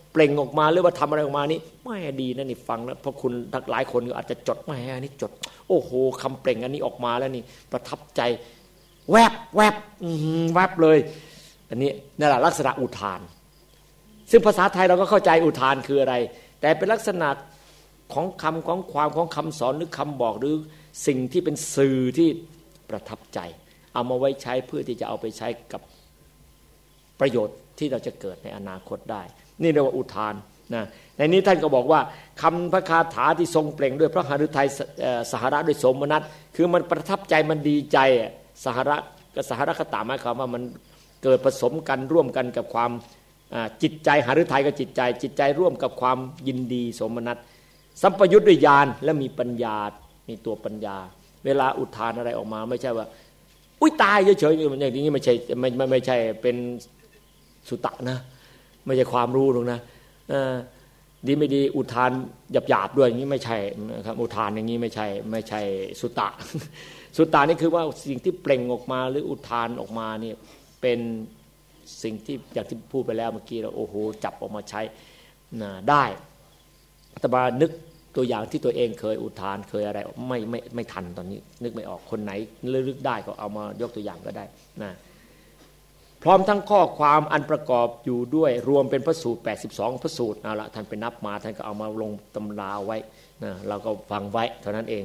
เปล่งออกมาหรือว่าทำอะไรออกมานี่ไม่ดีนะนี่ฟังแล้วเพราะคุณทั้งหลายคนก็อาจจะจดไม่อันนี้จดโอ้โหคำเปล่งอันนี้ออกมาแล้วนี่ประทับใจแวบแวบแวบเลยอันนี้นั่นแหละลักษณะอุทานซึ่งภาษาไทยเราก็เข้าใจอุทานคืออะไรแต่เป็นลักษณะของคำของความของคำสอนหรือคำบอกหรือสิ่งที่เป็นสื่อที่ประทับใจเอามาไว้ใช้เพื่อที่จะเอาไปใช้กับประโยชน์ที่เราจะเกิดในอนาคตได้นี่เรียกว่าอุทานนะในนี้ท่านก็บอกว่าคำพระคาถาที่ทรงเปล่งด้วยพระหฤทัยสหระด้วยโสมนัสคือมันประทับใจมันดีใจสหระกับสหรคตาหมายความว่ามันเกิดผสมกันร่วมกันกับความจิตใจหฤทัยกับจิตใจร่วมกับความยินดีโสมนัสสัมปยุตด้วยญาณและมีปัญญามีตัวปัญญาเวลาอุทานอะไรออกมาไม่ใช่ว่าอุ้ยตายเฉยๆอย่างนี้ไม่ใช่เป็นสุตะนะไม่ใช่ความรู้หรอกนะดีไม่ดีอุทานหยาบๆด้วยอย่างนี้ไม่ใช่ครับอุทานอย่างนี้ไม่ใช่สุตะสุตะนี่คือว่าสิ่งที่เปล่งออกมาหรืออุทานออกมาเนี่ยเป็นสิ่งที่อย่างที่พูดไปแล้วเมื่อกี้เราโอ้โหจับออกมาใช้ได้อาตมานึกตัวอย่างที่ตัวเองเคยอุทานเคยอะไรไม่ทันตอนนี้นึกไม่ออกคนไหนลึกได้ก็เอามายกตัวอย่างก็ได้นะพร้อมทั้งข้อความอันประกอบอยู่ด้วยรวมเป็นพระสูตร82พระสูตรเอาละท่านไปนับมาท่านก็เอามาลงตำราไว้นะเราก็ฟังไว้เท่านั้นเอง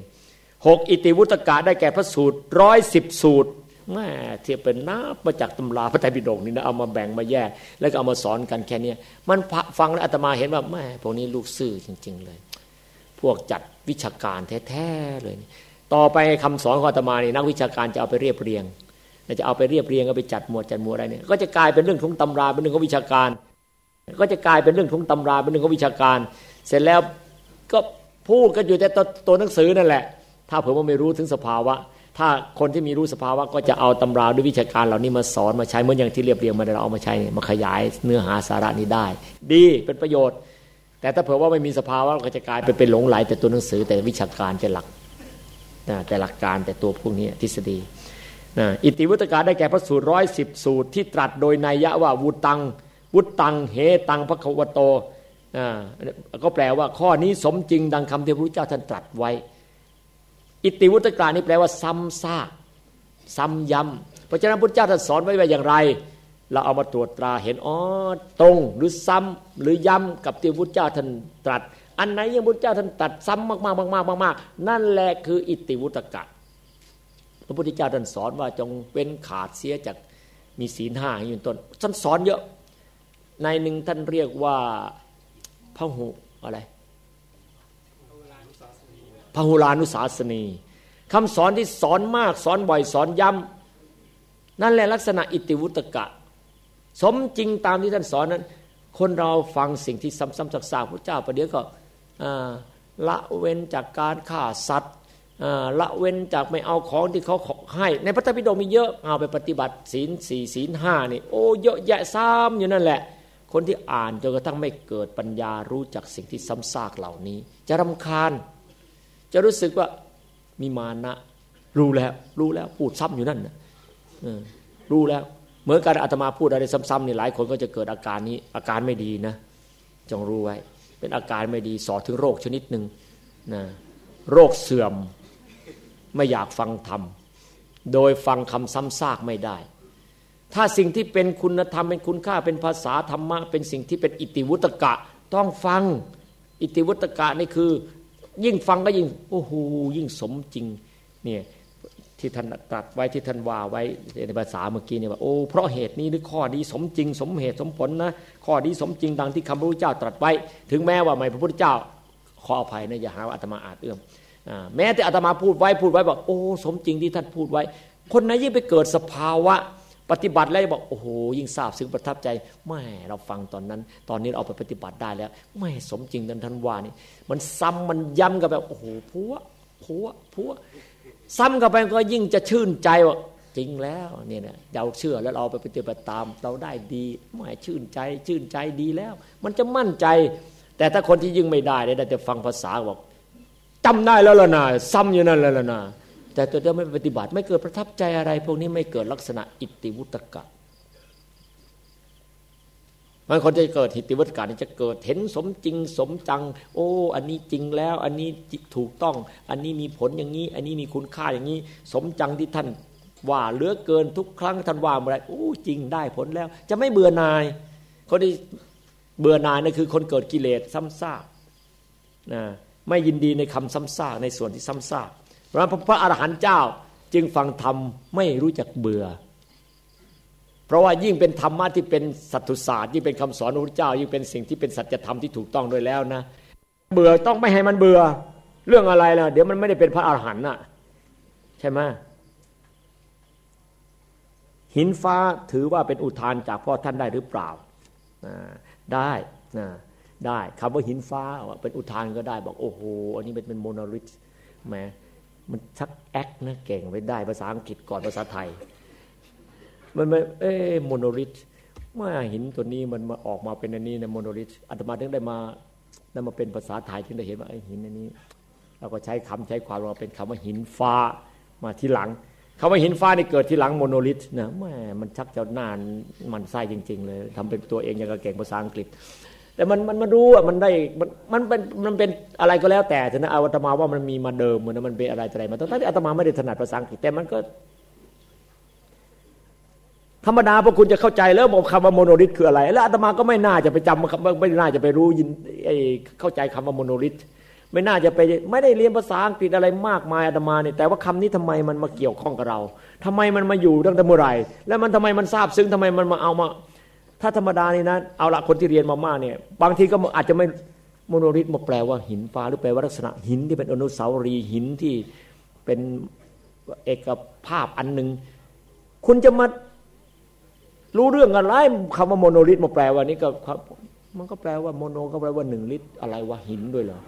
6อิติวุตกะได้แก่พระสูตร110สูตรแม่เทียบเป็นนับมาจากตำราพระไตรปิฎกนี่นะเอามาแบ่งมาแยกแล้วก็เอามาสอนกันแค่นี้มันฟังแล้วอาตมาเห็นว่าแม่พวกนี้ลูกซื่อจริงๆเลยพวกจัดวิชาการแท้ๆเลยต่อไปคำสอนของอาตมานี่นักวิชาการจะเอาไปเรียบเรียงจะเอาไปเรียบเรียงเอาไปจัดหมวดอะไรเนี่ยก็จะกลายเป็นเรื่องของตำราเป็นเรื่องของวิชาการก็จะกลายเป็นเรื่องของตำราเป็นเรื่องของวิชาการเสร็จแล้วก็พูดกันอยู่แต่ตัวหนังสือนั่นแหละถ้าเผื่อว่าไม่รู้ถึงสภาวะถ้าคนที่มีรู้สภาวะก็จะเอาตำราด้วยวิชาการเหล่านี้มาสอนมาใช้เหมือนอย่างที่เรียบเรียงมาเราเอามาใช้มาขยายเนื้อหาสาระนี้ได้ดีเป็นประโยชน์แต่ถ้าเผื่อว่าไม่มีสภาวะก็จะกลายเป็นหลงไหลแต่ตัวหนังสือแต่วิชาการแต่หลักแต่หลักการแต่ตัวพวกนี้ทฤษฎีอิติวุตกะได้แก่พระสูตร110สูตรที่ตรัสโดยนัยยะว่าวุตังเหตังภควโตก็แปลว่าข้อนี้สมจริงดังคำที่พระพุทธเจ้าท่านตรัสไว้อิติวุตกะนี่แปลว่าซ้ำซากซ้ำย้ำเพราะฉะนั้นพระพุทธเจ้าท่านสอนไว้ว่าอย่างไรเราเอามาตรวจตราเห็นตรงหรือซ้ำหรือย้ำกับที่พระพุทธเจ้าท่านตรัสอันไหนยังพระพุทธเจ้าท่านตรัสซ้ำมากๆนั่นแหละคืออิติวุตกะพระพุทธเจ้าท่านสอนว่าจงเว้นขาดเสียจากมีศีล5อย่างนี้เป็นต้นท่านสอนเยอะในหนึ่งท่านเรียกว่าพหุอะไรพหุลานุสาสนีคำสอนที่สอนมากสอนบ่อยสอนย้ำนั่นแหละลักษณะอิติวุตกะสมจริงตามที่ท่านสอนนั้นคนเราฟังสิ่งที่ซ้ำๆซากๆพระเจ้าประเดี๋ยวก็ละเว้นจากการฆ่าสัตว์ละเว้นจากไม่เอาของที่เขาให้ในพระไตรปิฎกมีเยอะเอาไปปฏิบัติศีล4ศีล5นี่โอ้เยอะแยะซ้ำอยู่นั่นแหละคนที่อ่านจนกระทั่งไม่เกิดปัญญารู้จักสิ่งที่ซ้ำซากเหล่านี้จะรำคาญจะรู้สึกว่ามีมานะรู้แล้วพูดซ้ำอยู่นั่นนะรู้แล้วเหมือนกันอาตมาพูดอะไรซ้ำๆนี่หลายคนก็จะเกิดอาการนี้อาการไม่ดีนะจงรู้ไว้เป็นอาการไม่ดีสอถึงโรคชนิดหนึ่งนะโรคเสื่อมไม่อยากฟังธรรมโดยฟังคำซ้ำซากไม่ได้ถ้าสิ่งที่เป็นคุณธรรมเป็นคุณค่าเป็นภาษาธรรมะเป็นสิ่งที่เป็นอิติวุตกะต้องฟังอิติวุตกะนี่คือยิ่งฟังก็ยิ่งโอ้โหยิ่งสมจริงเนี่ยที่ท่านตรัสไว้ที่ท่านว่าไว้ในภาษาเมื่อกี้เนี่ยว่าโอ้เพราะเหตุนี้หรือข้อนี้สมจริงสมเหตุสมผลนะข้อนี้สมจริงดังที่คำพระพุทธเจ้าตรัสไว้ถึงแม้ว่าไม่พระพุทธเจ้าขออภัยนะอย่าหาว่าอาตมาอาจเอื้อมแม้แต่อาตมาพูดไว้บอกโอ้สมจริงที่ท่านพูดไว้คนไหนยิ่งไปเกิดสภาวะปฏิบัติแล้วบอกโอ้โหยิ่งทราบซึ้งประทับใจแม่เราฟังตอนนั้นตอนนี้เราเอาไปปฏิบัติได้แล้วแม่สมจริงท่านว่านี่มันซ้ำมันย้ำกันแบบโอ้โหพัวซ้ำกันไปก็ยิ่งจะชื่นใจว่าจริงแล้วเนี่ยนะเราเชื่อแล้วเราไปปฏิบัติตามเราได้ดีแม่ชื่นใจดีแล้วมันจะมั่นใจแต่ถ้าคนที่ยิ่งไม่ได้ได้แต่ฟังภาษาบอกจำได้แล้วล่ะนะซ้ำอยู่นั่นแล้วล่ะนะแต่ตัวเดียวไม่ปฏิบัติไม่เกิดประทับใจอะไรพวกนี้ไม่เกิดลักษณะอิติวุตกะมันคนจะเกิดหิทธิวัตการจะเกิดเห็นสมจริงสมจังโอ้อันนี้จริงแล้วอันนี้ถูกต้องอันนี้มีผลอย่างนี้อันนี้มีคุณค่าอย่างนี้สมจังที่ท่านว่าเหลือเกินทุกครั้งท่านว่าเมื่อไรโอ้จริงได้ผลแล้วจะไม่เบื่อหน่ายคนที่เบื่อหน่ายนั่นคือคนเกิดกิเลสซ้ำซากนะไม่ยินดีในคำซ้ำซากในส่วนที่ซ้ำซากเพราะฉะนั้นพระอรหันต์เจ้าจึงฟังธรรมไม่รู้จักเบื่อเพราะว่ายิ่งเป็นธรรมะที่เป็นสัตตุศาสตร์ยิ่งเป็นคำสอนของพระเจ้ายิ่งเป็นสิ่งที่เป็นสัจธรรมที่ถูกต้องโดยแล้วนะเบื่อต้องไม่ให้มันเบื่อเรื่องอะไรล่ะเดี๋ยวมันไม่ได้เป็นพระอรหันต์น่ะใช่ไหมหินฟ้าถือว่าเป็นอุทานจากพ่อท่านได้หรือเปล่าได้ได้คำว่าหินฟ้าเป็นอุทานก็ได้บอกโอ้โหอันนี้เป็นโมโนลิทแหมมันชักแอคนะเก่งไปได้ภาษาอังกฤษก่อนภาษาไทยมันโมโนลิทว่าหินตัวนี้มันมาออกมาเป็นอันนี้นะโมโนลิทอาตมาถึงได้มาเป็นภาษาไทยถึงได้เห็นว่าไอ้หินอันนี้เราก็ใช้ความว่าเป็นคำว่าหินฟ้ามาทีหลังคำว่าหินฟ้านี่เกิดทีหลังโมโนลิทนะแหมมันชักจะนานมันไส้จริงๆเลยทำเป็นตัวเองอย่างกับเก่งภาษาอังกฤษแต่มันมาดูอ่ะมันได้มันเป็นอะไรก็แล้วแต่นะอาตมาว่ามันมีมาเดิมมันเป็นอะไรมาตั้งแต่อาตมาไม่ได้ถนัดภาษาอังกฤษแต่มันก็ธรรมดาพวกคุณจะเข้าใจแล้วบอกคำว่าโมโนลิทคืออะไรแล้วอาตมาก็ไม่น่าจะไปจำไม่น่าจะไปรู้เข้าใจคำว่าโมโนลิทไม่น่าจะไปไม่ได้เรียนภาษาอังกฤษอะไรมากมายอาตมาเนี่ยแต่ว่าคำนี้ทำไมมันมาเกี่ยวข้องกับเราทำไมมันมาอยู่ตั้งแต่เมื่อไหร่แล้วมันทำไมมันซาบซึ้งทำไมมันมาเอามาถ้าธรรมดานี่นะเอาละคนที่เรียนมามากเนี่ยบางทีก็อาจจะไม่โมโนลิทมาแปลว่าหินฟ้าหรือแปลว่าลักษณะหินที่เป็นอนุสาวรีย์หินที่เป็นเอกภาพอันหนึ่งคุณจะมารู้เรื่องอะไรคำว่าโมโนลิทมาแปลว่านี่ก็มันก็แปลว่าโมโนก็แปลว่า1 ลิตรอะไรวะหินด้วยเหรอ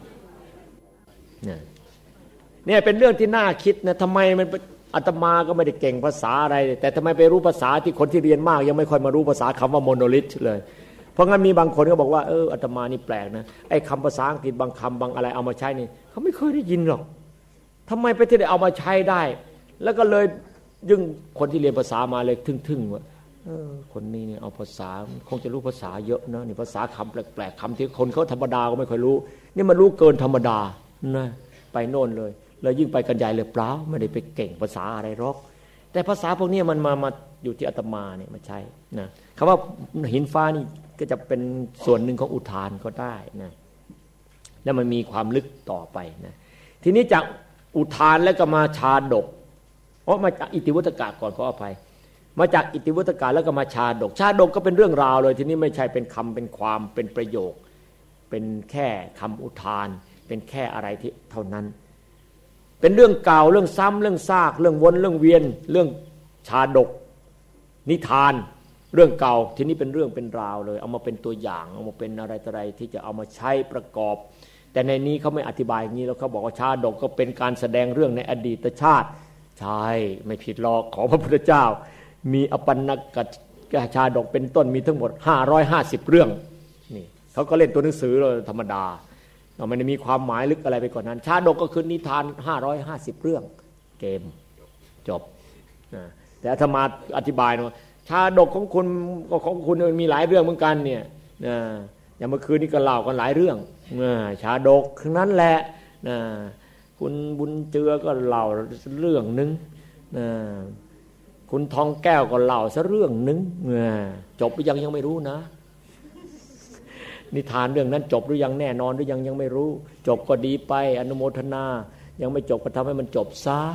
เนี่ยเป็นเรื่องที่น่าคิดนะทำไมมันอาตมาก็ไม่ได้เก่งภาษาอะไรแต่ทำไมไปรู้ภาษาที่คนที่เรียนมากยังไม่ค่อยมารู้ภาษาคำว่าโมโนลิทเลยเพราะงั้นมีบางคนก็บอกว่าอาตมานี่แปลกนะไอ้คำภาษาอังกฤษบางคำบางอะไรเอามาใช้นี่เขาไม่เคยได้ยินหรอกทำไมไปที่ได้เอามาใช้ได้แล้วก็เลยยึ่งคนที่เรียนภาษามาเลยทึ่งว่าคนนี้เนี่ยเอาภาษาคงจะรู้ภาษาเยอะนะนี่ภาษาคำแปลกๆคำที่คนเขาธรรมดาก็ไม่ค่อยรู้นี่มันรู้เกินธรรมดานะไปโน่นเลยยิ่งไปกันใหญ่เลยเปล่าไม่ได้ไปเก่งภาษาอะไรหรอกแต่ภาษาพวกนี้มันมาอยู่ที่อาตมาเนี่ยมาใช้นะคำว่าหินฟ้านี่ก็จะเป็นส่วนหนึ่งของอุทานก็ได้นะแล้วมันมีความลึกต่อไปนะทีนี้จากอุทานแล้วก็มาชาดกมาจากอิติวุตกะก่อนขออภัยมาจากอิติวุตกะแล้วก็มาชาดกก็เป็นเรื่องราวเลยทีนี้ไม่ใช่เป็นคำเป็นความเป็นประโยคเป็นแค่คำอุทานเป็นแค่อะไรที่เท่านั้นเป็นเรื่องเก่าเรื่องซ้ำเรื่องซากเรื่องวนเรื่องเวียนเรื่องชาดกนิทานเรื่องเก่าทีนี้เป็นเรื่องเป็นราวเลยเอามาเป็นตัวอย่างเอามาเป็นอะไรที่จะเอามาใช้ประกอบแต่ในนี้เขาไม่อธิบายอย่างนี้แล้วเขาบอกว่าชาดกก็เป็นการแสดงเรื่องในอดีตชาติใช่ไม่ผิดหรอกของพระพุทธเจ้ามีอปันนกชาดกเป็นต้นมีทั้งหมด550เรื่องนี่เขาก็เล่นตัวหนังสือเลยธรรมดาเราไม่ได้มีความหมายลึกอะไรไปกว่านั้นชาดกก็คือนิทาน550เรื่องเกมจบแต่อาตมาอธิบายว่าชาดกของคุณมันมีหลายเรื่องเหมือนกันเนี่ยอย่างเมื่อคืนนี้ก็เล่ากันหลายเรื่องชาดกทั้งนั้นแหละคุณบุญเจือก็เล่าเรื่องนึงคุณทองแก้วก็เล่าซะเรื่องนึงจบหรือยังไม่รู้นะนิทานเรื่องนั้นจบหรือยังแน่นอนหรือยังไม่รู้จบก็ดีไปอนุโมทนายังไม่จบก็ทำให้มันจบซะ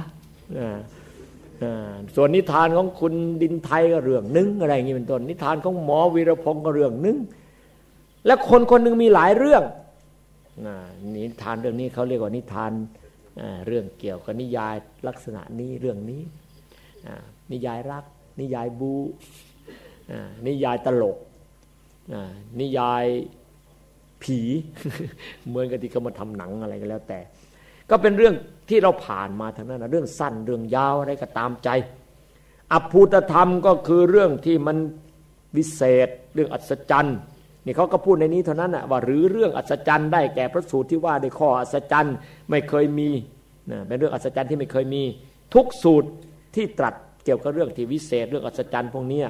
ส่วนนิทานของคุณดินไทยก็เรื่องนึงอะไรอย่างนี้เป็นต้นนิทานของหมอวีรพงศ์ก็เรื่องนึงและคนหนึ่งมีหลายเรื่องนิทานเรื่องนี้เขาเรียกว่านิทานเรื่องเกี่ยวกับนิยายลักษณะนี้เรื่องนี้นิยายรักนิยายบูนิยายตลกนิยายผีเหมือนกับที่เขามาทำหนังอะไรก็แล้วแต่ก็เป็นเรื่องที่เราผ่านมาทั้งนั้นนะเรื่องสั้นเรื่องยาวอะไรก็ตามใจอภูตธรรมก็คือเรื่องที่มันวิเศษเรื่องอัศจรรย์นี่เขาก็พูดในนี้เท่านั้นนะว่าหรือเรื่องอัศจรรย์ได้แก่พระสูตรที่ว่าในข้ออัศจรรย์ไม่เคยมีเป็นเรื่องอัศจรรย์ที่ไม่เคยมีทุกสูตรที่ตรัสเกี่ยวกับเรื่องที่วิเศษเรื่องอัศจรรย์พวกนี้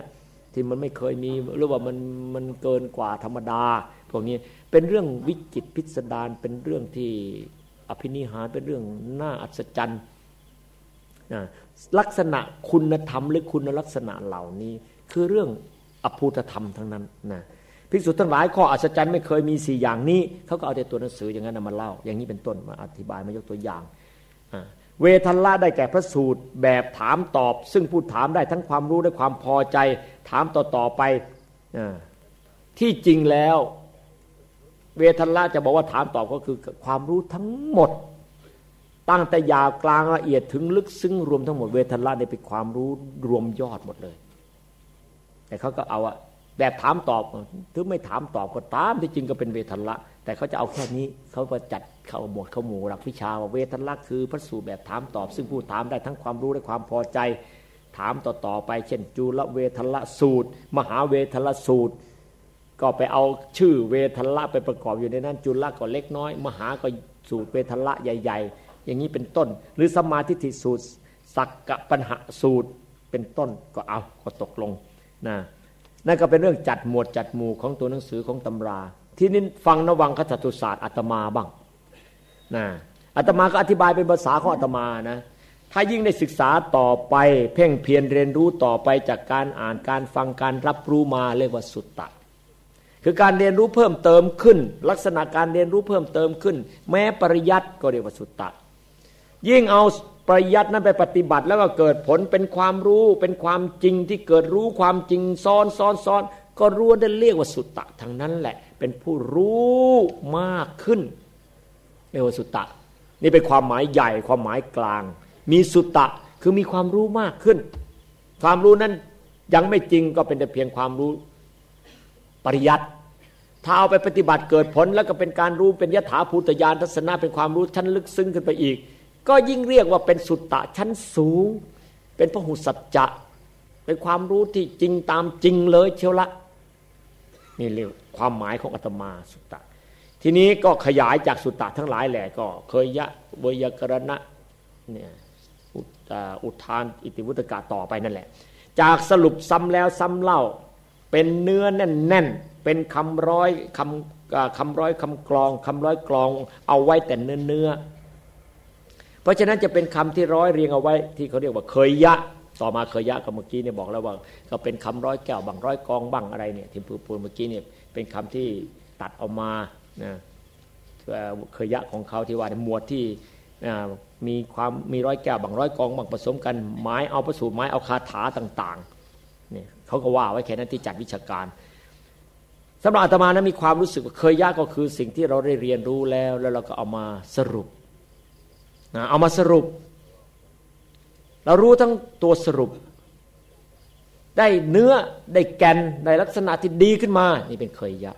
ที่มันไม่เคยมีหรือว่ามันเกินกว่าธรรมดาพวกนี้เป็นเรื่องวิจิตรพิสดารเป็นเรื่องที่อภินิหารเป็นเรื่องน่าอัศจรรย์ลักษณะคุณธรรมหรือคุณลักษณะเหล่านี้คือเรื่องอภูตธรรมทั้งนั้นนะภิกษุทั้งหลายข้ออัศจรรย์ไม่เคยมี4อย่างนี้เขาก็เอาแต่ตัวหนังสืออย่างนั้นมาเล่าอย่างนี้เป็นต้นมาอธิบายมายกตัวอย่างเวทัลละได้แก่พระสูตรแบบถามตอบซึ่งผู้ถามได้ทั้งความรู้และความพอใจถามต่อไปที่จริงแล้วเวทัลละจะบอกว่าถามตอบก็คือความรู้ทั้งหมดตั้งแต่ยาวกลางละเอียดถึงลึกซึ้งรวมทั้งหมดเวทัลละได้เป็นความรู้รวมยอดหมดเลยแต่เขาก็เอาแบบถามตอบถึงไม่ถามตอบก็ตามที่จริงก็เป็นเวทัลละแต่เขาจะเอาแค่นี้เขาก็จัดเข้าหมวดเข้าหมู่หลักวิชาว่าเวทัลละคือพระสูตรแบบถามตอบซึ่งผู้ถามได้ทั้งความรู้และความพอใจถามต่อไปเช่นจุลเวทัลละสูตรมหาเวทัลละสูตรก็ไปเอาชื่อเวทัลละไปประกอบอยู่ในนั้นจุลก็เล็กน้อยมหาก็สูตรเวทัลละใหญ่ๆอย่างนี้เป็นต้นหรือสัมมาทิฏฐิสูตรสักกะปัญหาสูตรเป็นต้นก็เอาก็ตกลงนั่นก็เป็นเรื่องจัดหมวดจัดหมู่ของตัวหนังสือของตำราที่นี่ฟังนวังคจตุศาสตร์อาตมาบ้างอาตมาก็อธิบายเป็นภาษาของอาตมานะถ้ายิ่งได้ศึกษาต่อไปเพ่งเพียรเรียนรู้ต่อไปจากการอ่านการฟังการรับรู้มาเรียกว่าสุตตะคือการเรียนรู้เพิ่มเติมขึ้นลักษณะการเรียนรู้เพิ่มเติมขึ้นแม้ปริยัติก็เรียกว่าสุตตะยิ่งเอาปริยัตินั้นไปปฏิบัติแล้วก็เกิดผลเป็นความรู้เป็นความจริงที่เกิดรู้ความจริงซ้อนก็รู้ได้เรียกว่าสุตตะทั้งนั้นแหละเป็นผู้รู้มากขึ้นเรียกว่าสุตตะนี่เป็นความหมายใหญ่ความหมายกลางมีสุตตะคือมีความรู้มากขึ้นความรู้นั้นยังไม่จริงก็เป็นแต่เพียงความรู้ปริยัติถ้าเอาไปปฏิบัติเกิดผลแล้วก็เป็นการรู้เป็นยถาภูตญาณทัศนะเป็นความรู้ชั้นลึกซึ้งขึ้นไปอีกก็ยิ่งเรียกว่าเป็นสุตตะชั้นสูงเป็นพหุสัจจะเป็นความรู้ที่จริงตามจริงเลยเชียวละนี่เรียกความหมายของอาตมาสุตตะทีนี้ก็ขยายจากสุตตะทั้งหลายแหละก็เคยยะเวยากรณะเนี่ยอุทานอิติวุตกะต่อไปนั่นแหละจากสรุปซ้ำแล้วซ้ำเล่าเป็นเนื้อแน่นๆเป็นคำร้อยคำร้อยคำกลองคำร้อยกลองเอาไว้แต่เนื้อเพราะฉะนั้นจะเป็นคำที่ร้อยเรียงเอาไว้ที่เขาเรียกว่าเคยยะต่อมาเคยยะกับเมื่อกี้เนี่ยบอกแล้วว่าก็เป็นคำร้อยแก้วบางร้อยกองบ้างอะไรเนี่ยที่พูดเมื่อกี้เนี่ยเป็นคำที่ตัดออกมานะเคยยะของเขาที่ว่าในหมวดที่มีร้อยแก้วบางร้อยกองบางผสมกันหมายเอาประสูตรหมายเอาคาถาต่างๆเนี่ยเขาก็ว่าไว้แค่นั้นที่จัดวิชาการสำหรับอาตมานั้นมีความรู้สึกว่าเคยยะก็คือสิ่งที่เราได้เรียนรู้แล้วเราก็เอามาสรุปเอามาสรุปเรารู้ทั้งตัวสรุปได้เนื้อได้แก่นได้ลักษณะที่ดีขึ้นมานี่เป็นเคยยะ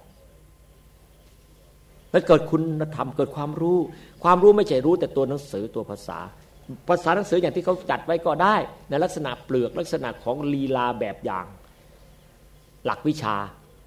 แล้วเกิดคุณธรรมเกิดความรู้ไม่ใช่รู้แต่ตัวหนังสือตัวภาษาหนังสืออย่างที่เขาจัดไว้ก็ได้ในลักษณะเปลือกลักษณะของลีลาแบบอย่างหลักวิชา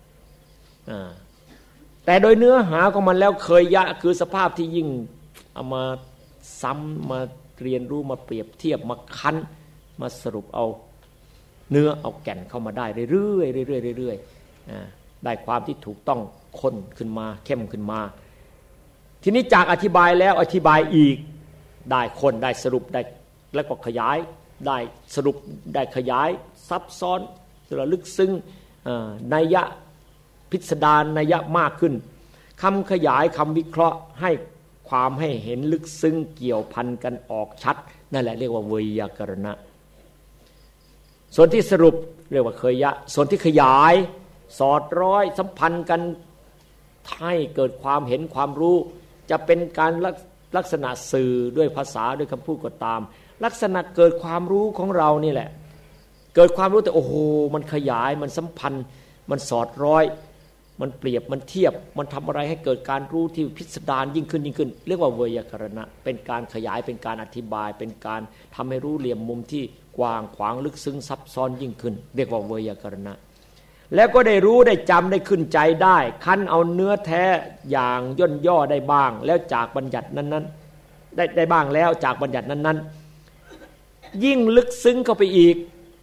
แต่โดยเนื้อหาของมันแล้วเคยยะคือสภาพที่ยิ่งเอามาซ้ำมาเรียนรู้มาเปรียบเทียบมาคั้นมาสรุปเอาเนื้อเอาแก่นเข้ามาได้เรื่อยๆได้ความที่ถูกต้องข้นขึ้นมาเข้มขึ้นมาทีนี้จากอธิบายแล้วอธิบายอีกได้ข้นได้สรุปได้แล้วก็ขยายได้สรุปได้ขยายซับซ้อนระลึกซึ้งนัยยะพิสดารนัยยะมากขึ้นคำขยายคำวิเคราะห์ให้ความให้เห็นลึกซึ้งเกี่ยวพันกันออกชัดนั่นแหละเรียกว่าเวยากรณะส่วนที่สรุปเรียกว่าเคยยะส่วนที่ขยายสอดร้อยสัมพันธ์กันให้เกิดความเห็นความรู้จะเป็นการลักษณะสื่อด้วยภาษาด้วยคำพูดก็ตามลักษณะเกิดความรู้ของเรานี่แหละเกิดความรู้แต่โอ้โหมันขยายมันสัมพันธ์มันสอดร้อยมันเปรียบมันเทียบมันทำอะไรให้เกิดการรู้ที่พิสดารยิ่งขึ้นเรียกว่าเวยากรณะเป็นการขยายเป็นการอธิบายเป็นการทำให้รู้เหลี่ยมมุมที่กว้างขวางลึกซึ้งซับซ้อนยิ่งขึ้นเรียกว่าเวยากรณะแล้วก็ได้รู้ได้จำได้ขึ้นใจได้คั้นเอาเนื้อแท้อย่างย่นย่อได้บ้างแล้วจากบัญญัตินั้นๆได้บ้างแล้วจากบัญญัตินั้นๆยิ่งลึกซึ้งเข้าไปอีก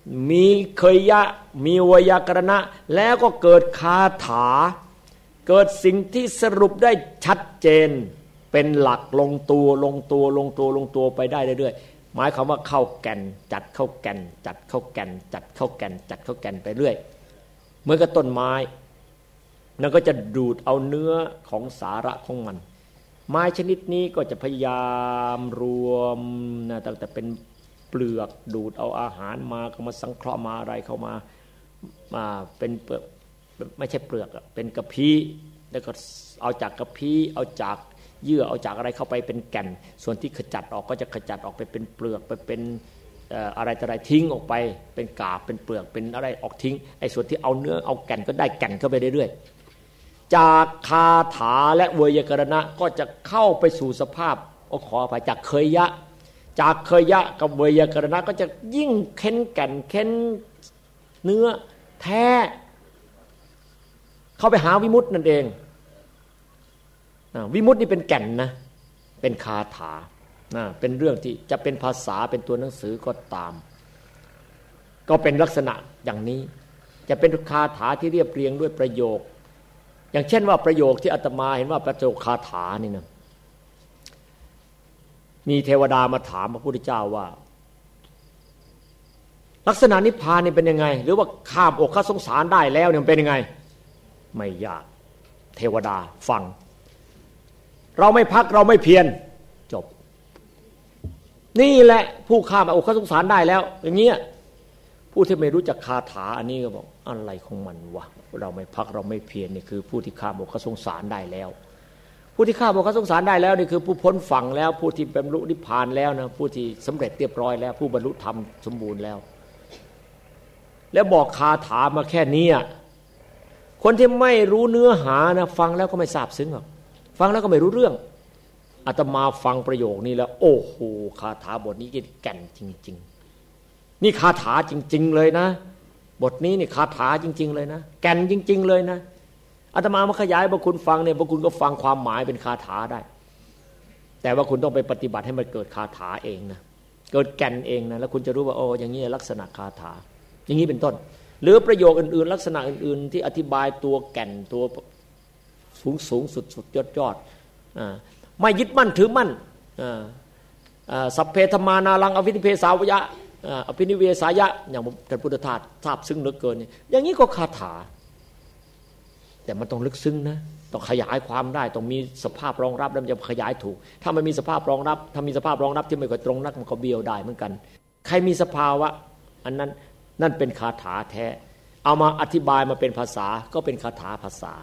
มีเคยยะมีวยากรณะแล้วก็เกิดคาถาเกิดสิ่งที่สรุปได้ชัดเจนเป็นหลักลงตัวไปได้เรื่อยๆหมายความว่าเข้าแก่นจัดเข้าแก่นจัดเข้าแก่นจัดเข้าแก่นจัดเข้าแก่นไปเรื่อยเหมือนกับต้นไม้มันก็จะดูดเอาเนื้อของสาระของมันไม้ชนิดนี้ก็จะพยายามรวมนะตั้งแต่เป็นเปลือกดูดเอาอาหารมาก็มาสังเคราะห์มาอะไรเข้ามาเป็นเปลือกไม่ใช่เปลือกเป็นกระพี้แล้วก็เอาจากกระพี้เอาจากเยื่อเอาจากอะไรเข้าไปเป็นแก่นส่วนที่ขจัดออกก็จะขจัดออกไปเป็นเปลือกไปเป็นอะไรต่ออะไรทิ้งออกไปเป็นกาบเป็นเปลือกเป็นอะไรออกทิ้งไอ้ส่วนที่เอาเนื้อเอาแก่นก็ได้แก่นเข้าไปเรื่อยๆจากคาถาและเวยากรณะก็จะเข้าไปสู่สภาพขออภัยจากเคยยะจากเคยยะกับเวยากรณะก็จะยิ่งเค้นแก่นเค้นเนื้อแท้เข้าไปหาวิมุตตินั่นเองวิมุตตินี่เป็นแก่นนะเป็นคาถาเป็นเรื่องที่จะเป็นภาษาเป็นตัวหนังสือก็ตามก็เป็นลักษณะอย่างนี้จะเป็นคาถาที่เรียบเรียงด้วยประโยคอย่างเช่นว่าประโยคที่อาตมาเห็นว่าประโยคคาถานี่นะมีเทวดามาถามพระพุทธเจ้าว่าลักษณะนิพพานนี่เป็นยังไงหรือว่าข้ามอกข้ามสงสารได้แล้วเนี่ยเป็นยังไงไม่ยากเทวดาฟังเราไม่พักเราไม่เพียรจบนี่แหละผู้ข้ามอกข้ามสงสารได้แล้วอย่างเงี้ยผู้ที่ไม่รู้จักคาถาอันนี้ก็บอกอะไรของมันวะเราไม่พักเราไม่เพียรนี่คือผู้ที่ข้ามอกข้ามสงสารได้แล้วผู้ที่ข้ามอกข้ามสงสารได้แล้วนี่คือผู้พ้นฝั่งแล้วผู้ที่บรรลุนิพพานแล้วนะผู้ที่สำเร็จเรียบร้อยแล้วผู้บรรลุธรรมสมบูรณ์แล้วแล้วบอกคาถามาแค่นี้คนที่ไม่รู้เนื้อหานะฟังแล้วก็ไม่ทราบซึ้งหรอกฟังแล้วก็ไม่รู้เรื่องอาตมาฟังประโยคนี้แล้วโอ้โหคาถาบทนี้แก่นจริงๆนี่คาถาจริงๆเลยนะบทนี้นี่คาถาจริงๆเลยนะแก่นจริงๆเลยนะอาตมามาขยายบางคุณฟังเนี่ยบางคุณก็ฟังความหมายเป็นคาถาได้แต่ว่าคุณต้องไปปฏิบัติให้มันเกิดคาถาเองนะเกิดแก่นเองนะแล้วคุณจะรู้ว่าโอ้อย่างนี้ลักษณะคาถาอย่างนี้เป็นต้นหรือประโยคอื่นๆลักษณะอื่นๆที่อธิบายตัวแก่นตัวสูงสุดยอดไม่ยึดมั่นถือมั่นสัพเพธรรมานารังอภินิเพสาวะอภินิเวสายะอย่างท่านพุทธทาสทราบซึ้งเหลือเกินอย่างนี้ก็คาถาแต่มันต้องลึกซึ้งนะต้องขยายความได้ต้องมีสภาพรองรับแล้วมันจะขยายถูกถ้ามันมีสภาพรองรับถ้ามีสภาพรองรับที่ไม่ค่อยตรงนักมันก็เบี้ยวได้เหมือนกันใครมีสภาวะอันนั้นนั่นเป็นคาถาแท้เอามาอธิบายมาเป็นภาษาก็เป็นคาถาภาษา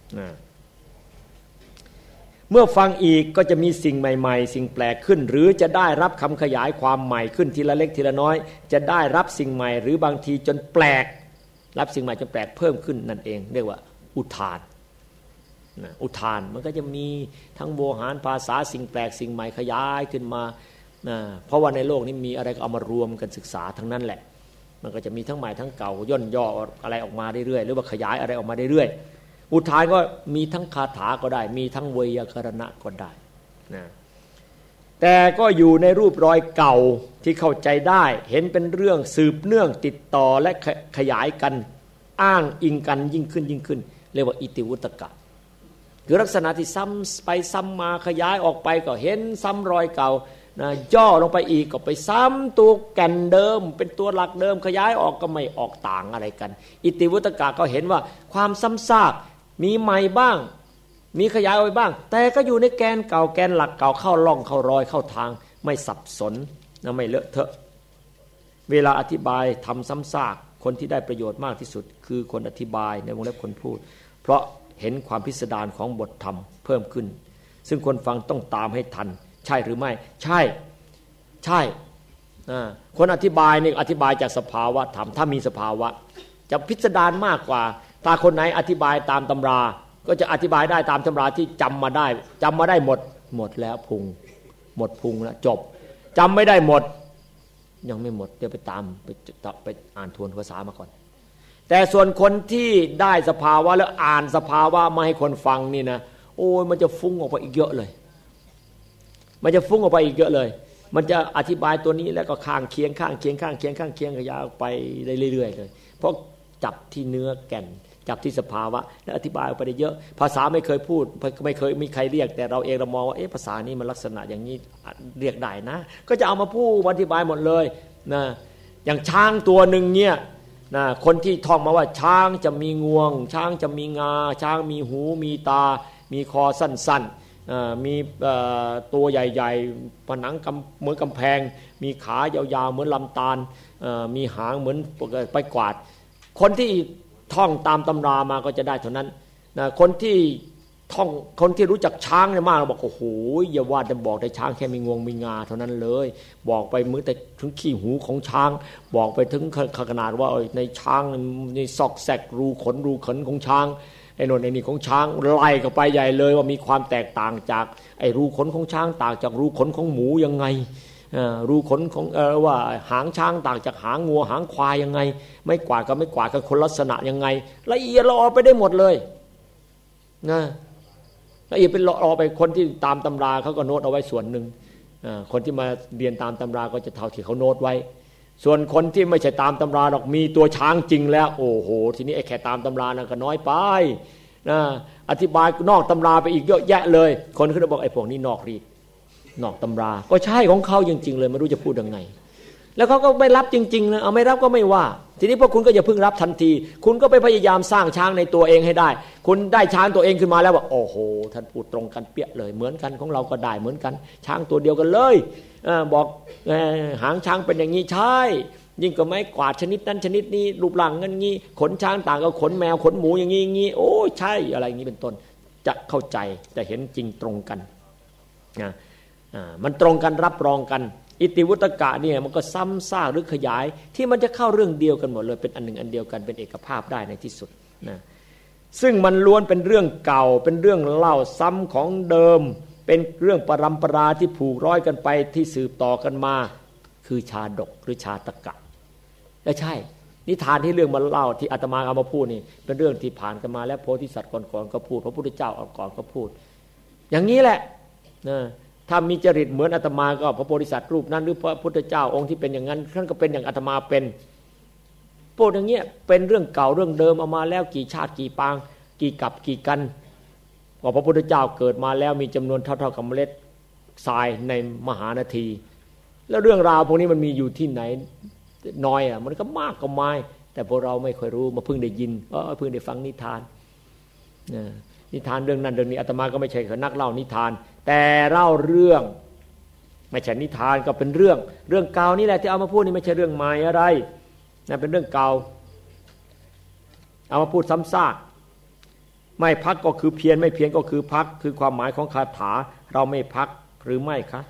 เมื่อฟังอีกก็จะมีสิ่งใหม่ๆสิ่งแปลกขึ้นหรือจะได้รับคำขยายความใหม่ขึ้นทีละเล็กทีละน้อยจะได้รับสิ่งใหม่หรือบางทีจนแปลกรับสิ่งใหม่จนแปลกเพิ่มขึ้นนั่นเองเรียกว่าอุทานอุทานมันก็จะมีทั้งโวหารภาษาสิ่งแปลกสิ่งใหม่ขยายขึ้นมาเพราะว่าในโลกนี้มีอะไรก็เอามารวมกันศึกษาทั้งนั้นแหละมันก็จะมีทั้งใหม่ทั้งเก่าย่นย่ออะไรออกมาเรื่อยๆหรือว่าขยายอะไรออกมาเรื่อยๆอุทานก็มีทั้งคาถาก็ได้มีทั้งไวยากรณะก็ได้นะแต่ก็อยู่ในรูปรอยเก่าที่เข้าใจได้เห็นเป็นเรื่องสืบเนื่องติดต่อและขยายกันอ้างอิงกันยิ่งขึ้นเรียกว่าอิติวุตกะคือลักษณะที่ซ้ำไปซ้ำมาขยายออกไปก็เห็นซ้ำรอยเก่านะย่อลงไปอีกก็ไปซ้ำตัวแก่นเดิมเป็นตัวหลักเดิมขยายออกก็ไม่ออกต่างอะไรกันอิติวุตกะก็เห็นว่าความซ้ำซากมีใหม่บ้างมีขยายออกไปบ้างแต่ก็อยู่ในแกนเก่าแกนหลักเก่าเข้าร่องเข้ารอยเข้าทางไม่สับสนนะไม่เลอะเทอะเวลาอธิบายทำซ้ำซากคนที่ได้ประโยชน์มากที่สุดคือคนอธิบายในวงเล็บคนพูดเพราะเห็นความพิสดารของบทธรรมเพิ่มขึ้นซึ่งคนฟังต้องตามให้ทันใช่หรือไม่ใช่คนอธิบายนี่อธิบายจากสภาวะธรรมถ้ามีสภาวะจะพิสดารมากกว่าถ้าคนไหนอธิบายตามตำราก็จะอธิบายได้ตามตำราที่จำมาได้หมดแล้วพุงหมดพุงแล้วจบจำไม่ได้หมดยังไม่หมดเดี๋ยวไปอ่านทวนภาษามาก่อนแต่ส่วนคนที่ได้สภาวะแล้วอ่านสภาวะมาให้คนฟังนี่นะโอ้ยมันจะฟุ้งออกไปอีกเยอะเลยมันจะฟุ้งออกไปอีกเยอะเลยมันจะอธิบายตัวนี้แล้วก็ข้างเคียงข้างเคียงข้างเคียงข้างเคียงขยายออกไปได้เรื่อยๆเลยเพราะจับที่เนื้อแก่นจับที่สภาวะแล้วอธิบายออกไปได้เยอะภาษาไม่เคยพูดไม่เคยมีใครเรียกแต่เราเองเรามองว่าภาษานี้มันลักษณะอย่างนี้เรียกได้นะก็จะเอามาพูดอธิบายหมดเลยนะอย่างช้างตัวหนึ่งเนี่ยนะคนที่ท่องมาว่าช้างจะมีงวงช้างจะมีงาช้างมีหูมีตามีคอสั้นๆมีตัวใหญ่ๆผนังเหมือนกำแพงมีขายาวๆเหมือนลำตาลมีหางเหมือนไปกวาดคนที่ท่องตามตำรามาก็จะได้เท่านั้นนะคนที่ท่องคนที่รู้จักช้างเนี่ยมากเราบอกโอ้โหอย่าว่าแต่บอกแต่ช้างแค่มีงวงมีงาเท่านั้นเลยบอกไปมือแต่ถึงขี้หูของช้างบอกไปถึงขนาดว่าในช้างในซอกแซกรูขนรูขนของช้างไอ้โน่นไอ้นี่ของช้างไล่เข้าไปใหญ่เลยว่ามีความแตกต่างจากไอ้รูขนของช้างต่างจากรูขนของหมูยังไงรูขนของว่าหางช้างต่างจากหางงัวหางควายยังไงไม่กวาดกับไม่กวาดกับคนลักษณะยังไงละเอียดละออไปได้หมดเลยนะละเอียดเป็นละออไปคนที่ตามตำราเขาก็โน้ตเอาไว้ส่วนหนึ่งคนที่มาเรียนตามตำราก็จะเท่าที่เขาโน้ตไว้ส่วนคนที่ไม่ใช่ตามตำราหรอกมีตัวช้างจริงแล้วโอ้โหทีนี้ไอ้แค่ตามตำรานั่นก็น้อยไปนะอธิบายนอกตำราไปอีกเยอะแยะเลยคนเขาจะบอกไอ้พวกนี้นอกรีดนอกตำราก็ใช่ของเขาจริงๆเลยไม่รู้จะพูดยังไงแล้วเขาก็ไม่รับจริงๆนะเอาไม่รับก็ไม่ว่าทีนี้พวกคุณก็อย่าเพิ่งรับทันทีคุณก็ไปพยายามสร้างช้างในตัวเองให้ได้คุณได้ช้างตัวเองขึ้นมาแล้วว่าโอ้โหท่านพูดตรงกันเปี้ยเลยเหมือนกันของเราก็ได้เหมือนกันช้างตัวเดียวกันเลยบอกหางช้างเป็นอย่างนี้ใช่ยิ่งก็ไม่กวาดชนิดนั้นชนิดนี้รูปร่างงั้นงี้ขนช้างต่างกับขนแมวขนหมูอย่างนี้อย่างนี้โอ้ใช่อะไรอย่างนี้เป็นต้นจะเข้าใจจะเห็นจริงตรงกันมันตรงกันรับรองกันอิติวุตกะเนี่ยมันก็ซ้ำซากหรือขยายที่มันจะเข้าเรื่องเดียวกันหมดเลยเป็นอันหนึ่งอันเดียวกันเป็นเอกภาพได้ในที่สุดนะซึ่งมันล้วนเป็นเรื่องเก่าเป็นเรื่องเล่าซ้ำของเดิมเป็นเรื่องปรำปราที่ผูกร้อยกันไปที่สืบต่อกันมาคือชาดกหรือชาตกะและใช่นิทานที่เรื่องมาเล่าที่อาตมาเอามาพูดนี่เป็นเรื่องที่ผ่านกันมาแล้วโพธิสัตว์ก่อนๆก็พูดพระพุทธเจ้าก่อนก็พูดอย่างนี้แหละนะถ้ามีจริตเหมือนอาตมาก็พระโพธิสัตว์รูปนั้นหรือพระพุทธเจ้าองค์ที่เป็นอย่างนั้นท่านก็เป็นอย่างอาตมาเป็นพูดอย่างเงี้ยเป็นเรื่องเก่าเรื่องเดิมเอามาแล้วกี่ชาติกี่ปางกี่กับกี่กันว่าพระพุทธเจ้าเกิดมาแล้วมีจำนวนเท่ากับเมล็ดทรายในมหานาทีแล้วเรื่องราวพวกนี้มันมีอยู่ที่ไหนน้อยอ่ะมันก็มากก็ไม่แต่พวกเราไม่ค่อยรู้มาเพิ่งได้ยินเพิ่งได้ฟังนิทานนิทานเรื่องนั้นเรื่องนี้อาตมาก็ไม่ใช่นักเล่านิทานแต่เล่าเรื่องไม่ใช่นิทานก็เป็นเรื่องเก่านี่แหละที่เอามาพูดนี่ไม่ใช่เรื่องใหม่อะไรนั่นเป็นเรื่องเก่าเอามาพูดซ้ำซากไม่พักก็คือเพียรไม่เพียรก็คือพักคือความหมายของคาถาเราไม่พักหรือไม่คะ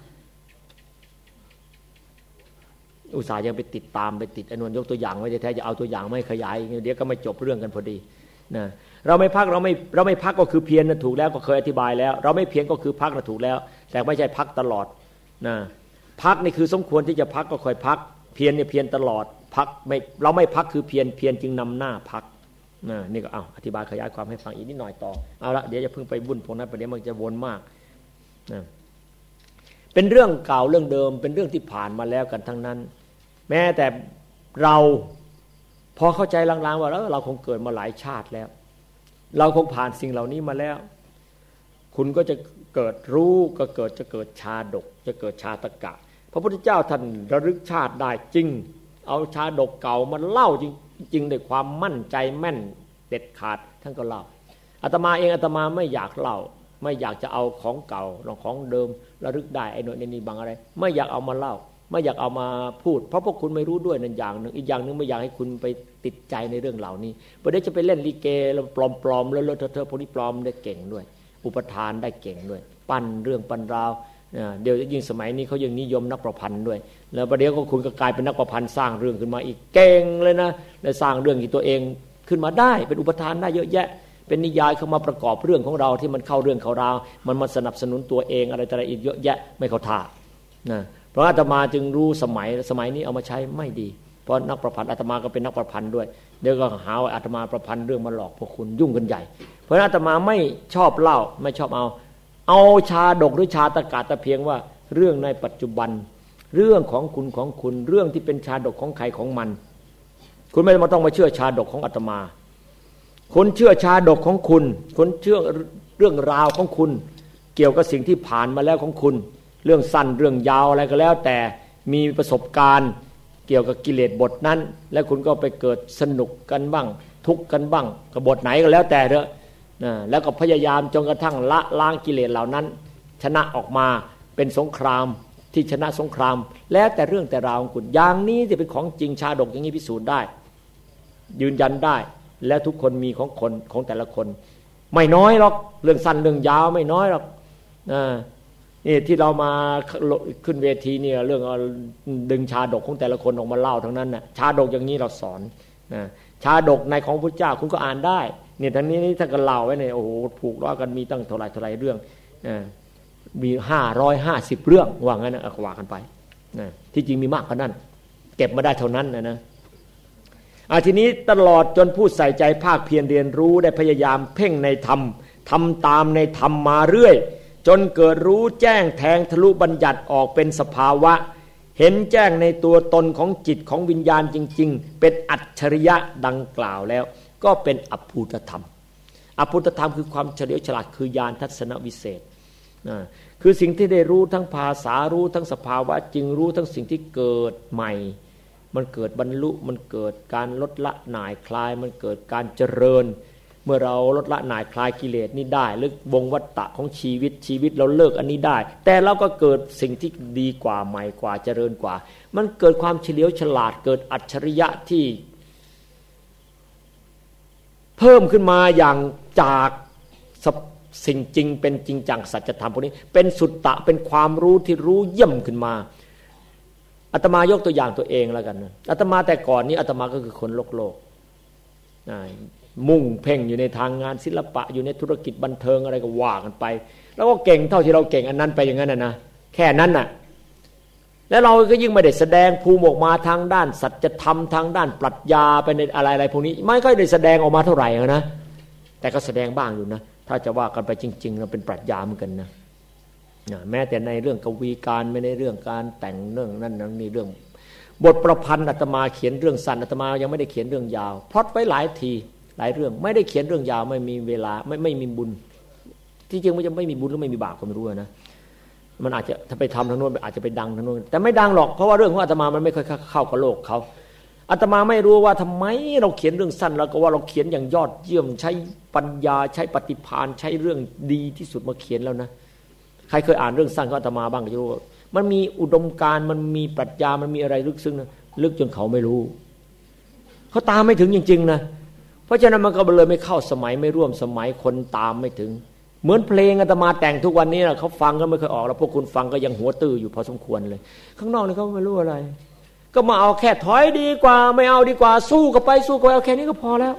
อุตส่าห์ยังไปติดตามไปติดอนุนยกตัวอย่างไว้แท้ๆจะเอาตัวอย่างไม่ขยายเดี๋ยวก็ไม่จบเรื่องกันพอดีนะเราไม่พักเราไม่พักก็คือเพียรนะถูกแล้วก็เคยอธิบายแล้วเราไม่เพียรก็คือพักนะถูกแล้วแต่ไม่ใช่พักตลอดนะพักนี่คือสมควรที่จะพักก็ค่อยพักเพียรเนี่ยเพียรตลอดพักไม่เราไม่พักคือเพียรจึงนำหน้าพักนี่ก็อธิบายขยายความให้ฟังอีกนิดหน่อยต่อเอาละเดี๋ยวจะเพิ่งไปบุญพวกนั้นประเดี๋ยวมันจะวนมากนะเป็นเรื่องเก่าเรื่องเดิมเป็นเรื่องที่ผ่านมาแล้วกันทั้งนั้นแม้แต่เราพอเข้าใจลางๆว่าแล้วเราคงเกิดมาหลายชาติแล้วเราคงผ่านสิ่งเหล่านี้มาแล้วคุณก็จะเกิดรู้ก็จะเกิดชาดกจะเกิดชาตกะพระพุทธเจ้าท่านระลึกชาติได้จริงเอาชาดกเก่ามาเล่าจริงด้วยความมั่นใจแม่นเด็ดขาดท่านก็เล่าอาตมาเองอาตมาไม่อยากเล่าไม่อยากจะเอาของเก่าของเดิมระลึกได้ไอ้โน่นนี่บางอะไรไม่อยากเอามาเล่าไม่อยากเอามาพูดเพราะพวกคุณไม่รู้ด้วยนั่นอย่างหนึ่งอีกอย่างหนึ่งไม่อยากให้คุณไปติดใจในเรื่องเหล่านี้ประเดี๋ยวจะไปเล่นลิเกแล้วปลอมๆแล้วเธอพวกนี้ปลอมได้เก่งด้วยอุปทานได้เก่งด้วยปั้นเรื่องปั้นราวเดี๋ยวยิ่งสมัยนี้เขายังนิยมนักประพันธ์ด้วยแล้วประเดี๋ยวก็คุณก็กลายเป็นนักประพันธ์สร้างเรื่องขึ้นมาอีกเก่งเลยนะและสร้างเรื่องที่ตัวเองขึ้นมาได้เป็นอุปทานได้เยอะแยะเป็นนิยายเข้ามาประกอบเรื่องของเราที่มันเข้าเรื่องเข้าราวมันมาสนับสนุนตัวเองอะไรต่ออะไรอีกเยอะแยะไม่เข้าท่านะเพราะอาตมาจึงรู้สมัยนี้เอามาใช้ไม่ดีเพราะนักประพันธ์อาตมาก็เป็นนักประพันธ์ด้วยเดี๋ยวก็หาว่าอาตมาประพันธ์เรื่องมาหลอกพวกคุณยุ่งกันใหญ่เพราะอาตมาไม่ชอบเล่าไม่ชอบเอาชาดกหรือชาตกะแต่เพียงว่าเรื่องในปัจจุบันเรื่องของคุณเรื่องที่เป็นชาดกของใครของมันคุณไม่ต้องมาเชื่อชาดกของอาตมาคุณเชื่อชาดกของคุณเชื่อเรื่องราวของคุณเกี่ยวกับสิ่งที่ผ่านมาแล้วของคุณเรื่องสั้นเรื่องยาวอะไรก็แล้วแต่มีประสบการณ์เกี่ยวกับกิเลสบทนั้นแล้วคุณก็ไปเกิดสนุกกันบ้างทุกข์กันบ้างกับบทไหนก็แล้วแต่เถอะแล้วก็พยายามจนกระทั่งละล้างกิเลสเหล่านั้นชนะออกมาเป็นสงครามที่ชนะสงครามแล้วแต่เรื่องแต่ราวของคุณอย่างนี้จะเป็นของจริงชาดกอย่างนี้พิสูจน์ได้ยืนยันได้และทุกคนมีของแต่ละคนไม่น้อยหรอกเรื่องสั้นเรื่องยาวไม่น้อยหรอกนี่ที่เรามาขึ้นเวทีเนี่ยเรื่องดึงชาดกของแต่ละคนออกมาเล่าทั้งนั้นน่ะชาดกอย่างนี้เราสอนชาดกในของพระเจ้าคุณก็อ่านได้เนี่ยทั้งนี้ถ้าก็เล่าไว้เนี่ยโอ้โหผูกล้อกันมีตั้งเท่าไหร่เรื่องมี550เรื่องว่างั้นนะว่ากันไปที่จริงมีมากกว่านั้นเก็บมาได้เท่านั้นนะทีนี้ตลอดจนผู้ใส่ใจภาคเพียรเรียนรู้ได้พยายามเพ่งในธรรมทำตามในธรรมมาเรื่อยจนเกิดรู้แจ้งแทงทะลุบัญญัติออกเป็นสภาวะเห็นแจ้งในตัวตนของจิตของวิญญาณจริงๆเป็นอัจฉริยะดังกล่าวแล้วก็เป็นอภูตธรรมอภูตธรรมคือความเฉลียวฉลาดคือญาณทัศนวิเศษคือสิ่งที่ได้รู้ทั้งภาษารู้ทั้งสภาวะจริงรู้ทั้งสิ่งที่เกิดใหม่มันเกิดบรรลุมันเกิดการลดละหน่ายคลายมันเกิดการเจริญเมื่อเราลดละหน่ายคลายกิเลสนี่ได้หรือวงวัฏฏะของชีวิตเราเลิกอันนี้ได้แต่เราก็เกิดสิ่งที่ดีกว่าใหม่กว่าเจริญกว่ามันเกิดความเฉลียวฉลาดเกิดอัจฉริยะที่เพิ่มขึ้นมาอย่างจากสิ่งจริงเป็นจริงจังสัจธรรมพวกนี้เป็นสุตตะเป็นความรู้ที่รู้เยี่ยมขึ้นมาอาตมายกตัวอย่างตัวเองแล้วกันนะอาตมาแต่ก่อนนี้อาตมาก็คือคนโลกมุ่งเพ่งอยู่ในทางงานศิลปะอยู่ในธุรกิจบันเทิงอะไรก็ว่ากันไปแล้วก็เก่งเท่าที่เราเก่งอันนั้นไปอย่างนั้นนะแค่นั้นน่ะแล้วเราก็ยิ่งไม่ได้แสดงภูมิออกมาทางด้านสัจธรรมทางด้านปรัชญาไปในอะไรพวกนี้ไม่ค่อยได้แสดงออกมาเท่าไหร่นะแต่ก็แสดงบ้างอยู่นะถ้าจะว่ากันไปจริงๆเราเป็นปรัชญาเหมือนกันนะแม้แต่ในเรื่องกวีการไม่ในเรื่องการแต่งเรื่องนั้นนี่เรื่องบทประพันธ์อาตมาเขียนเรื่องสั้นอาตมายังไม่ได้เขียนเรื่องยาวพล็อตไว้หลายทีหลายเรื่องไม่ได้เขียนเรื่องยาวไม่มีเวลาไม่มีบุญที่จริงมันจะไม่มีบุญหรือไม่มีบาปก็ไม่รู้นะมันอาจจะถ้าไปทำทางโน้นอาจจะไปดังทางโน้นแต่ไม่ดังหรอกเพราะว่าเรื่องของอาตมามันไม่ค่อยเข้ากับโลกเขาอาตมาไม่รู้ว่าทำไมเราเขียนเรื่องสั้นแล้วก็ว่าเราเขียนอย่างยอดเยี่ยมใช้ปัญญาใช้ปฏิภาณใช้เรื่องดีที่สุดมาเขียนแล้วนะใครเคยอ่านเรื่องสั้นของอาตมาบ้างก็จะรู้มันมีอุดมการณ์มันมีปรัชญามันมีอะไรลึกซึ้งนะลึกจนเขาไม่รู้เขาตามไม่ถึงจริงๆนะเพราะฉะนั้นมันก็เลยไม่เข้าสมัยไม่ร่วมสมัยคนตามไม่ถึงเหมือนเพลงอาตมาแต่งทุกวันนี้นะเขาฟังก็ไม่เคยออกแล้วพวกคุณฟังก็ยังหัวตื้ออยู่พอสมควรเลยข้างนอกนี่เขาไม่รู้อะไรก็มาเอาแค่ถอยดีกว่าไม่เอาดีกว่าสู้กันไปเอาแค่นี้ก็พอแล้ว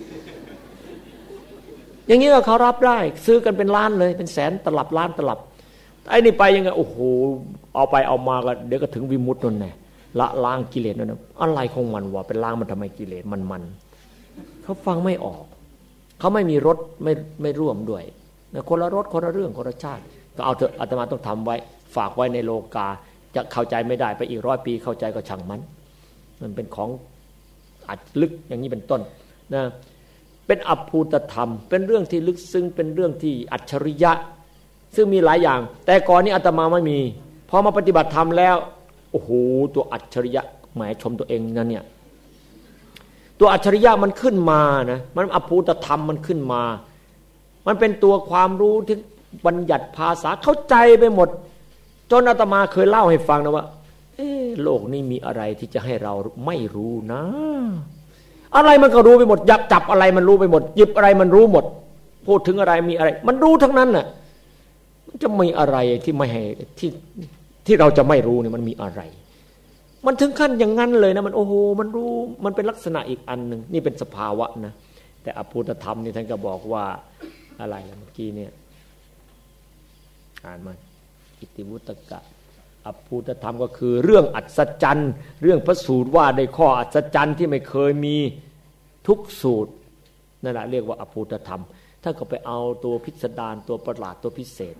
อย่างนี้ก็เขารับได้ซื้อกันเป็นล้านเลยเป็นแสนตลับล้านตลับไอ้นี่ไปยังไงโอ้โหเอาไปเอามาก็เดี๋ยวก็ถึงวิมุตตินั่นแหละละล้างกิเลสนั่นนะอะไรของมันวะเป็นล้างมันทำไมกิเลสมันเขาฟังไม่ออกเขาไม่มีรสไม่ร่วมด้วยคนละรสคนละเรื่องคนละชาติก็เอาเถอะอาตมาต้องทำไว้ฝากไว้ในโลกาจะเข้าใจไม่ได้ไปอีก100 ปีเข้าใจก็ช่างมันเป็นของอัดลึกอย่างนี้เป็นต้นนะเป็นอภูตธรรมเป็นเรื่องที่ลึกซึ้งเป็นเรื่องที่อัจฉริยะซึ่งมีหลายอย่างแต่ก่อนนี้อาตมาไม่มีพอมาปฏิบัติธรรมแล้วโอ้โหตัวอัจฉริยะแหมชมตัวเองนั่นเนี่ยตัวอัจฉริยะมันขึ้นมานะมันอภูตธรรมมันขึ้นมามันเป็นตัวความรู้ที่บัญญัติภาษาเข้าใจไปหมดจนอาตมาเคยเล่าให้ฟังนะว่าโลกนี้มีอะไรที่จะให้เราไม่รู้นะอะไรมันก็รู้ไปหมดจับอะไรมันรู้ไปหมดหยิบอะไรมันรู้หมดพูดถึงอะไรมีอะไรมันรู้ทั้งนั้นน่ะมันจะมีอะไรที่ไม่ให้ที่เราจะไม่รู้เนี่ยมันมีอะไรมันถึงขั้นอย่างนั้นเลยนะมันโอ้โหมันรู้มันเป็นลักษณะอีกอันนึงนี่เป็นสภาวะนะแต่อภูตธรรมนี่ท่านก็บอกว่าอะไรล่ะเมื่อกี้เนี่ยอ่านมาอิติวุตกะอภูตธรรมก็คือเรื่องอัศจรรย์เรื่องพระสูตรว่าในข้ออัศจรรย์ที่ไม่เคยมีทุกสูตรนั่นแหละเรียกว่าอภูตธรรมท่านก็ไปเอาตัวพิสดารตัวประหลาดตัวพิเศษ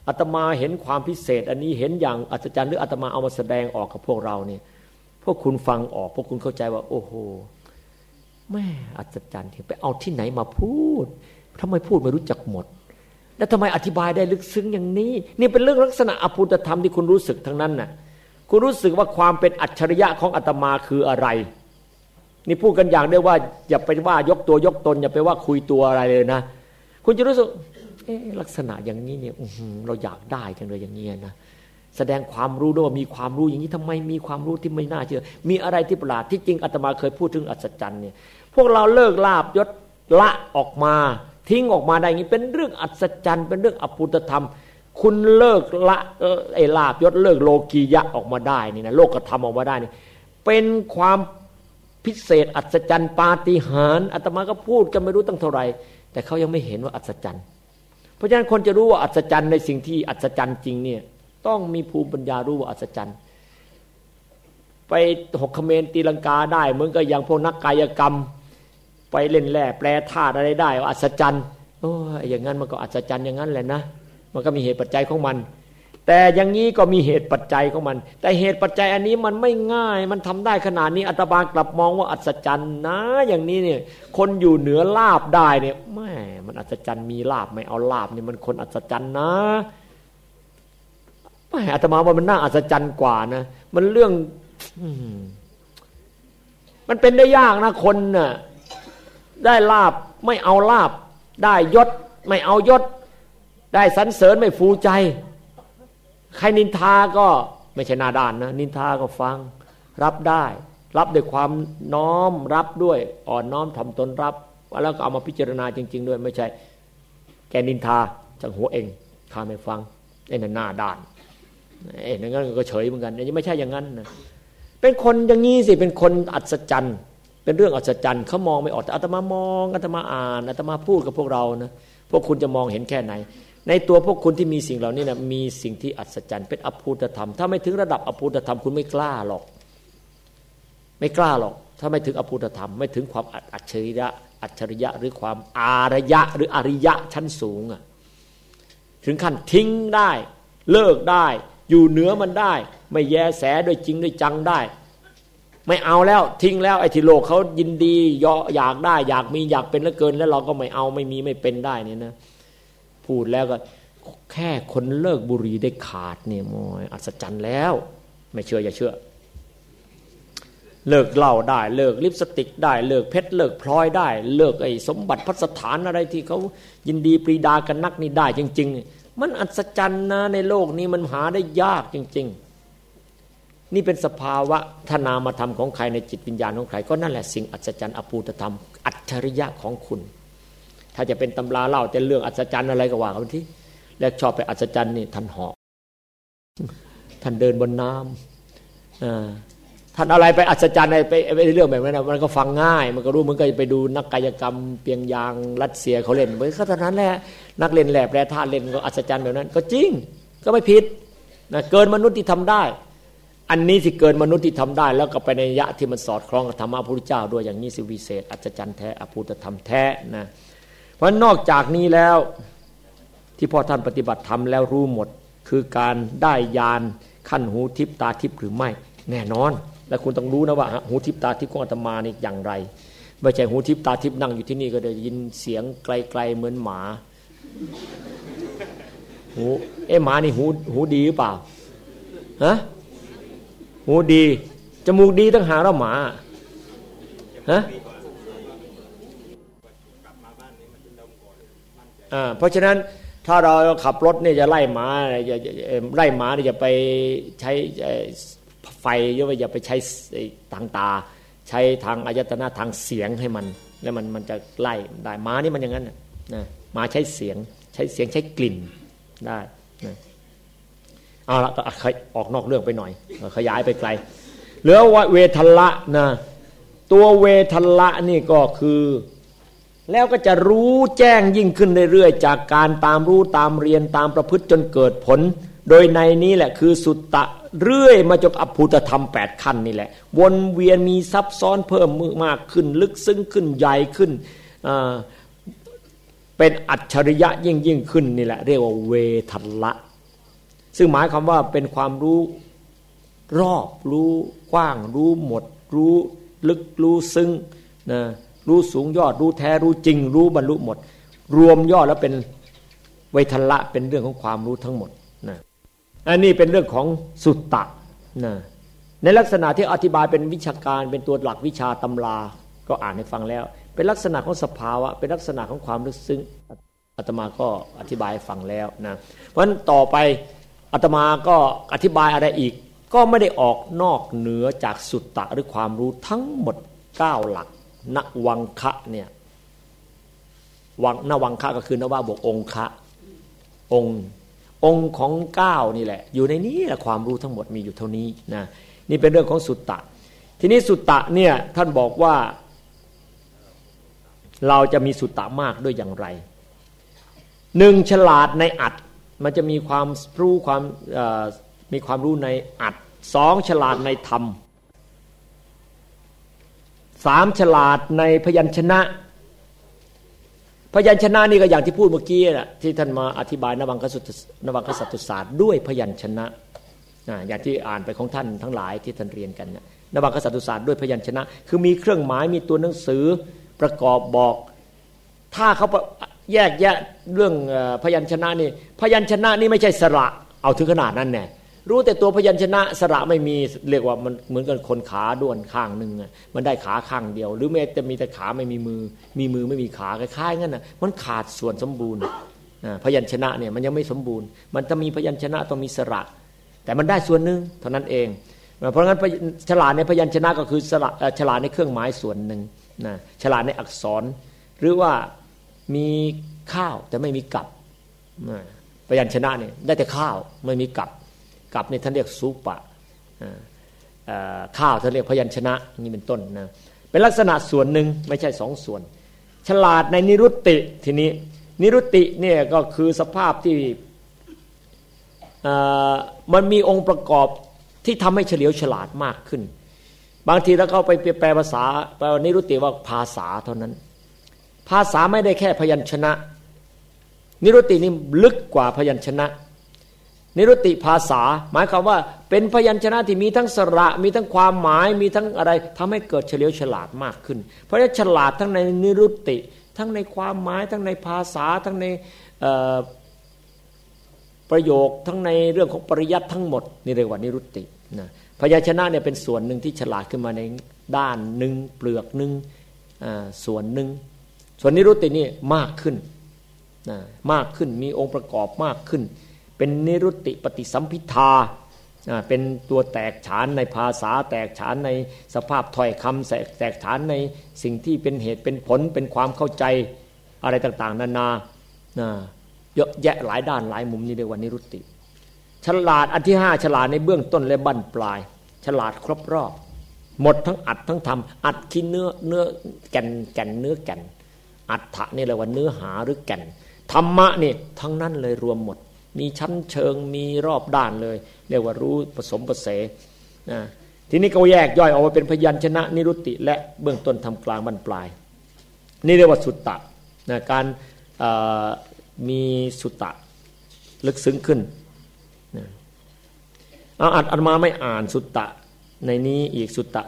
อาตมาเห็นความพิเศษอันนี้เห็นอย่างอัศจรรย์หรืออาตมาเอามาแสดงออกกับพวกเราเนี่ยพวกคุณฟังออกพวกคุณเข้าใจว่าโอ้โหแม่อัศจรรย์ไปเอาที่ไหนมาพูดทำไมพูดไม่รู้จักหมดแล้วทำไมอธิบายได้ลึกซึ้งอย่างนี้นี่เป็นเรื่องลักษณะอภูตธรรมที่คุณรู้สึกทั้งนั้นน่ะคุณรู้สึกว่าความเป็นอัจฉริยะของอาตมาคืออะไรนี่พูดกันอย่างเดียวว่าอย่าไปว่ายกตัวยกตนอย่าไปว่าคุยตัวอะไรเลยนะคุณจะรู้สึกลักษณะอย่างนี้เนี่ยเราอยากได้จังเลยอย่างนี้นะแสดงความรู้ด้วยว่ามีความรู้อย่างนี้ทำไมมีความรู้ที่ไม่น่าเชื่อมีอะไรที่ประหลาดที่จริงอาตมาเคยพูดถึงอัศจรรย์เนี่ยพวกเราเลิกลาภยศละออกมาทิ้งออกมาได้อย่างนี้เป็นเรื่องอัศจรรย์เป็นเรื่องอภูตธรรมคุณเลิกละไอ้ลาภยศเลิกโลกียะออกมาได้นี่นะโลกธรรมออกมาได้นี่เป็นความพิเศษอัศจรรย์ปาฏิหาริย์อาตมาก็พูดกันไม่รู้ตั้งเท่าไหร่แต่เขายังไม่เห็นว่าอัศจรรย์เพราะฉะนั้นคนจะรู้ว่าอัศจรรย์ในสิ่งที่อัศจรรย์จริงเนี่ยต้องมีภูมิปัญญารู้ว่าอัศจรรย์ไปหกเขมรตีลังกาได้เหมือนกับอย่างพวกนักกายกรรมไปเล่นแร่แปรธาตุอะไรได้ว่าอัศจรรย์โอ้ยอย่างนั้นมันก็อัศจรรย์อย่างนั้นแหละนะมันก็มีเหตุปัจจัยของมันแต่อย่างนี้ก็มีเหตุปัจจัยของมันแต่เหตุปัจจัยอันนี้มันไม่ง่ายมันทำได้ขนาดนี้อาตมากลับมองว่าอัศจรรย์นะอย่างนี้เนี่ยคนอยู่เหนือลาภได้เนี่ยแม่มันอัศจรรย์มีลาภไม่เอาลาภนี่มันคนอัศจรรย์นะแม่อาตมาว่ามันน่าอัศจรรย์กว่านะมันเรื่องมันเป็นได้ยากนะคนน่ะได้ลาภไม่เอาลาภได้ยศไม่เอายศได้สรรเสริญไม่ฟูใจใครนินทาก็ไม่ใช่หน้าด้านนะนินทาก็ฟังรับได้รับด้วยความน้อมรับด้วยอ่อนน้อมถ่อมตนรับแล้วก็เอามาพิจารณาจริงๆด้วยไม่ใช่แกนินทาจังหัวเองข้าไม่ฟังไอ้นั่นหน้าด้านไอ้นั่นก็เฉยเหมือนกันไม่ใช่อย่างนั้นนะเป็นคนอย่างนี้สิเป็นคนอัศจรรย์เป็นเรื่องอัศจรรย์เขามองไม่ออกแต่อาตมามองอาตมาอ่านอาตมาพูดกับพวกเรานะพวกคุณจะมองเห็นแค่ไหนในตัวพวกคุณที่มีสิ่งเหล่านี้นะมีสิ่งที่อัศจรรย์เป็นอภูตธรรมถ้าไม่ถึงระดับอภูตธรรมคุณไม่กล้าหรอกไม่กล้าหรอกถ้าไม่ถึงอภูตธรรมไม่ถึงความอัจฉริยะหรือความอารยะหรืออริยะชั้นสูงอะถึงขั้นทิ้งได้เลิกได้อยู่เหนือมันได้ไม่แยแสด้วยจริงด้วยจังได้ไม่เอาแล้วทิ้งแล้วไอ้ที่โลกเขายินดีอยากได้อยากมีอยากเป็นเหลือเกินแล้วเราก็ไม่เอาไม่มีไม่เป็นได้เนี่ยนะพูดแล้วก็แค่คนเลิกบุหรี่ได้ขาดเนี่ยโมยอัศจรรย์แล้วไม่เชื่ออย่าเชื่อเลิกเหล้าได้เลิกลิปสติกได้เลิกเพชรเลิกพลอยได้เลิกไอ้สมบัติพัสถานอะไรที่เขายินดีปรีดากันนักนี่ได้จริงๆมันอัศจรรย์นะในโลกนี้มันหาได้ยากจริงๆนี่เป็นสภาวะธนามธรรมของใครในจิตวิญญาณของใครก็นั่นแหละสิ่งอัศจรรย์อภูตธรรมอัจฉริยะของคุณถ้าจะเป็นตำราเล่าแต่เรื่องอัศจรรย์อะไรก็ว่ากันที่แล้วชอบไปอัศจรรย์นี่ท่านเหาะท่านเดินบนน้ำท่านอะไรไปอัศจรรย์ไปเรื่องแบบนั้นมันก็ฟังง่ายมันก็รู้มันก็ไปดูนักกายกรรมเปียงยางรัสเซียเขาเล่นเหมือนก็เท่านั้นแหละนักเล่นแหลบแปรธาตุเล่นก็อัศจรรย์แบบนั้นก็จริงก็ไม่ผิดนะเกินมนุษย์ที่ทำได้อันนี้สิเกินมนุษย์ที่ทำได้แล้วก็ไปในยะที่มันสอดคล้องกับธรรมะพระพุทธเจ้าด้วยอย่างนี้สิวิเศษอัศจรรย์แท้อภูตธรรมแท้นะเพราะนอกจากนี้แล้วที่พ่อท่านปฏิบัติธรรมแล้วรู้หมดคือการได้ญาณขั้นหูทิพตาทิพหรือไม่แน่นอนและคุณต้องรู้นะว่าหูทิพตาทิพของอาตมานี่อย่างไรไม่ใช่หูทิพตาทิพนั่งอยู่ที่นี่ก็ได้ยินเสียงไกลๆเหมือนหมาหูหมานี่หูดีหรือเปล่าฮะหูดีจมูกดีตั้งหาแล้วหมาฮะเพราะฉะนั้นถ้าเราขับรถเนี่ยจะไล่หมาอย่าไปใช้ไฟอย่าไปใช้ทางตาใช้ทางอายตนะทางเสียงให้มันแล้วมันจะไล่ได้หมานี่มันอย่างนั้นนะหมาใช้เสียงใช้กลิ่นได้นะเอาละก็ออกนอกเรื่องไปหน่อยขยายไปไกลเหลือว่าเวทัลละนะตัวเวทัลละนี่ก็คือแล้วก็จะรู้แจ้งยิ่งขึ้นเรื่อยๆจากการตามรู้ตามเรียนตามประพฤติจนเกิดผลโดยในนี้แหละคือสุตตะเรื่อยมาจนอภูตธรรม8ขั้นนี่แหละวนเวียนมีซับซ้อนเพิ่มมากขึ้นลึกซึ้งขึ้นใหญ่ขึ้นเป็นอัจฉริยะยิ่งขึ้นนี่แหละเรียกว่าเวทัลละซึ่งหมายความว่าเป็นความรู้รอบรู้กว้างรู้หมดรู้ลึกรู้ซึ้งนะรู้สูงยอดรู้แท้รู้จริงรู้บรรลุหมดรวมยอดแล้วเป็นเวทละเป็นเรื่องของความรู้ทั้งหมดนะอันนี้เป็นเรื่องของสุตตะนะในลักษณะที่อธิบายเป็นวิชาการเป็นตัวหลักวิชาตำราก็อ่านให้ฟังแล้วเป็นลักษณะของสภาวะเป็นลักษณะของความลึกซึ้งอาตมาก็อธิบายให้ฟังแล้วนะเพราะฉะนั้นต่อไปอาตมาก็อธิบายอะไรอีกก็ไม่ได้ออกนอกเหนือจากสุตตะหรือความรู้ทั้งหมด9หลักนวังคะเนี่ยนวังคะก็คือนวะบวกองคะองค์ของ9นี่แหละอยู่ในนี้แหละความรู้ทั้งหมดมีอยู่เท่านี้นะนี่เป็นเรื่องของสุตตะทีนี้สุตตะเนี่ยท่านบอกว่าเราจะมีสุตตะมากด้วยอย่างไร1ฉลาดในอัตมันจะมีความรู้มีความรู้ในอัต2ฉลาดในธรรม3ฉลาดในพยัญชนะพยัญชนะนี่ก็อย่างที่พูดเมื่อกี้แหละที่ท่านมาอธิบายนวังคสัตตุศาสตร์ด้วยพยัญชนะอย่างที่อ่านไปของท่านทั้งหลายที่ท่านเรียนกันนวังคสัตตุศาสตร์ด้วยพยัญชนะคือมีเครื่องหมายมีตัวหนังสือประกอบบอกถ้าเขาแยกแยะเรื่องพยัญชนะนี่พยัญชนะนี่ไม่ใช่สระเอาถึงขนาดนั้นแน่รู้แต่ตัวพยัญชนะสระไม่มีเรียกว่ามันเหมือนกับคนขาด้วนข้างนึงมันได้ขาข้างเดียวหรือแม้แต่มีแต่ขาไม่มีมือมีมือไม่มีขาคล้ายๆงั้นน่ะมันขาดส่วนสมบูรณ์พยัญชนะเนี่ยมันยังไม่สมบูรณ์มันจะมีพยัญชนะต้องมีสระแต่มันได้ส่วนนึงเท่านั้นเองเพราะงั้นฉลาดในพยัญชนะก็คือฉลาดในเครื่องหมายส่วนนึงนะฉลาดในอักษรหรือว่ามีข้าวแต่ไม่มีกับพยัญชนะเนี่ยได้แต่ข้าวไม่มีกับนี่ท่านเรียกสุปะข้าวท่านเรียกพยัญชนะนี่เป็นต้นนะเป็นลักษณะส่วนหนึ่งไม่ใช่สองส่วนฉลาดในนิรุตติทีนี้นิรุตติเนี่ยก็คือสภาพที่มันมีองค์ประกอบที่ทำให้เฉลียวฉลาดมากขึ้นบางทีแล้วเขาไปแปลภาษาแปลนิรุตติว่าภาษาเท่านั้นภาษาไม่ได้แค่พยัญชนะนิรุตตินี่ลึกกว่าพยัญชนะนิรุตติภาษาหมายความว่าเป็นพยัญชนะที่มีทั้งสระมีทั้งความหมายมีทั้งอะไรทำให้เกิดเฉลียวฉลาดมากขึ้นเพราะฉะนั้นฉลาดทั้งในนิรุตติทั้งในความหมายทั้งในภาษาทั้งในประโยคทั้งในเรื่องของปริยัติทั้งหมดนี่เรียกว่านิรุตตินะพยัญชนะเนี่ยเป็นส่วนหนึ่งที่ฉลาดขึ้นมาในด้านหนึ่งเปลือกหนึ่งส่วนหนึ่งส่วนนิรุตตินี่มากขึ้นมากขึ้นมีองค์ประกอบมากขึ้นเป็นนิรุตติปฏิสัมภิทาเป็นตัวแตกฉานในภาษาแตกฉานในสภาพถ้อยคำแตกฉานในสิ่งที่เป็นเหตุเป็นผลเป็นความเข้าใจอะไรต่างๆนานาเยอะแยะหลายด้านหลายมุมนี่เรียกว่านิรุตติฉลาดอันที่5ฉลาดในเบื้องต้นและบั้นปลายฉลาดครบรอบหมดทั้งอัดทั้งธรรมอัดคือเนื้อแก่นเนื้อแก่นอัฏฐะนี่เรียกว่าเนื้อหาหรือแก่นธรรมะนี่ทั้งนั้นเลยรวมหมดมีชั้นเชิงมีรอบด้านเลยเรียกว่ารู้ผสมผสานทีนี้ก็แยกย่อยออกมาเป็นพยัญชนะนิรุตติและเบื้องต้นทำกลางบรรปลายนี่เรียกว่าสุตตะการมีสุตตะลึกซึ้งขึ้นอาตมาไม่อ่านสุตตะในนี้อีกสุตตะ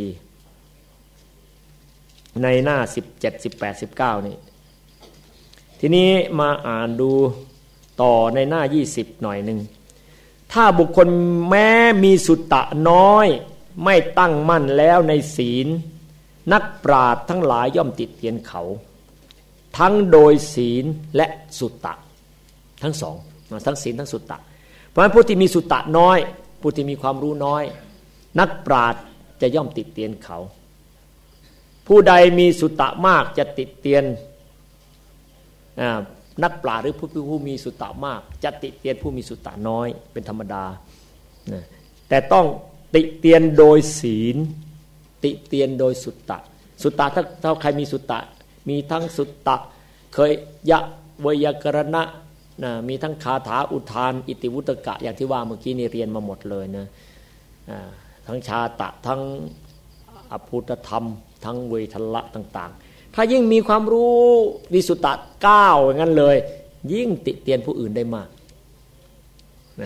4ในหน้า17 18 19นี่ทีนี้มาอ่านดูต่อในหน้า20หน่อยหนึ่งถ้าบุคคลแม้มีสุตตะน้อยไม่ตั้งมั่นแล้วในศีลนักปราชญ์ทั้งหลายย่อมติเตียนเขาทั้งโดยศีลและสุตตะทั้งสองทั้งศีลทั้งสุตตะเพราะฉะนั้นผู้ที่มีสุตตะน้อยผู้ที่มีความรู้น้อยนักปราชญ์จะย่อมติเตียนเขาผู้ใดมีสุตตะมากจะติเตียนนักปราชญ์หรือผู้มีสุตตะมากจะติเตียนผู้มีสุตตะน้อยเป็นธรรมดาแต่ต้องติเตียนโดยศีลติเตียนโดยสุตตะสุตตะถ้าใครมีสุตตะมีทั้งสุตตะเคยยะเวยากรณะมีทั้งคาถาอุทานอิติวุตกะอย่างที่ว่าเมื่อกี้นี่เรียนมาหมดเลยนะทั้งชาตะทั้งอภูตธรรมทั้งเวทละต่างๆถ้ายิ่งมีความรู้วิสุตตะ9อย่างนั้นเลยยิ่งติเตียนผู้อื่นได้มาก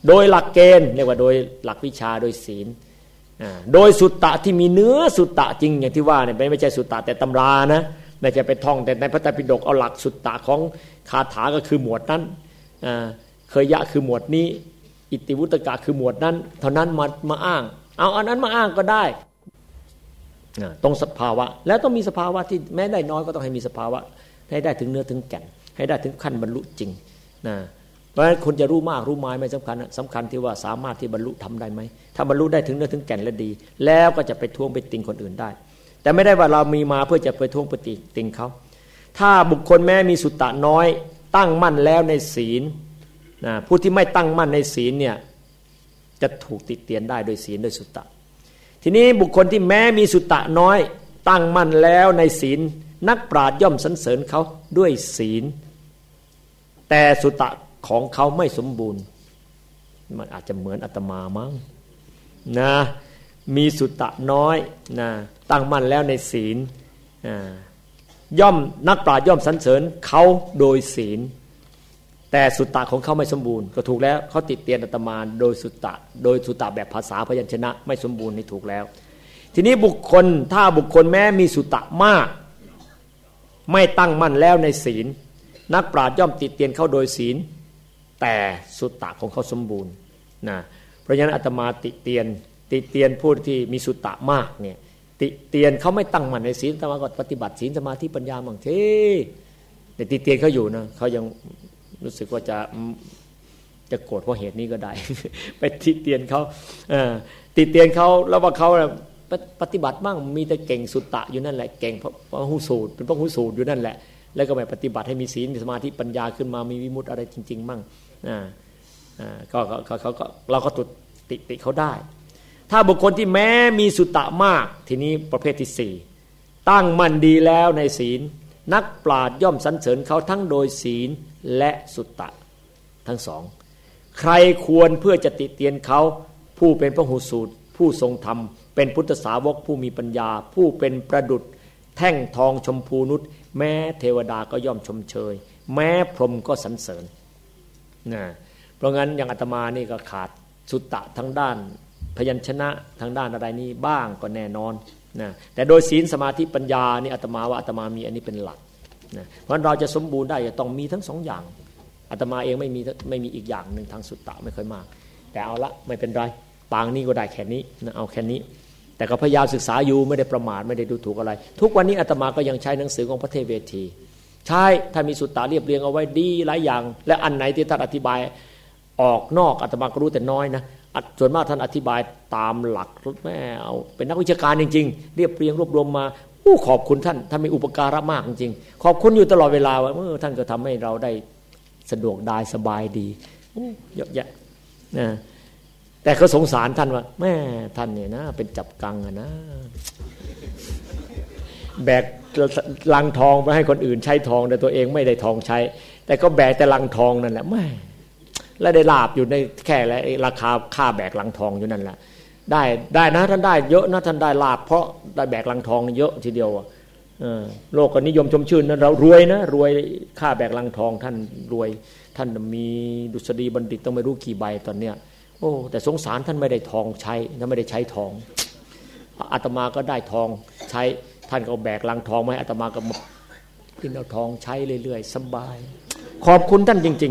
โดยหลักเกณฑ์เรียกว่าโดยหลักวิชาโดยศีลโดยสุตตะที่มีเนื้อสุตตะจริงอย่างที่ว่าเนี่ยไม่ใช่สุตตะแต่ตำรานะไม่ใช่ไปท่องแต่ในพระไตรปิฎกเอาหลักสุตตะของคาถาก็คือหมวดนั้นเคยยะคือหมวดนี้อิติวุตกะคือหมวดนั้นเท่านั้นมาอ้างเอาอันนั้นมาอ้างก็ได้ตรงสภาวะแล้วต้องมีสภาวะที่แม้ได้น้อยก็ต้องให้มีสภาวะให้ได้ถึงเนื้อถึงแก่นให้ได้ถึงขั้นบรรลุจริงนะเพราะฉะนั้นคนจะรู้มากรู้น้อยไม่สำคัญสำคัญที่ว่าสามารถที่บรรลุทำได้ไหมถ้าบรรลุได้ถึงเนื้อถึงแก่นและดีแล้วก็จะไปท้วงไปติงคนอื่นได้แต่ไม่ได้ว่าเรามีมาเพื่อจะไปท้วงไปติงเขาถ้าบุคคลแม้มีสุตตะน้อยตั้งมั่นแล้วในศีลผู้ที่ไม่ตั้งมั่นในศีลเนี่ยจะถูกติเตียนได้โดยศีลโดยสุตตะทีนี้บุคคลที่แม้มีสุตตะน้อยตั้งมั่นแล้วในศีลนักปราชญ์ย่อมสรรเสริญเขาด้วยศีลแต่สุตตะของเขาไม่สมบูรณ์มันอาจจะเหมือนอาตมามั้งนะมีสุตตะน้อยนะตั้งมั่นแล้วในศีลย่อมนักปราชญ์ย่อมสรรเสริญเขาโดยศีลแต่สุตตะของเขาไม่สมบูรณ์ก็ถูกแล้วเขาติเตียนอาตมาโดยสุตตะแบบภาษาพยัญชนะไม่สมบูรณ์นี่ถูกแล้วทีนี้บุคคลถ้าบุคคลแม้มีสุตตะมากไม่ตั้งมั่นแล้วในศีลนักปราชญ์ย่อมติเตียนเขาโดยศีลแต่สุตตะของเขาสมบูรณ์นะเพราะฉะนั้นอาตมาติเตียนผู้ที่มีสุตตะมากเนี่ยติเตียนเขาไม่ตั้งมั่นในศีลอาตมาก็ปฏิบัติศีลสมาธิปัญญาบางทีแต่ติเตียนเขาอยู่นะเขายังรู้สึกว่าจะโกรธเพราะเหตุนี้ก็ได้ ไปติเตียนเขาติเตียนเขาแล้วว่าเขาปฏิบัติบ้างมีแต่เก่งสุตตะอยู่นั่นแหละเก่งเพราะหูสูตรเป็นพวกหูสูตรอยู่นั่นแหละแล้วก็ไม่ปฏิบัติให้มีศีลมีสมาธิปัญญาขึ้นมามีวิมุตติอะไรจริงๆมั่งก็เราก็ติเขาได้ถ้าบุคคลที่แม้มีสุตตะมากทีนี้ประเภทที่สี่ตั้งมั่นดีแล้วในศีลนักปราชญ์ย่อมสรรเสริญเขาทั้งโดยศีลและสุตตะทั้งสองใครควรเพื่อจะติเตียนเขาผู้เป็นพหูสูตรผู้ทรงธรรมเป็นพุทธสาวกผู้มีปัญญาผู้เป็นประดุจแท่งทองชมพูนุชแม้เทวดาก็ย่อมชมเชยแม้พรหมก็สรรเสริญนะเพราะงั้นอย่างอาตมานี่ก็ขาดสุตตะทั้งด้านพยัญชนะทางด้านอะไรนี้บ้างก็แน่นอนนะแต่โดยศีลสมาธิปัญญานี่อาตมาว่าอาตมามีอันนี้เป็นหลักนะเพราะเราจะสมบูรณ์ได้จะต้องมีทั้งสองอย่างอาตมาเองไม่มีอีกอย่างหนึ่งทางสุตตะไม่ค่อยมากแต่เอาละไม่เป็นไรปางนี้ก็ได้แค่นี้นะเอาแค่นี้แต่ก็พยายามศึกษาอยู่ไม่ได้ประมาทไม่ได้ดูถูกอะไรทุกวันนี้อาตมาก็ยังใช้หนังสือของพระเทพเวทีใช่ถ้ามีสุตตะเรียบเรียงเอาไว้ดีหลายอย่างและอันไหนที่ท่านอธิบายออกนอกอาตมาก็รู้แต่น้อยนะส่วนมากท่านอธิบายตามหลักแม่เอาเป็นนักวิชาการจริงๆเรียบเรียงรวบรวมมาขอบคุณท่านมีอุปการะมากจริงๆขอบคุณอยู่ตลอดเวลาว่าท่านก็ทำให้เราได้สะดวกได้สบายดีเยอะแยะนะแต่เขาสงสารท่านว่าแม่ท่านเนี่ยนะเป็นจับกังนะแบกลังทองไปให้คนอื่นใช้ทองแต่ตัวเองไม่ได้ทองใช้แต่ก็แบกแต่ลังทองนั่นแหละแม่แล้วได้ลาบอยู่ในแค่และราคาค่าแบกลังทองอยู่นั่นแหละได้นะท่านได้เยอะนะท่านได้ลาบเพราะได้แบกลังทองเยอะทีเดียวโลกก็นิยมชมชื่นนั้นเรารวยนะรวยค่าแบกลังทองท่านรวยท่านมีดุษฎีบัณฑิตต้องไม่รู้กี่ใบตอนเนี้ยแต่สงสารท่านไม่ได้ทองใช้ท่านไม่ได้ใช้ทองอาตมาก็ได้ทองใช้ท่านก็แบกลังทองมาให้อาตมาก็กินเอาทองใช้เรื่อยๆสบายขอบคุณท่านจริง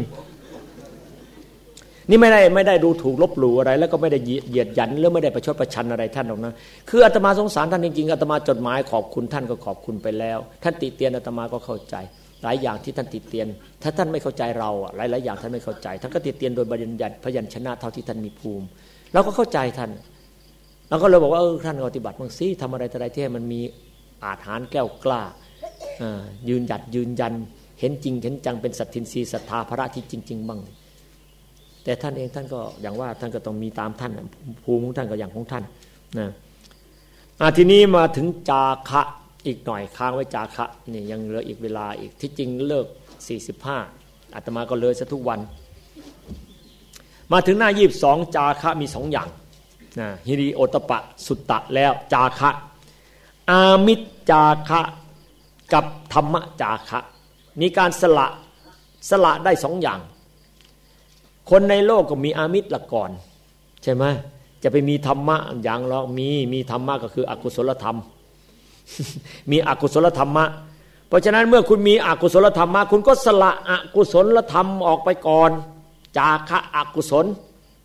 ๆนี่ไม่ได้ดูถูกลบหลู่อะไรแล้วก็ไม่ได้เหยียดหยันหรือไม่ได้ประชดประชันอะไรท่านหรอกนะคืออาตมาสงสารท่านจริงๆอาตมาจดหมายขอบคุณท่านก็ขอบคุณไปแล้วท่านติเตียนอาตมาก็เข้าใจหลายอย่างที่ท่านติเตียนถ้าท่านไม่เข้าใจเราหลายๆอย่างท่านไม่เข้าใจท่านก็ติเตียนโดยบัญญัติพยัญชนะเท่าที่ท่านมีภูมิเราก็เข้าใจท่านเราก็เลยบอกว่าท่านปฏิบัติบางสิทำอะไรที่ให้มันมีอาถรรพ์แก้วกล้ายืนยันเห็นจริงเห็นจังเป็นสัตทินรีศรัทธาพระที่จริงๆบ้างแต่ท่านเองท่านก็อย่างว่าท่านก็ต้องมีตามท่านภูมิของท่านก็อย่างของท่านนะทีนี้มาถึงจาคะอีกหน่อยค้างไว้จาคะนี่ยังเหลืออีกเวลาอีกที่จริงเลิก45อาตมาก็เลยซะทุกวันมาถึงหน้า22จาคะมี2อย่างนะฮิริโอตปะสุตตะแล้วจาคะอามิจจาคะกับธรรมจาคะมีการสละได้2อย่างคนในโลกก็มีอามิตรละก่อนใช่ไหมจะไปมีธรรมะอย่างเรามีธรรมะก็คืออกุศลธรรม มีอกุศลธรรมะเพราะฉะนั้นเมื่อคุณมีอกุศลธรรมะคุณก็สละอกุศลธรรมออกไปก่อนจาคะอกุศล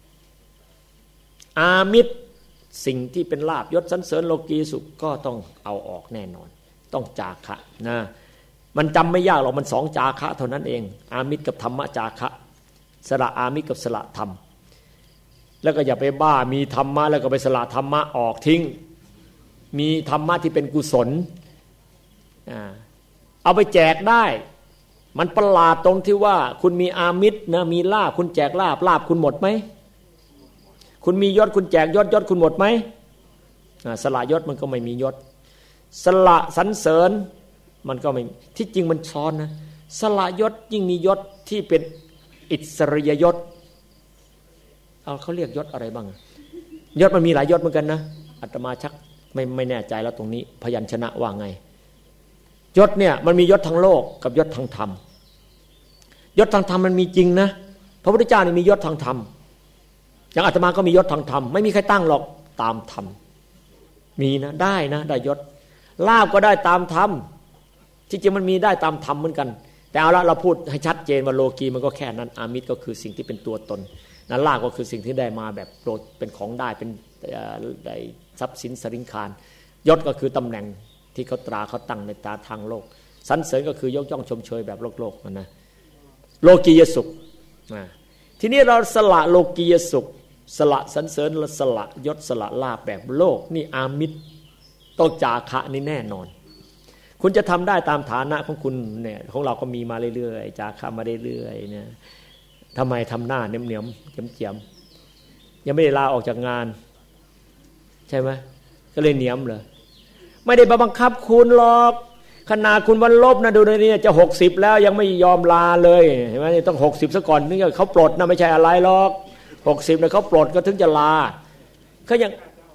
อามิตรสิ่งที่เป็นลาภยศสรรเสริญโลกีสุขก็ต้องเอาออกแน่นอนต้องจาคะนะมันจำไม่ยากหรอกมันสองจาคะเท่านั้นเองอามิตรกับธรรมะจาคะสละอามิตรกับสละธรรมแล้วก็อย่าไปบ้ามีธรรมะแล้วก็ไปสละธรรมะออกทิ้งมีธรรมะที่เป็นกุศลเอาไปแจกได้มันประหลาดตรงที่ว่าคุณมีอามิตรนะมีลาภคุณแจกลาภคุณหมดไหมคุณมียศคุณแจกยศคุณหมดไหมสละยศมันก็ไม่มียศสละสรรเสริญมันก็ไม่ที่จริงมันซ้อนนะสละยศยิ่งมียศที่เป็นอิสริยยศเขาเรียกยศอะไรบ้างยศมันมีหลายยศเหมือนกันนะอาตมาชักไม่แน่ใจแล้วตรงนี้พยัญชนะว่าไงยศเนี่ยมันมียศทางโลกกับยศทางธรรมยศทางธรรมมันมีจริงนะพระพุทธเจ้านี่มียศทางธรรมอย่างอาตมาก็มียศทางธรรมไม่มีใครตั้งหรอกตามธรรมมีนะได้ยศลาภก็ได้ตามธรรมที่จริงมันมีได้ตามธรรมเหมือนกันแต่เอาละเราพูดให้ชัดเจนว่าโลกีมันก็แค่นั้นอามิตรก็คือสิ่งที่เป็นตัวตนนั้นลาภก็คือสิ่งที่ได้มาแบบโปรดเป็นของได้เป็นได้ทรัพย์สินสริงคารยศก็คือตำแหน่งที่เขาตราเขาตั้งในตาทางโลกสรรเสริญก็คือยกย่องชมเชยแบบโลกนะโลกียสุขทีนี้เราสละโลกียสุขสละสรรเสริญสละยศสละลาภแบบโลกนี่อามิตรต้องจาคะนี่แน่นอนคุณจะทำได้ตามฐานะของคุณเนี่ยของเราก็มีมาเรื่อยๆจาคะมาเรื่อยๆเนี่ยทำไมทำหน้าเนียมๆเจียมๆยังไม่ได้ลาออกจากงานใช่ไหมก็เลยเนียมเลยไม่ได้บังคับคุณหรอกขนาดคุณวันลบนะดูนี่จะ60แล้วยังไม่ยอมลาเลยเห็นไหมต้อง60ซะก่อนนี่เขาปลดนะไม่ใช่อะไรหรอก60เนี่ยเขาปลดก็ถึงจะลาเขายัง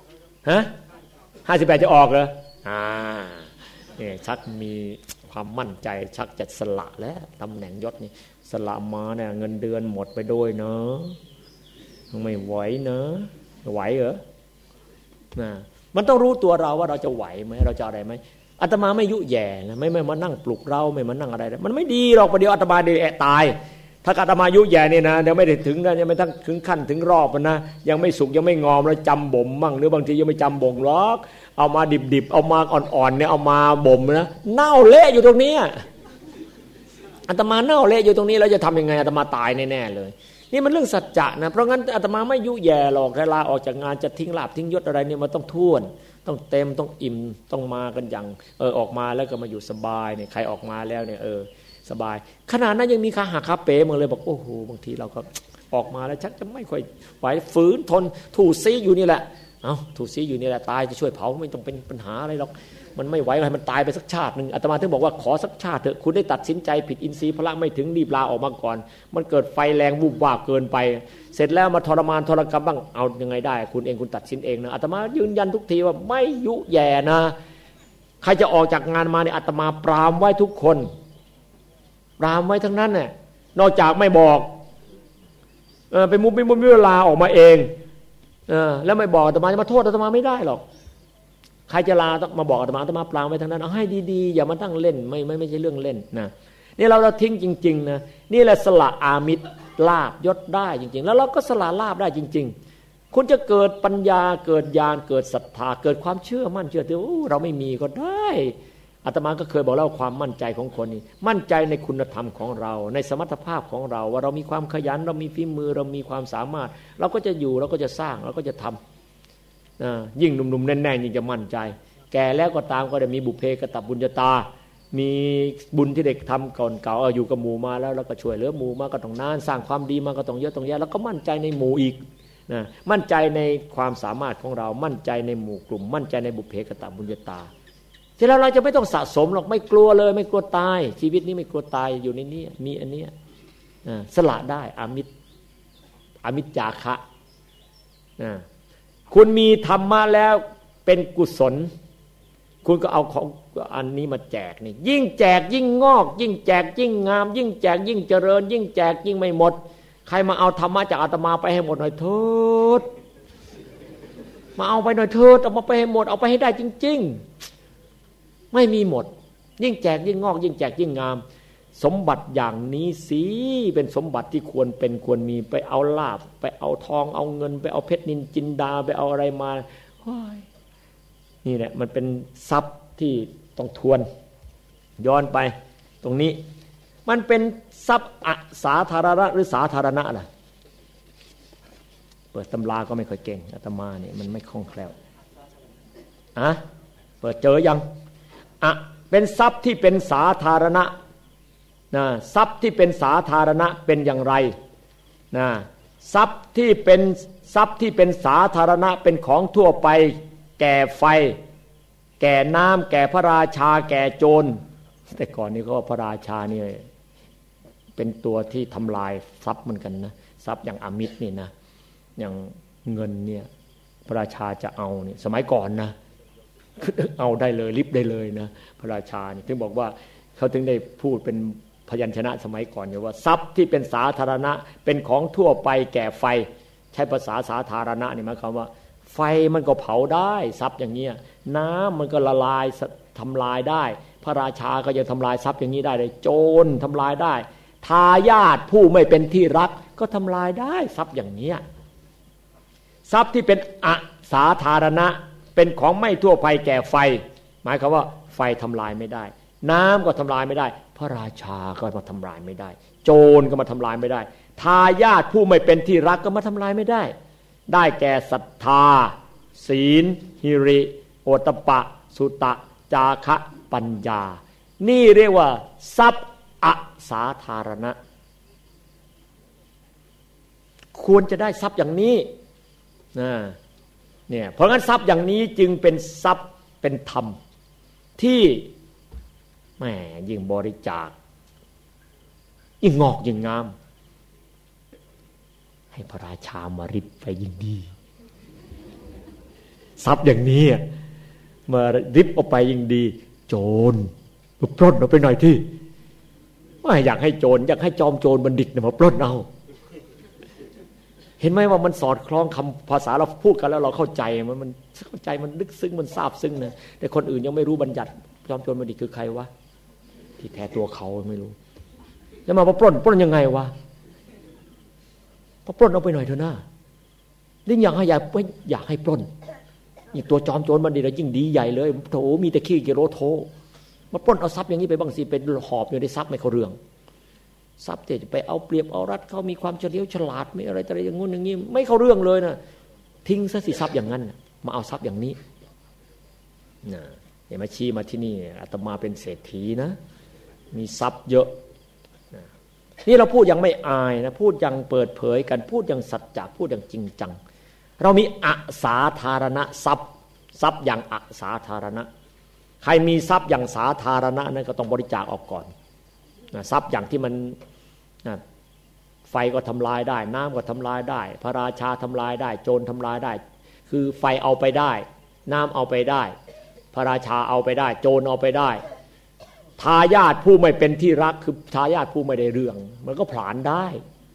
58จะออกเหรอนี่ชักมีความมั่นใจชักจะสละแล้วตำแหน่งยศนี่สละมาเนี่ยเงินเดือนหมดไปด้วยเนาะไม่ไหวนะไหวเหรอมันต้องรู้ตัวเราว่าเราจะไหวไหมเราจะอะไรไหมอาตมาไม่ยุแย่นะไม่มานั่งปลุกเราไม่มานั่งอะไรมันไม่ดีหรอกประเดี๋ยวอาตมาเดี๋ยวตายถ้าอาตมายุแย่เนี่ยนะเดี๋ยวไม่ได้ถึงนะยังไม่ถึงขั้นถึงรอบนะยังไม่สุกยังไม่งอมแล้วจำบ่มมั่งหรือบางทียังไม่จำบ่งหรอกเอามาดิบๆเอามาอ่อนๆเนี่ยเอามาบ่มนะเน่าเละอยู่ตรงนี้อาตมาเน่าเละอยู่ตรงนี้แล้วจะทำยังไงอาตมาตายแน่ๆเลยนี่มันเรื่องสัจจะนะเพราะงั้นอาตมาไม่ยุแย่หรอกลาออกจากงานจะทิ้งลาภทิ้งยศอะไรเนี่ยมันต้องท่วนต้องเต็มต้องอิ่มต้องมากันอย่างออกมาแล้วก็มาอยู่สบายเนี่ยใครออกมาแล้วเนี่ยสบายขนาดนั้นยังมีขาหักขาเป๋มาเลยบอกโอ้โหบางทีเราก็ออกมาแล้วชักจะไม่ค่อยไหวฝืนทนถูซีอยู่นี่แหละถูซีอยู่นี่แหละตายจะช่วยเผาไม่ต้องเป็นปัญหาอะไรหรอกมันไม่ไหวให้มันตายไปสักชาตินึงอาตมาถึงบอกว่าขอสักชาติเถอะคุณได้ตัดสินใจผิดอินทรีย์พละไม่ถึงรีบลาออกมาก่อนมันเกิดไฟแรงวูบวาบเกินไปเสร็จแล้วมาทรมานทรกรรมบ้างเอายังไงได้คุณเองคุณตัดสินเองนะอาตมายืนยันทุกทีว่าไม่ยุแย่นะใครจะออกจากงานมาเนี่ยอาตมาปรามไว้ทุกคนปรามไว้ทั้งนั้นเนี่ยนอกจากไม่บอกไปมุมเวลาออกมาเองแล้วไม่บอกอาตมาจะมาโทษอาตมาไม่ได้หรอกใครจะลาต้องมาบอกอาตมาปรามไว้ทั้งนั้นเอาให้ดีๆอย่ามาตั้งเล่นไม่ใช่เรื่องเล่นนะนี่เราทิ้งจริงๆนะนี่แหละสละอามิตรลาภยศได้จริงๆแล้วเราก็สละลาภได้จริงๆคุณจะเกิดปัญญาเกิดญาณเกิดศรัทธาเกิดความเชื่อมั่นเชื่อถือเราไม่มีก็ได้อาตมาก็เคยบอกแล้วความมั่นใจของคนนี้มั่นใจในคุณธรรมของเราในสมรรถภาพของเราว่าเรามีความขยันเรามีฝีมือเรามีความสามารถเราก็จะอยู่เราก็จะสร้างเราก็จะทำยิ่งหนุ่มๆแน่นๆยิ่งจะมั่นใจแก่แล้วก็ตามก็ได้มีบุพเพกตบุญญาตามีบุญที่เด็กทำก่อนเก่าอยู่กับหมู่มาแล้วก็ช่วยเหลือหมู่มาก็ต้องนานสร้างความดีมาก็ต้องเยอะต้องแยะแล้วก็มั่นใจในหมู่อีกมั่นใจในความสามารถของเรามั่นใจในหมู่กลุ่มมั่นใจในบุพเพกตบุญญาตาทีแล้วเราจะไม่ต้องสะสมหรอกไม่กลัวเลยไม่กลัวตายชีวิตนี้ไม่กลัวตายอยู่ในนี้มีอันนี้สละได้อามิตรจาคะคุณมีธรรมะแล้วเป็นกุศลคุณก็เอาของอันนี้มาแจกนี่ยิ่งแจกยิ่งงอกยิ่งแจกยิ่งงามยิ่งแจกยิ่งเจริญยิ่งแจกยิ่งไม่หมดใครมาเอาธรรมะจากอาตมาไปให้หมดหน่อยเถิดมาเอาไปหน่อยเถิดเอามาไปให้หมดเอาไปให้ได้จริงๆไม่มีหมดยิ่งแจกยิ่งงอกยิ่งแจกยิ่งงามสมบัติอย่างนี้สิเป็นสมบัติที่ควรเป็นควรมีไปเอาลาภไปเอาทองเอาเงินไปเอาเพชรนินจินดาไปเอาอะไรมานี่แหละมันเป็นทรัพย์ที่ต้องทวนย้อนไปตรงนี้มันเป็นทรัพย์สาธารณะหรือสาธารณะล่ะเปิดตำราก็ไม่ค่อยเก่งอาตมาเนี่ยมันไม่คล่องแคล่วเปิดเจอยังเป็นทรัพย์ที่เป็นสาธารณะนะทรัพย์ที่เป็นสาธารณะเป็นอย่างไรนะทรัพย์ที่เป็นสาธารณะเป็นของทั่วไปแก่ไฟแก่น้ำแก่พระราชาแก่โจรแต่ก่อนนี้ก็พระราชานี่เป็นตัวที่ทำลายทรัพย์เหมือนกันนะทรัพย์อย่างอมิตรนี่นะอย่างเงินเนี่ยพระราชาจะเอาเนี่ยสมัยก่อนนะเอาได้เลยริบได้เลยนะพระราชานี่ถึงบอกว่าเขาถึงได้พูดเป็นพยัญชนะสมัยก่อนอยู่ว่าทรัพย์ที่เป็นสาธารณะเป็นของทั่วไปแก่ไฟใช้ภาษาสาธารณะนี่หมายความว่าไฟมันก็เผาได้ทรัพย์อย่างเงี้ยน้ำมันก็ละลายทำลายได้พระราชาก็ยังทำลายทรัพย์อย่างนี้ได้เลยโจรทำลายได้ทายาทผู้ไม่เป็นที่รักก็ทำลายได้ทรัพย์อย่างเนี้ยทรัพย์ที่เป็นอสาธารณะเป็นของไม่ทั่วไปแก่ไฟหมายความว่าไฟทำลายไม่ได้น้ำก็ทำลายไม่ได้พระราชาก็มาทำลายไม่ได้โจรก็มาทำลายไม่ได้ทายาทผู้ไม่เป็นที่รักก็มาทำลายไม่ได้ได้แก่ศรัทธาศีลหิริโอตตัปปะสุตะจาคะปัญญานี่เรียกว่าทรัพย์อสาธารณะควรจะได้ทรัพย์อย่างนี้เนี่ยเพราะงั้นทรัพย์อย่างนี้จึงเป็นทรัพย์เป็นธรรมที่แหมยิ่งบริจาคยิ่งงอกยิ่งงามให้พระราชามาริบไปยิ่งดีทรัพย์อย่างนี้มาริบออกไปยิ่งดีโจรมาปล้นเอาไปหน่อยที่ไม่อยากให้โจรอยากให้จอมโจรบัณฑิตมาปล้นเอาเห็นไหมว่ามันสอดคล้องคำภาษาเราพูดกันแล้วเราเข้าใจมันเข้าใจมันลึกซึ้งมันซาบซึ้งนะแต่คนอื่นยังไม่รู้บัญญัติจอมโจรบัณฑิตคือใครวะที่แท้ตัวเขาไม่รู้แล้วมาปล้นยังไงวะปล้นเอาไปหน่อยเถอะนะยิ่งอยากให้ปล้นอีกตัวจอมโจรบัณฑิตยิ่งดีใหญ่เลยโถมีแต่ขี้เกโรโถมาปล้นเอาทรัพย์อย่างนี้ไปบ้างสิเป็นหอบอยู่ในทรัพย์ไม่เขาเรื่องทรัพย์จะไปเอาเปรียบเอารัดเขามีความเฉลียวฉลาดไม่อะไรแต่อย่างงู้นอย่างนี้ไม่เขาเรื่องเลยนะทิ้งซะสิทรัพย์อย่างนั้นมาเอาทรัพย์อย่างนี้นะอย่ามาชี้มาที่นี่อาตมาเป็นเศรษฐีนะมีทรัพย์เยอะนี่เราพูดยังไม่อายนะพูดยังเปิดเผยกันพูดยังสัจจะพูดยังจริงจังเรามีอสาธารณทรัพย์อย่างอสาธารณะใครมีทรัพย์อย่างสาธารณะนั้นก็ต้องบริจาคออกก่อนทรัพย์อย่างที่มันไฟก็ทำลายได้น้ำก็ทำลายได้พระราชาทำลายได้โจรทำลายได้คือไฟเอาไปได้น้ำเอาไปได้พระราชาเอาไปได้โจรเอาไปได้ทายาทผู้ไม่เป็นที่รักคือทายาทผู้ไม่ได้เรื่องมันก็ผลาญได้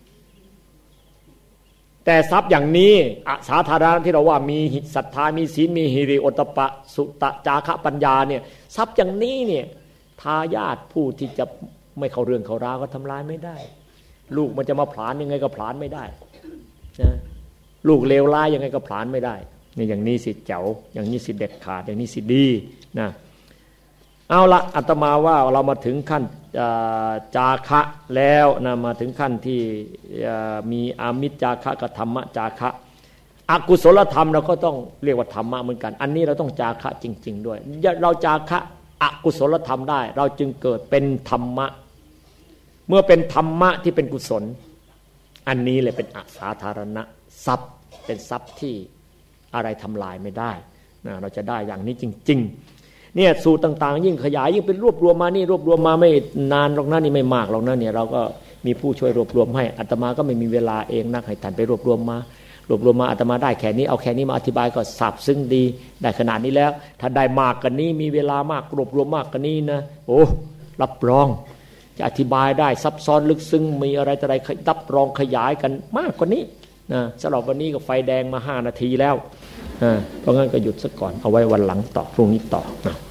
แต่ทรัพย์อย่างนี้สาธารณะที่เราว่ามีศรัทธามีศีลมีหิริโอตตัปปะสุตะจาคะปัญญาเนี่ยทรัพย์อย่างนี้เนี่ยทายาทผู้ที่จะไม่เข้าเรื่องเข้าราวก็ทำลายไม่ได้ลูกมันจะมาผลาญยังไงก็ผลาญไม่ได้นะลูกเลวร้ายยังไงก็ผลาญไม่ได้เนี่ยอย่างนี้สิแจ๋วอย่างนี้สิเด็ดขาดอย่างนี้สิดีนะเอาละอาตมาว่าเรามาถึงขั้นจาคะแล้วนะมาถึงขั้นที่มีอามิจจาคะกับธรรมจาคะอกุศลธรรมเราก็ต้องเรียกว่าธรรมะเหมือนกันอันนี้เราต้องจาคะจริงๆด้วยเราจาคะอกุศลธรรมได้เราจึงเกิดเป็นธรรมะเมื่อเป็นธรรมะที่เป็นกุศลอันนี้เลยเป็นอสาธารณะทรัพย์เป็นทรัพย์ที่อะไรทำลายไม่ได้นะเราจะได้อย่างนี้จริงๆเนี่ยสูตรต่างๆยิ่งขยายยิ่งเป็นรวบรวมมานี่รวบรวมมาไม่นานหรอกนะนี่ไม่มากหรอกนะเนี่ยเราก็มีผู้ช่วยรวบรวมให้อาตมาก็ไม่มีเวลาเองนักให้ท่านไปรวบรวมมาอาตมาได้แค่นี้เอาแค่นี้มาอธิบายก็ซาบซึ้งดีได้ขนาดนี้แล้วถ้าได้มากกว่านี้มีเวลามากรวบรวมมากกว่านี้นะโอ้รับรองจะอธิบายได้ซับซ้อนลึกซึ้งมีอะไรต่ออะไรรับรองขยายกันมากกว่านี้นะสำหรับวันนี้ก็ไฟแดงมา5 นาทีแล้วเพราะงั้นก็หยุดซะก่อนเอาไว้วันหลังต่อพรุ่งนี้ต่อนะ